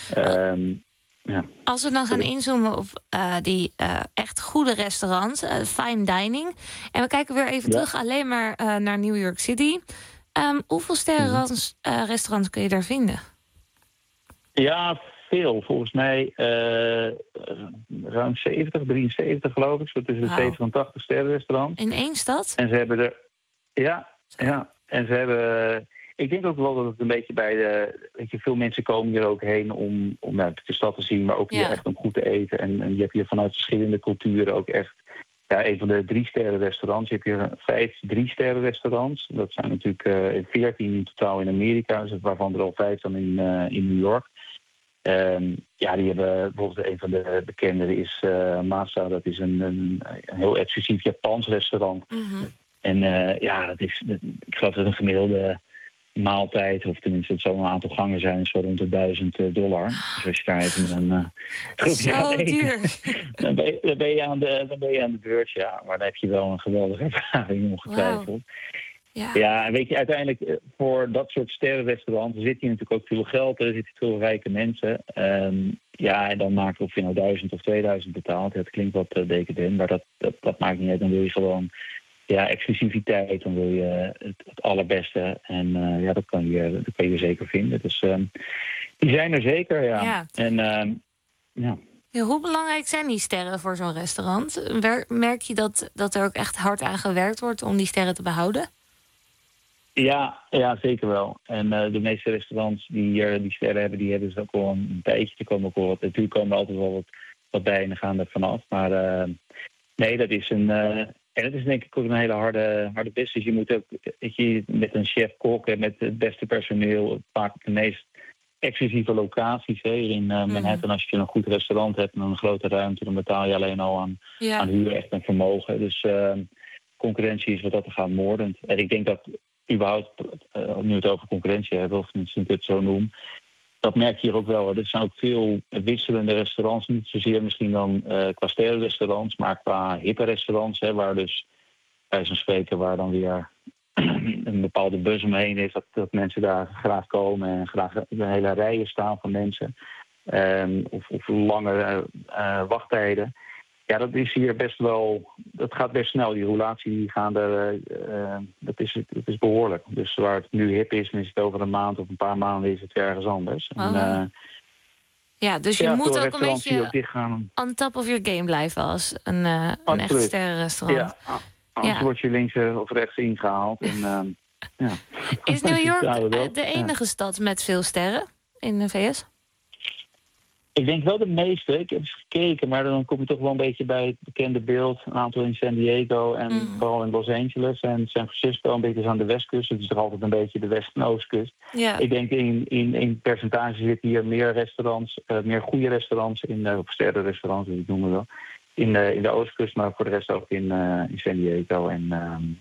Als we dan gaan inzoomen op die echt goede restaurants, fine dining. En we kijken weer even terug alleen maar naar New York City. Hoeveel sterrenrestaurants kun je daar vinden? Ja, veel. Volgens mij ruim 70, 73 geloof ik. Zo tussen de 70 en 80 sterrenrestaurants. In één stad? En ze hebben er. En ze hebben. Ik denk ook wel dat het een beetje bij veel mensen komen hier ook heen om de stad te zien, maar ook hier echt om goed te eten. En je hebt hier vanuit verschillende culturen ook echt een van de 3-sterren-restaurants. Je hebt hier 5 3-sterren-restaurants. Dat zijn natuurlijk 14 in totaal in Amerika, dus waarvan er al 5 dan in New York. Die hebben bijvoorbeeld een van de bekende is Masa. Dat is een heel exclusief Japans restaurant. En ik geloof dat een gemiddelde maaltijd, of tenminste het zo'n aantal gangen zijn, zo rond de $1000. Dus als je daar even een groepje gaat eten, dan ben je aan de beurt, maar dan heb je wel een geweldige ervaring ongetwijfeld. Ja, en weet je, uiteindelijk voor dat soort sterrenrestaurants zit hier natuurlijk ook veel geld. Er zitten veel rijke mensen. En dan maakt het of je nou 1000 of 2000 betaalt. Het klinkt wat decadent, maar dat maakt niet uit. Dan wil je gewoon exclusiviteit. Dan wil je het allerbeste. En dat kan je zeker vinden. Dus die zijn er zeker, ja. En hoe belangrijk zijn die sterren voor zo'n restaurant? Merk je dat er ook echt hard aan gewerkt wordt om die sterren te behouden? Ja, zeker wel. En de meeste restaurants die sterren hebben, die hebben ze ook al een tijdje. Er komen ook wel wat. Natuurlijk komen er altijd wel wat bij en dan gaan er vanaf. Maar nee, dat is en het is denk ik ook een hele harde business. Je moet ook met een chef-kok en met het beste personeel, vaak op de meest exclusieve locaties. Hier in Manhattan, als je een goed restaurant hebt en een grote ruimte, dan betaal je alleen al aan huur echt een vermogen. Dus concurrentie is wat dat er gaat moordend. En ik denk dat überhaupt, nu we het over concurrentie hebben, of tenminste ik het zo noem, dat merk je hier ook wel. Er zijn ook veel wisselende restaurants, niet zozeer misschien dan qua sterrenrestaurants, maar qua hippe restaurants, waar dus bij zo'n spreken waar dan weer een bepaalde buzz omheen is, dat mensen daar graag komen en graag een hele rijen staan van mensen. Of lange wachttijden. Ja, dat is hier best wel. Dat gaat best snel. Die roulatie die gaan dat is behoorlijk. Dus waar het nu hip is, is het over een maand of een paar maanden is het weer ergens anders. Dus je moet ook een beetje on top of your game blijven als een echt sterrenrestaurant. Ja, anders word je links of rechts ingehaald. Is New York de enige stad met veel sterren in de VS? Ik denk wel de meeste. Ik heb eens gekeken, maar dan kom je toch wel een beetje bij het bekende beeld. Een aantal in San Diego en vooral in Los Angeles en San Francisco, een beetje aan de westkust. Het is toch altijd een beetje de west- en oostkust. Ja. Ik denk in percentage zitten hier meer restaurants, meer goede restaurants, of sterrenrestaurants, hoe je het noemen wil, in de oostkust, maar voor de rest ook in San Diego en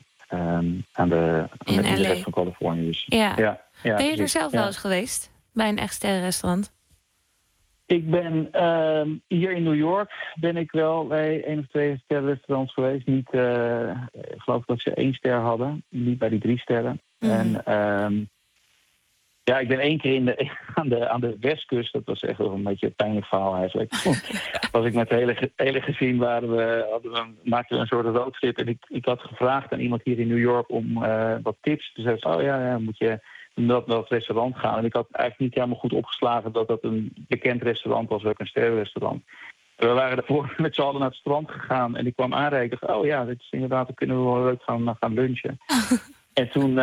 aan de rest van Californië. Dus, ben je er zelf wel eens geweest bij een echt sterrenrestaurant? Ik ben hier in New York ben ik wel bij 1 of 2 sterrenrestaurants geweest. Niet, ik geloof dat ze 1 ster hadden, niet bij die 3 sterren. En ik ben 1 keer aan de westkust. Dat was echt wel een beetje een pijnlijk verhaal eigenlijk. Was ik met het hele gezin maakten we een soort roadtrip. En ik had gevraagd aan iemand hier in New York om wat tips. Dus zei ze, moet je naar dat restaurant gaan. En ik had eigenlijk niet helemaal goed opgeslagen dat een bekend restaurant was, ook een sterrenrestaurant. We waren daarvoor met z'n allen naar het strand gegaan en ik kwam aanrijden. Ik dacht, dit is inderdaad, dan kunnen we wel leuk gaan lunchen. En toen,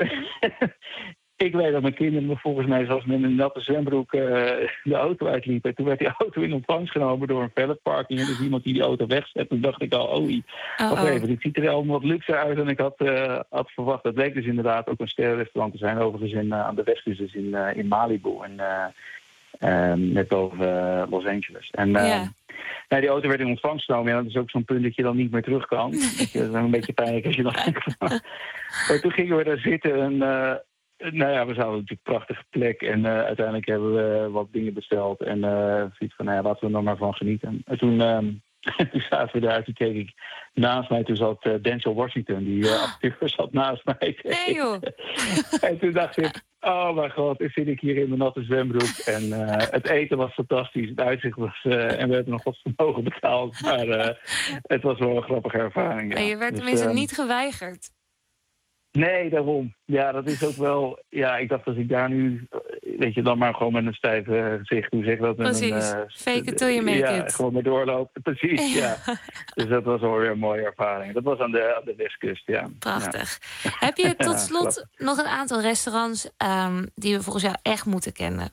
ik weet dat mijn kinderen me volgens mij zelfs met een natte zwembroek de auto uitliepen. En toen werd die auto in ontvangst genomen door een valet parking. En dus iemand die auto wegzet. Toen dacht ik al, wacht even, dit ziet er wel wat luxe uit dan ik had verwacht. Dat bleek dus inderdaad ook een sterrenrestaurant te zijn. Overigens aan de westkust, dus in Malibu. En net boven Los Angeles. En die auto werd in ontvangst genomen. Ja, dat is ook zo'n punt dat je dan niet meer terug kan. Dat is een beetje pijnlijk als je dan maar toen gingen we daar zitten en we zouden natuurlijk een prachtige plek. En uiteindelijk hebben we wat dingen besteld. En zoiets van, laten we er nog maar van genieten. En toen zaten we daar. Toen keek ik naast mij. Toen zat Denzel Washington. Die acteur zat naast mij. Nee joh. En toen dacht ik, oh mijn god, dan zit ik hier in mijn natte zwembroek. En het eten was fantastisch. Het uitzicht was... en we hebben nog wat vermogen betaald. Maar het was wel een grappige ervaring. Ja. En je werd tenminste niet geweigerd. Nee, daarom. Ja, dat is ook wel... Ja, ik dacht als ik daar nu... Weet je, dan maar gewoon met een stijf gezicht. Hoe zeg dat? Precies. Fake it till you make it. Ja, gewoon mee doorlopen. Precies, ja. Dus dat was alweer een mooie ervaring. Dat was aan de westkust, ja. Prachtig. Ja. Heb je tot slot nog een aantal restaurants die we volgens jou echt moeten kennen?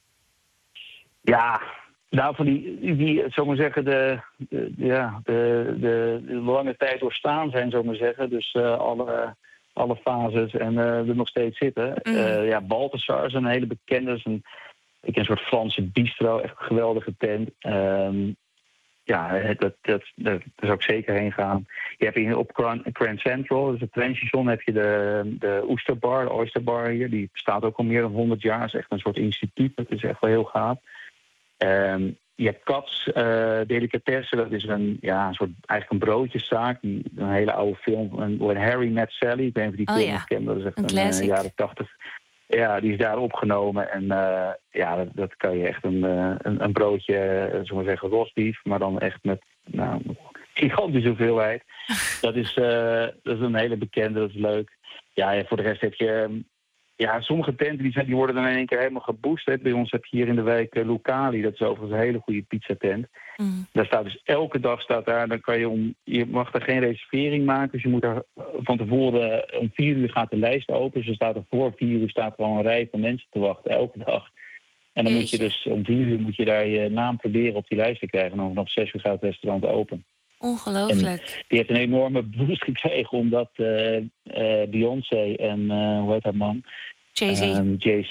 Ja, nou, van die zou maar zeggen, de lange tijd doorstaan zijn, zou maar zeggen. Dus alle fases en er nog steeds zitten. Balthazar is een hele bekende. Is een soort Franse bistro. Echt een geweldige tent. Daar zou ik zeker heen gaan. Je hebt op Grand Central, dus het treinstation, heb je de Oysterbar, de Oysterbar hier. Die bestaat ook al meer dan 100 jaar. Het is echt een soort instituut. Dat is echt wel heel gaaf. Cats Delicatessen, dat is een soort eigenlijk een broodjeszaak. Een hele oude film. When Harry Met Sally, ik weet niet of die film kent. Dat is echt een jaren 80. Ja, die is daar opgenomen. En dat kan je echt een broodje, zullen we maar zeggen, rosbief. Maar dan echt met gigantische hoeveelheid. Dat is een hele bekende, dat is leuk. Ja, voor de rest heb je... sommige tenten die worden dan in één keer helemaal geboost. Hè. Bij ons heb je hier in de wijk Lucali. Dat is overigens een hele goede pizzatent. Daar staat dus elke dag dan kan je mag daar geen reservering maken. Dus je moet er van tevoren om 4 uur gaat de lijst open. Dus er staat er voor 4 uur staat er al een rij van mensen te wachten elke dag. En dan moet je dus om 4 uur moet je daar je naam proberen op die lijst te krijgen. En dan vanaf 6 uur gaat het restaurant open. Ongelooflijk. En die heeft een enorme boost gekregen omdat Beyoncé en hoe heet dat man? Jay-Z.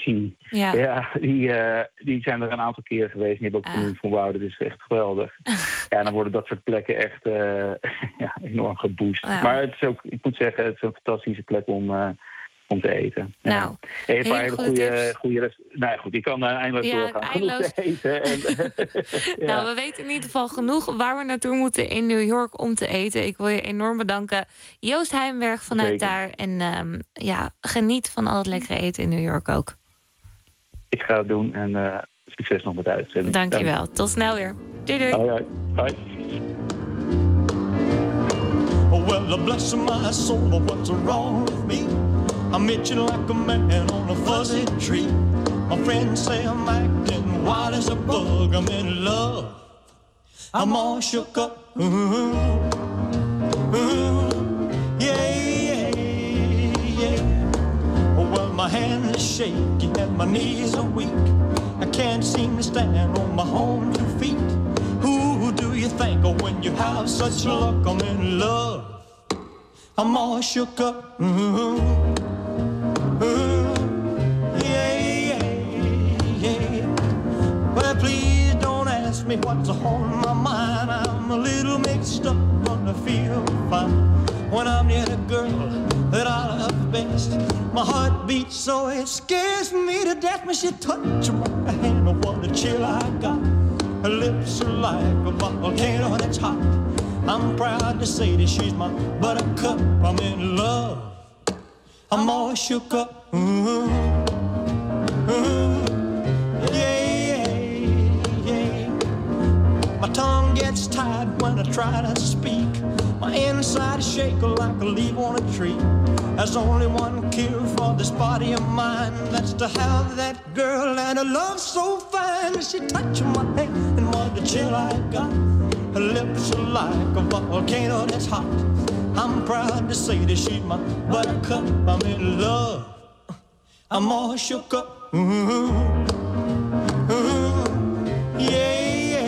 Die zijn er een aantal keren geweest. Die hebben ook toen voorbouwd. Dat is echt geweldig. Dan worden dat soort plekken echt enorm geboost. Maar het is ook, ik moet zeggen, het is een fantastische plek om te eten. Nou, een paar hele goede nou goed, ik kan eindeloos doorgaan. Eindeloos. Te eten. Nou, we weten in ieder geval genoeg waar we naartoe moeten in New York om te eten. Ik wil je enorm bedanken. Joost Heimberg vanuit daar. En geniet van al het lekkere eten in New York ook. Ik ga het doen en succes nog met de uitzending. Dankjewel. Tot snel weer. Doei doei. Hoi. Well, bless my soul, what's wrong with me? I'm itching like a man on a fuzzy tree. My friends say I'm acting wild as a bug. I'm in love. I'm all shook up. Yeah. Well, my hand is shaky and my knees are weak. I can't seem to stand on my own 2 feet. Who do you think of when you have such luck? I'm in love. I'm all shook up. Yeah. Well, please don't ask me what's on my mind. I'm a little mixed up, but I feel fine when I'm near the girl that I love best. My heart beats so it scares me to death when she touches my hand. Oh, what a chill I got. Her lips are like a volcano that's hot. I'm proud to say that she's my buttercup. I'm in love. I'm all shook up. Yeah. My tongue gets tied when I try to speak. My inside is shaking like a leaf on a tree. There's only one cure for this body of mine. That's to have that girl and her love so fine. She touched my hand and what the chill I got. Her lips are like a volcano that's hot. I'm proud to say that she's my buttercup. I'm in love. I'm all shook up. Yeah.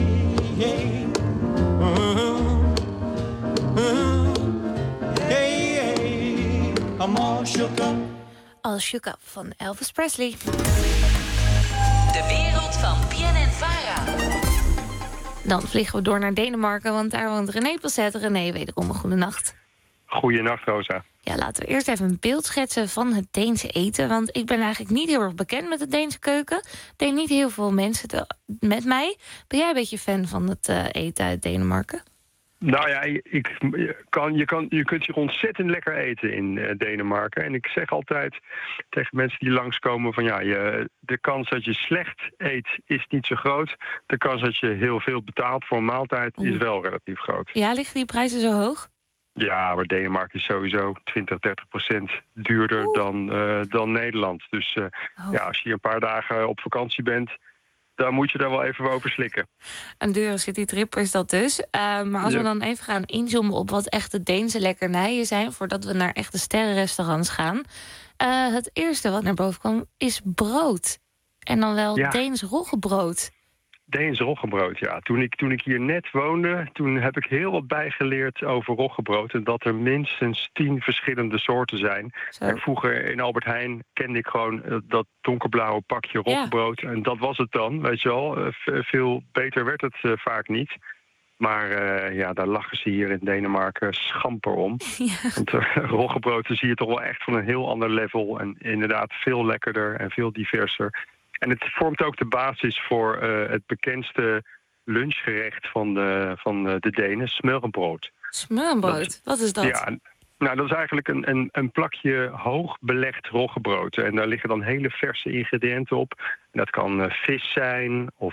I'm all shook up. All shook up van Elvis Presley. De wereld van PNN-VARA. Dan vliegen we door naar Denemarken, want daar woont René Passet. René, wederom een goede nacht. Goeienacht, Rosa. Ja, laten we eerst even een beeld schetsen van het Deense eten. Want ik ben eigenlijk niet heel erg bekend met de Deense keuken. Ik denk niet heel veel mensen met mij. Ben jij een beetje fan van het eten uit Denemarken? Nou ja, je kunt hier ontzettend lekker eten in Denemarken. En ik zeg altijd tegen mensen die langskomen van de kans dat je slecht eet is niet zo groot. De kans dat je heel veel betaalt voor een maaltijd is wel relatief groot. Ja, liggen die prijzen zo hoog? Ja, maar Denemarken is sowieso 20-30% duurder dan Nederland. Dus als je hier een paar dagen op vakantie bent, dan moet je daar wel even over slikken. Een dure citytrip is dat dus. Maar als we dan even gaan inzoomen op wat echte Deense lekkernijen zijn, voordat we naar echte sterrenrestaurants gaan. Het eerste wat naar boven kwam is brood. En dan wel Deens roggebrood. Deens roggebrood, ja. Toen ik hier net woonde, toen heb ik heel wat bijgeleerd over roggebrood. En dat er minstens 10 verschillende soorten zijn. En vroeger in Albert Heijn kende ik gewoon dat donkerblauwe pakje roggebrood. Ja. En dat was het dan, weet je wel. Veel beter werd het vaak niet. Maar daar lachen ze hier in Denemarken schamper om. Ja. Want roggebrood zie je toch wel echt van een heel ander level. En inderdaad veel lekkerder en veel diverser. En het vormt ook de basis voor het bekendste lunchgerecht van de Denen, smørrebrød. Smørrebrød, wat is dat? Ja, nou, dat is eigenlijk een plakje hoog belegd roggebrood. En daar liggen dan hele verse ingrediënten op. En dat kan vis zijn, of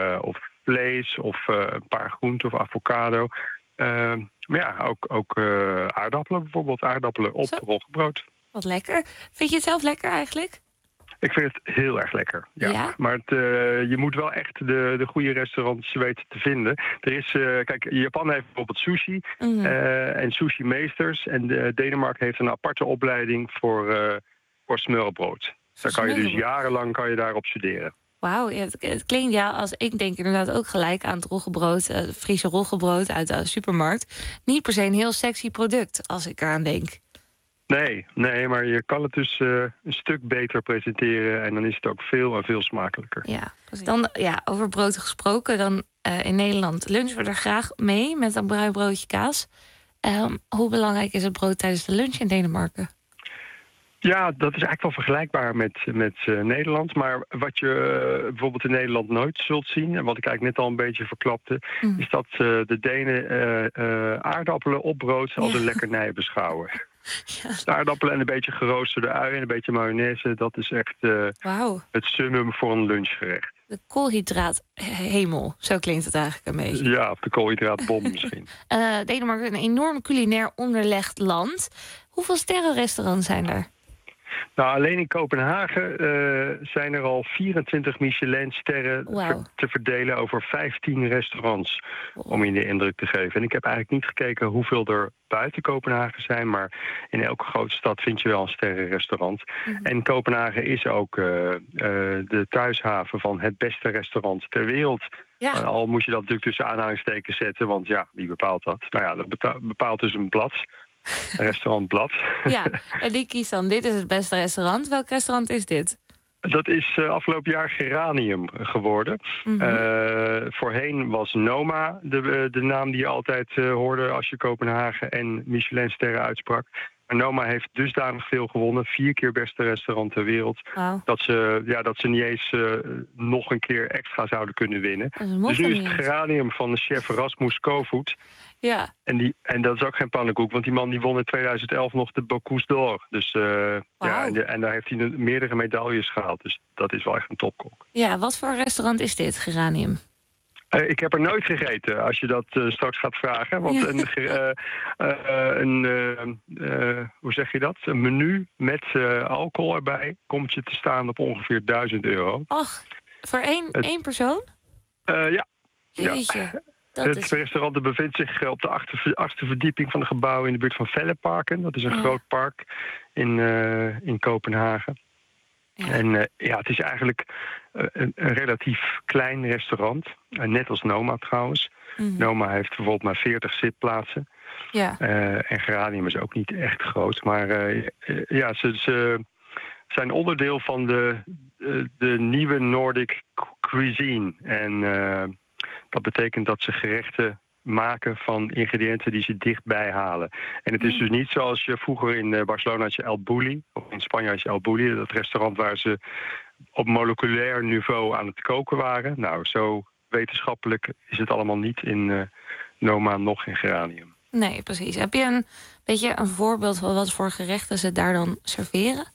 vlees, of een paar groenten of avocado. Maar ja, ook aardappelen bijvoorbeeld. Aardappelen op roggebrood. Wat lekker. Vind je het zelf lekker eigenlijk? Ik vind het heel erg lekker. Ja. Maar je moet wel echt de goede restaurants weten te vinden. Er is, kijk, Japan heeft bijvoorbeeld sushi en sushi-meesters. En Denemarken heeft een aparte opleiding voor smørrebrød. Daar kan je dus jarenlang daarop studeren. Wauw, het klinkt als ik denk inderdaad ook gelijk aan het roggebrood, Friese roggebrood uit de supermarkt. Niet per se een heel sexy product, als ik eraan denk. Nee, maar je kan het dus een stuk beter presenteren en dan is het ook veel en veel smakelijker. Ja, dan over brood gesproken, dan in Nederland lunchen we er graag mee met een bruin broodje kaas. Hoe belangrijk is het brood tijdens de lunch in Denemarken? Ja, dat is eigenlijk wel vergelijkbaar met Nederland. Maar wat je bijvoorbeeld in Nederland nooit zult zien, en wat ik eigenlijk net al een beetje verklapte, is dat de Denen aardappelen op brood als een lekkernij beschouwen. Ja. Aardappelen en een beetje geroosterde ui en een beetje mayonaise, dat is echt het summum voor een lunchgerecht. De koolhydraathemel, zo klinkt het eigenlijk een beetje. Ja, of de koolhydraatbom misschien. Denemarken is een enorm culinair onderlegd land. Hoeveel sterrenrestaurants zijn er? Nou, alleen in Kopenhagen zijn er al 24 Michelin-sterren te verdelen over 15 restaurants. Om je de indruk te geven. En ik heb eigenlijk niet gekeken hoeveel er buiten Kopenhagen zijn. Maar in elke grote stad vind je wel een sterrenrestaurant. En Kopenhagen is ook de thuishaven van het beste restaurant ter wereld. Ja. Al moet je dat natuurlijk tussen aanhalingstekens zetten. Want ja, wie bepaalt dat? Nou ja, dat bepaalt dus een blad. Restaurantblad. Ja, en die kiest dan, dit is het beste restaurant. Welk restaurant is dit? Dat is afgelopen jaar Geranium geworden. Voorheen was Noma de naam die je altijd hoorde als je Kopenhagen en Michelin-sterren uitsprak. Maar Noma heeft dusdanig veel gewonnen, 4 keer beste restaurant ter wereld, dat ze niet eens nog een keer extra zouden kunnen winnen. Dus nu is het Geranium van de chef Rasmus Kofoed. Ja. En dat is ook geen pannenkoek, want die man die won in 2011 nog de Bocuse d'Or. Dus en daar heeft hij meerdere medailles gehaald. Dus dat is wel echt een topkok. Ja, wat voor restaurant is dit, Geranium? Ik heb er nooit gegeten, als je dat straks gaat vragen. Want hoe zeg je dat? Een menu met alcohol erbij komt je te staan op ongeveer €1000. Och, voor één persoon? Ja. Jeetje. Ja. Het restaurant bevindt zich op de achtste verdieping van een gebouw in de buurt van Velleparken. Dat is een groot park in Kopenhagen. Ja. En het is eigenlijk een relatief klein restaurant. Net als Noma trouwens. Noma heeft bijvoorbeeld maar 40 zitplaatsen. Ja. En Geranium is ook niet echt groot. Maar ze zijn onderdeel van de nieuwe Nordic cuisine. En dat betekent dat ze gerechten maken van ingrediënten die ze dichtbij halen. En het is dus niet zoals je vroeger in Barcelona had je El Bulli, of in Spanje had je El Bulli, dat restaurant waar ze op moleculair niveau aan het koken waren. Nou, zo wetenschappelijk is het allemaal niet in Noma, nog in Geranium. Nee, precies. Heb je een voorbeeld van wat voor gerechten ze daar dan serveren?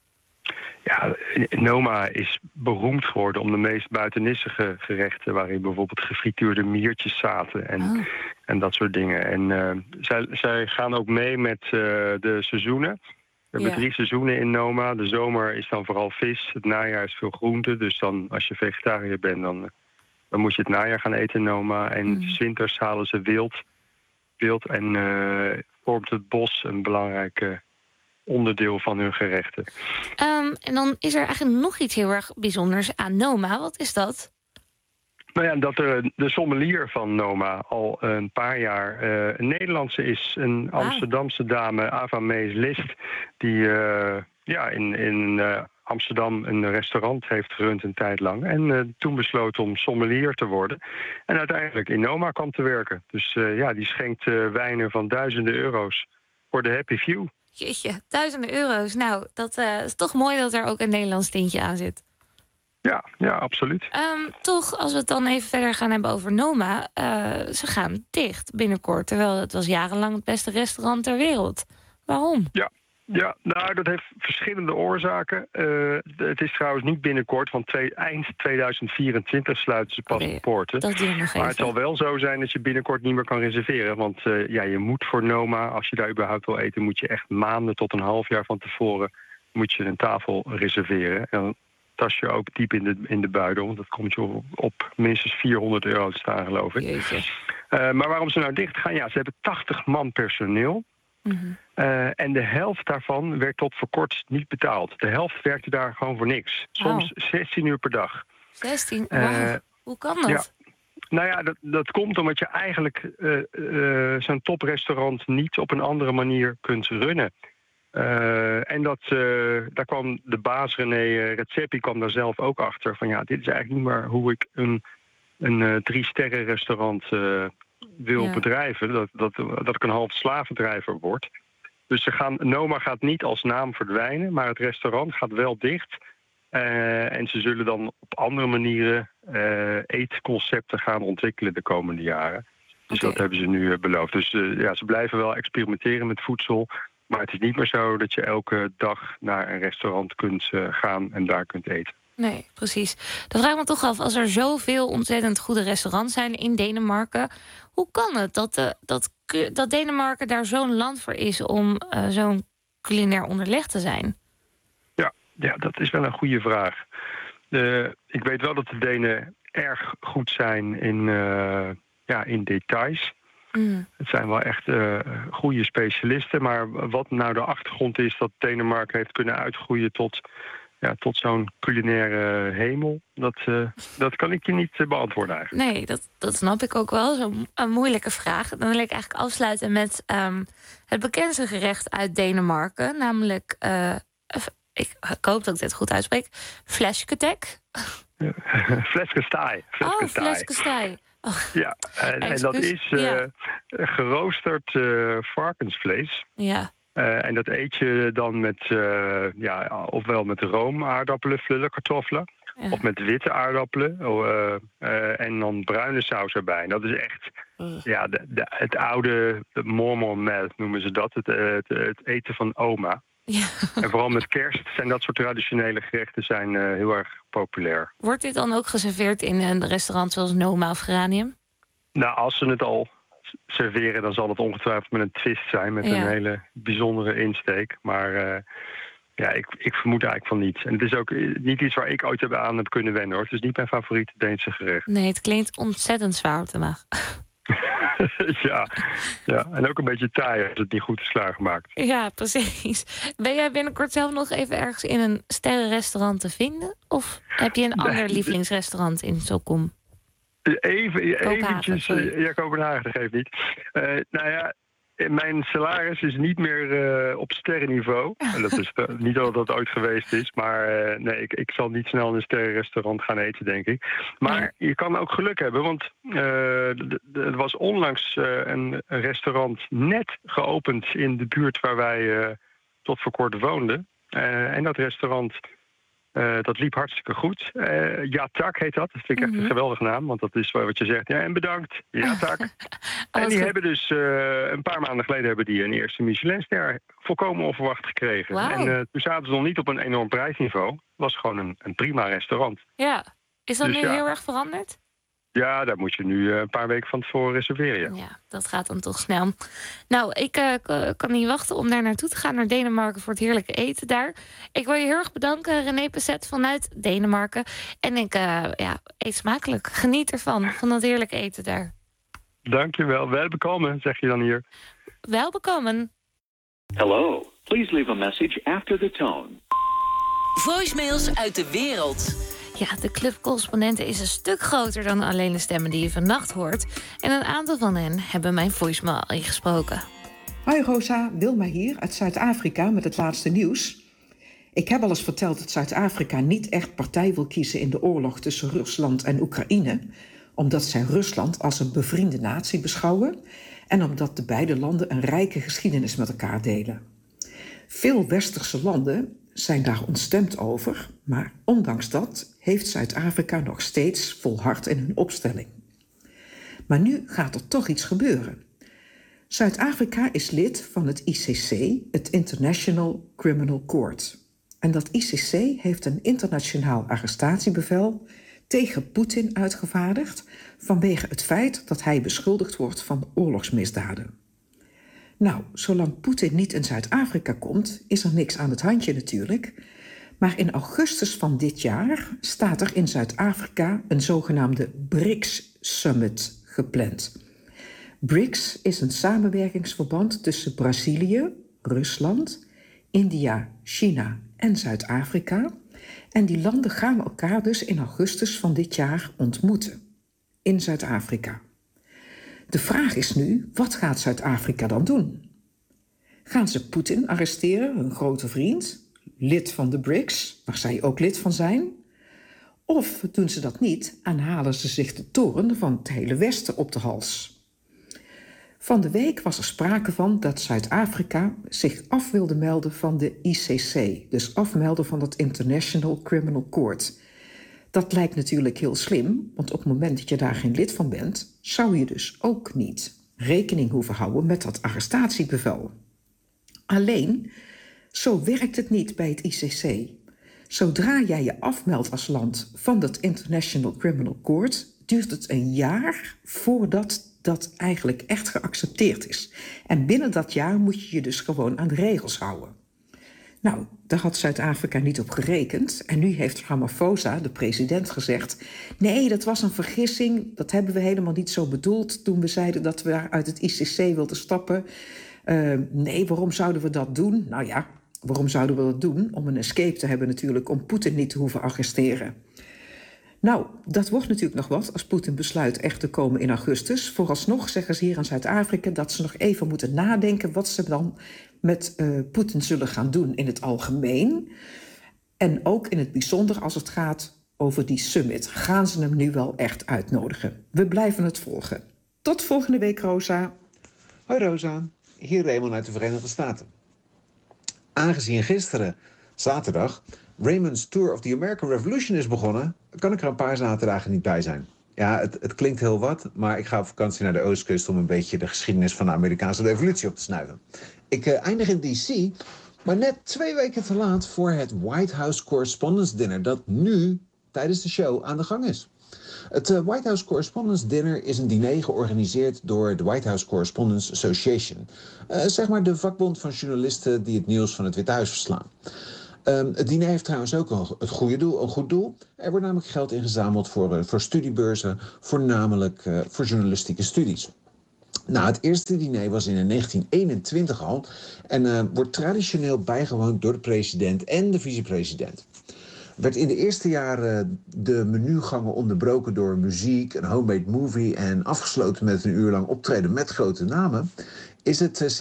Ja, Noma is beroemd geworden om de meest buitennissige gerechten, waarin bijvoorbeeld gefrituurde miertjes zaten en dat soort dingen. En zij gaan ook mee met de seizoenen. We hebben 3 seizoenen in Noma. De zomer is dan vooral vis, het najaar is veel groente. Dus dan, als je vegetariër bent, dan moet je het najaar gaan eten in Noma. En 's winters halen ze wild en vormt het bos een belangrijke onderdeel van hun gerechten. En dan is er eigenlijk nog iets heel erg bijzonders aan Noma. Wat is dat? Nou ja, dat de sommelier van Noma al een paar jaar een Nederlandse is. Een Amsterdamse dame, Ava Mees-List, die in Amsterdam een restaurant heeft gerund een tijd lang. En toen besloot om sommelier te worden. En uiteindelijk in Noma kwam te werken. Dus die schenkt wijnen van duizenden euro's voor de happy few. Jeetje, duizenden euro's. Nou, dat is toch mooi dat er ook een Nederlands tintje aan zit. Ja, absoluut. Toch, als we het dan even verder gaan hebben over Noma... ze gaan dicht binnenkort, terwijl het was jarenlang het beste restaurant ter wereld. Waarom? Ja, nou, dat heeft verschillende oorzaken. Het is trouwens niet binnenkort, want eind 2024 sluiten ze pas de poorten. Maar het zal wel zo zijn dat je binnenkort niet meer kan reserveren. Want je moet voor Noma, als je daar überhaupt wil eten... moet je echt maanden tot een half jaar van tevoren moet je een tafel reserveren. En dan tas je ook diep in de buidel, want dat komt je op minstens €400 te staan, geloof ik. Maar waarom ze nou dicht gaan? Ja, ze hebben 80 man personeel. Mm-hmm. En de helft daarvan werd tot voor kort niet betaald. De helft werkte daar gewoon voor niks. Soms 16 uur per dag. 16? Wow. Hoe kan dat? Ja. Nou ja, dat komt omdat je eigenlijk zo'n toprestaurant niet op een andere manier kunt runnen. En daar kwam de baas René Redzepi kwam daar zelf ook achter. Van dit is eigenlijk niet meer hoe ik een 3-sterren restaurant wil bedrijven. Dat ik een half slavendrijver word. Dus Noma gaat niet als naam verdwijnen, maar het restaurant gaat wel dicht. En ze zullen dan op andere manieren eetconcepten gaan ontwikkelen de komende jaren. Dus dat hebben ze nu beloofd. Dus ze blijven wel experimenteren met voedsel. Maar het is niet meer zo dat je elke dag naar een restaurant kunt gaan en daar kunt eten. Nee, precies. Dan vraag ik me toch af, als er zoveel ontzettend goede restaurants zijn in Denemarken... hoe kan het dat Denemarken daar zo'n land voor is om zo'n culinair onderlegd te zijn? Ja, dat is wel een goede vraag. Ik weet wel dat de Denen erg goed zijn in details. Het zijn wel echt goede specialisten. Maar wat nou de achtergrond is dat Denemarken heeft kunnen uitgroeien tot zo'n culinaire hemel, dat kan ik je niet beantwoorden eigenlijk. Nee, dat snap ik ook wel. Zo'n moeilijke vraag. Dan wil ik eigenlijk afsluiten met het bekendste gerecht uit Denemarken. Namelijk, ik hoop dat ik dit goed uitspreek, flæskesteg. Flæskesteg. Flæskesteg. Oh. Ja, en dat is geroosterd varkensvlees. Ja. En dat eet je dan met, ofwel met room, aardappelen, vullen, kartoffelen. Ja. Of met witte aardappelen. En dan bruine saus erbij. En dat is echt het oude mormormel noemen ze dat. Het eten van oma. Ja. En vooral met kerst zijn dat soort traditionele gerechten heel erg populair. Wordt dit dan ook geserveerd in een restaurant zoals Noma of Geranium? Nou, als ze het al serveren, dan zal het ongetwijfeld met een twist zijn. Met een hele bijzondere insteek. Maar ik vermoed eigenlijk van niet. En het is ook niet iets waar ik ooit aan heb kunnen wennen, hoor. Het is niet mijn favoriete Deense gerecht. Nee, het klinkt ontzettend zwaar op de maag. ja, en ook een beetje taai als het niet goed is klaargemaakt. Ja, precies. Ben jij binnenkort zelf nog even ergens in een sterrenrestaurant te vinden? Of heb je een ander lievelingsrestaurant in Stockholm? Eventjes, Kopenhagen, dat geeft niet. Mijn salaris is niet meer op sterrenniveau. En dat is niet dat dat ooit geweest is. Maar ik zal niet snel in een sterrenrestaurant gaan eten, denk ik. Maar je kan ook geluk hebben, want er was onlangs een restaurant net geopend in de buurt waar wij tot voor kort woonden. En dat restaurant, dat liep hartstikke goed. Ja, tak heet dat. Dat vind ik echt een geweldige naam, want dat is wat je zegt. Ja, en bedankt. Ja, tak. En die hebben dus een paar maanden geleden een eerste Michelinster volkomen onverwacht gekregen. Wow. En toen zaten ze nog niet op een enorm prijsniveau. Het was gewoon een prima restaurant. Ja. Is dat nu heel erg veranderd? Ja, daar moet je nu een paar weken van tevoren reserveren. Ja, dat gaat dan toch snel. Nou, ik kan niet wachten om daar naartoe te gaan, naar Denemarken, voor het heerlijke eten daar. Ik wil je heel erg bedanken, René Passet vanuit Denemarken. En ik eet smakelijk. Geniet ervan, van dat heerlijke eten daar. Dankjewel. Welbekomen, zeg je dan hier. Welbekomen. Hello. Please leave a message after the tone. Voicemails uit de wereld. Ja, de Club Correspondenten is een stuk groter dan alleen de stemmen die je vannacht hoort. En een aantal van hen hebben mijn voicemail ingesproken. Hoi Rosa, Wilma hier uit Zuid-Afrika met het laatste nieuws. Ik heb al eens verteld dat Zuid-Afrika niet echt partij wil kiezen in de oorlog tussen Rusland en Oekraïne, omdat zij Rusland als een bevriende natie beschouwen en omdat de beide landen een rijke geschiedenis met elkaar delen. Veel westerse landen zijn daar ontstemd over, maar ondanks dat heeft Zuid-Afrika nog steeds volhard in hun opstelling. Maar nu gaat er toch iets gebeuren. Zuid-Afrika is lid van het ICC, het International Criminal Court. En dat ICC heeft een internationaal arrestatiebevel tegen Poetin uitgevaardigd vanwege het feit dat hij beschuldigd wordt van oorlogsmisdaden. Nou, zolang Poetin niet in Zuid-Afrika komt, is er niks aan het handje natuurlijk. Maar in augustus van dit jaar staat er in Zuid-Afrika een zogenaamde BRICS-summit gepland. BRICS is een samenwerkingsverband tussen Brazilië, Rusland, India, China en Zuid-Afrika. En die landen gaan elkaar dus in augustus van dit jaar ontmoeten in Zuid-Afrika. De vraag is nu, wat gaat Zuid-Afrika dan doen? Gaan ze Poetin arresteren, hun grote vriend, lid van de BRICS, waar zij ook lid van zijn? Of doen ze dat niet en halen ze zich de toren van het hele Westen op de hals? Van de week was er sprake van dat Zuid-Afrika zich af wilde melden van de ICC, dus afmelden van het International Criminal Court. Dat lijkt natuurlijk heel slim, want op het moment dat je daar geen lid van bent, zou je dus ook niet rekening hoeven houden met dat arrestatiebevel. Alleen, zo werkt het niet bij het ICC. Zodra jij je afmeldt als land van dat International Criminal Court, duurt het een jaar voordat dat eigenlijk echt geaccepteerd is. En binnen dat jaar moet je je dus gewoon aan de regels houden. Nou, daar had Zuid-Afrika niet op gerekend. En nu heeft Ramaphosa, de president, gezegd, nee, dat was een vergissing. Dat hebben we helemaal niet zo bedoeld toen we zeiden dat we uit het ICC wilden stappen. Nee, waarom zouden we dat doen? Nou ja, waarom zouden we dat doen? Om een escape te hebben natuurlijk, om Poetin niet te hoeven arresteren. Nou, dat wordt natuurlijk nog wat als Poetin besluit echt te komen in augustus. Vooralsnog zeggen ze hier in Zuid-Afrika dat ze nog even moeten nadenken wat ze dan met Poetin zullen gaan doen in het algemeen. En ook in het bijzonder als het gaat over die summit. Gaan ze hem nu wel echt uitnodigen? We blijven het volgen. Tot volgende week, Rosa. Hoi Rosa, hier Raymond uit de Verenigde Staten. Aangezien gisteren, zaterdag, Raymond's Tour of the American Revolution is begonnen, kan ik er een paar zaterdagen niet bij zijn. Ja, het klinkt heel wat, maar ik ga op vakantie naar de Oostkust om een beetje de geschiedenis van de Amerikaanse revolutie op te snuiven. Ik eindig in D.C., maar net 2 weken te laat voor het White House Correspondents' Dinner dat nu tijdens de show aan de gang is. Het White House Correspondents' Dinner is een diner georganiseerd door de White House Correspondents Association. Zeg maar de vakbond van journalisten die het nieuws van het Witte Huis verslaan. Het diner heeft trouwens ook een goed doel. Er wordt namelijk geld ingezameld voor studiebeurzen, voornamelijk voor journalistieke studies. Nou, het eerste diner was in 1921 al en wordt traditioneel bijgewoond door de president en de vicepresident. Werd in de eerste jaren de menugangen onderbroken door muziek, een homemade movie en afgesloten met een uur lang optreden met grote namen, is het sinds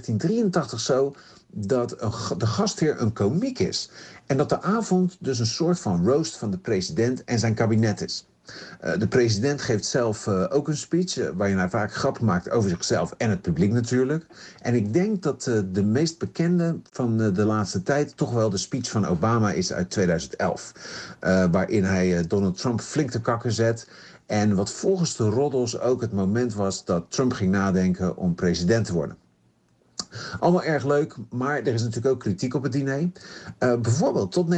1983 zo dat de gastheer een komiek is. En dat de avond dus een soort van roast van de president en zijn kabinet is. De president geeft zelf ook een speech waarin hij vaak grappen maakt over zichzelf en het publiek natuurlijk. En ik denk dat de meest bekende van de laatste tijd toch wel de speech van Obama is uit 2011. Waarin hij Donald Trump flink te kakken zet. En wat volgens de roddels ook het moment was dat Trump ging nadenken om president te worden. Allemaal erg leuk, maar er is natuurlijk ook kritiek op het diner. Bijvoorbeeld tot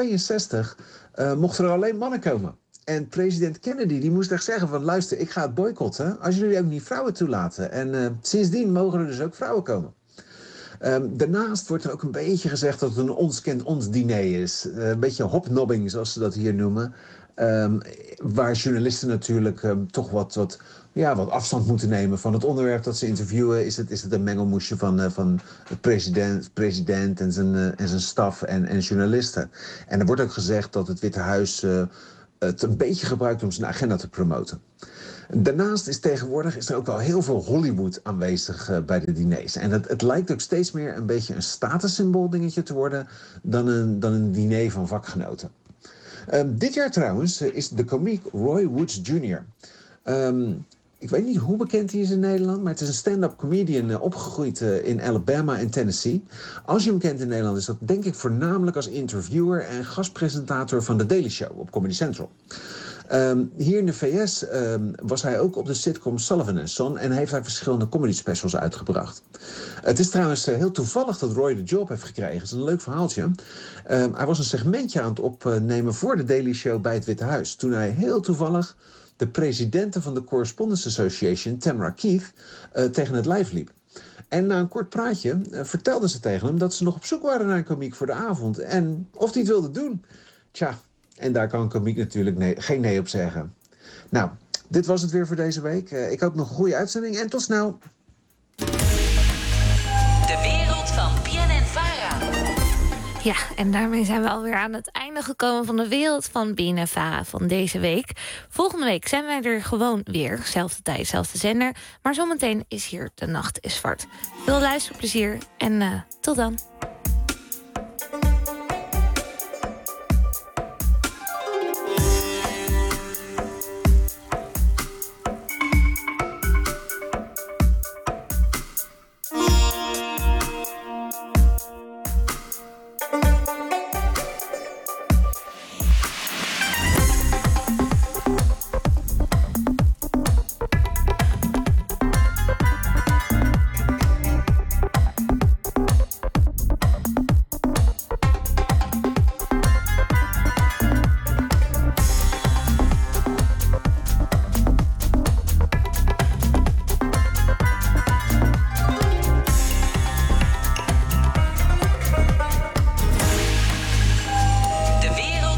1962 mochten er alleen mannen komen. En president Kennedy die moest echt zeggen van luister, ik ga het boycotten als jullie ook niet vrouwen toelaten. En sindsdien mogen er dus ook vrouwen komen. Daarnaast wordt er ook een beetje gezegd dat het een ons kent ons diner is. Een beetje hobnobbing zoals ze dat hier noemen. Waar journalisten natuurlijk toch wat afstand moeten nemen van het onderwerp dat ze interviewen. Is het een mengelmoesje van het president en zijn staf en journalisten. En er wordt ook gezegd dat het Witte Huis het een beetje gebruikt om zijn agenda te promoten. Daarnaast is er ook wel heel veel Hollywood aanwezig bij de diners. En het lijkt ook steeds meer een beetje een statussymbool dingetje te worden dan een diner van vakgenoten. Dit jaar trouwens is de komiek Roy Woods Jr. Ik weet niet hoe bekend hij is in Nederland, maar het is een stand-up comedian opgegroeid in Alabama en Tennessee. Als je hem kent in Nederland is dat denk ik voornamelijk als interviewer en gastpresentator van The Daily Show op Comedy Central. Hier in de VS was hij ook op de sitcom Sullivan & Son en heeft hij verschillende comedy specials uitgebracht. Het is trouwens heel toevallig dat Roy de job heeft gekregen. Het is een leuk verhaaltje. Hij was een segmentje aan het opnemen voor de Daily Show bij het Witte Huis, toen hij heel toevallig de presidente van de Correspondents Association, Tamara Keith, tegen het lijf liep. En na een kort praatje vertelde ze tegen hem dat ze nog op zoek waren naar een komiek voor de avond en of hij het wilde doen. Tja, en daar kan een komiek natuurlijk geen nee op zeggen. Nou, dit was het weer voor deze week. Ik hoop nog een goede uitzending en tot snel. De wereld van BNN-Vara. Ja, en daarmee zijn we alweer aan het einde gekomen van de wereld van BNN-Vara van deze week. Volgende week zijn wij er gewoon weer. Zelfde tijd, zelfde zender. Maar zometeen is hier De Nacht is Zwart. Veel luisterplezier en tot dan.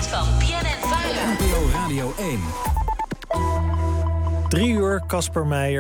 Casper Meijer.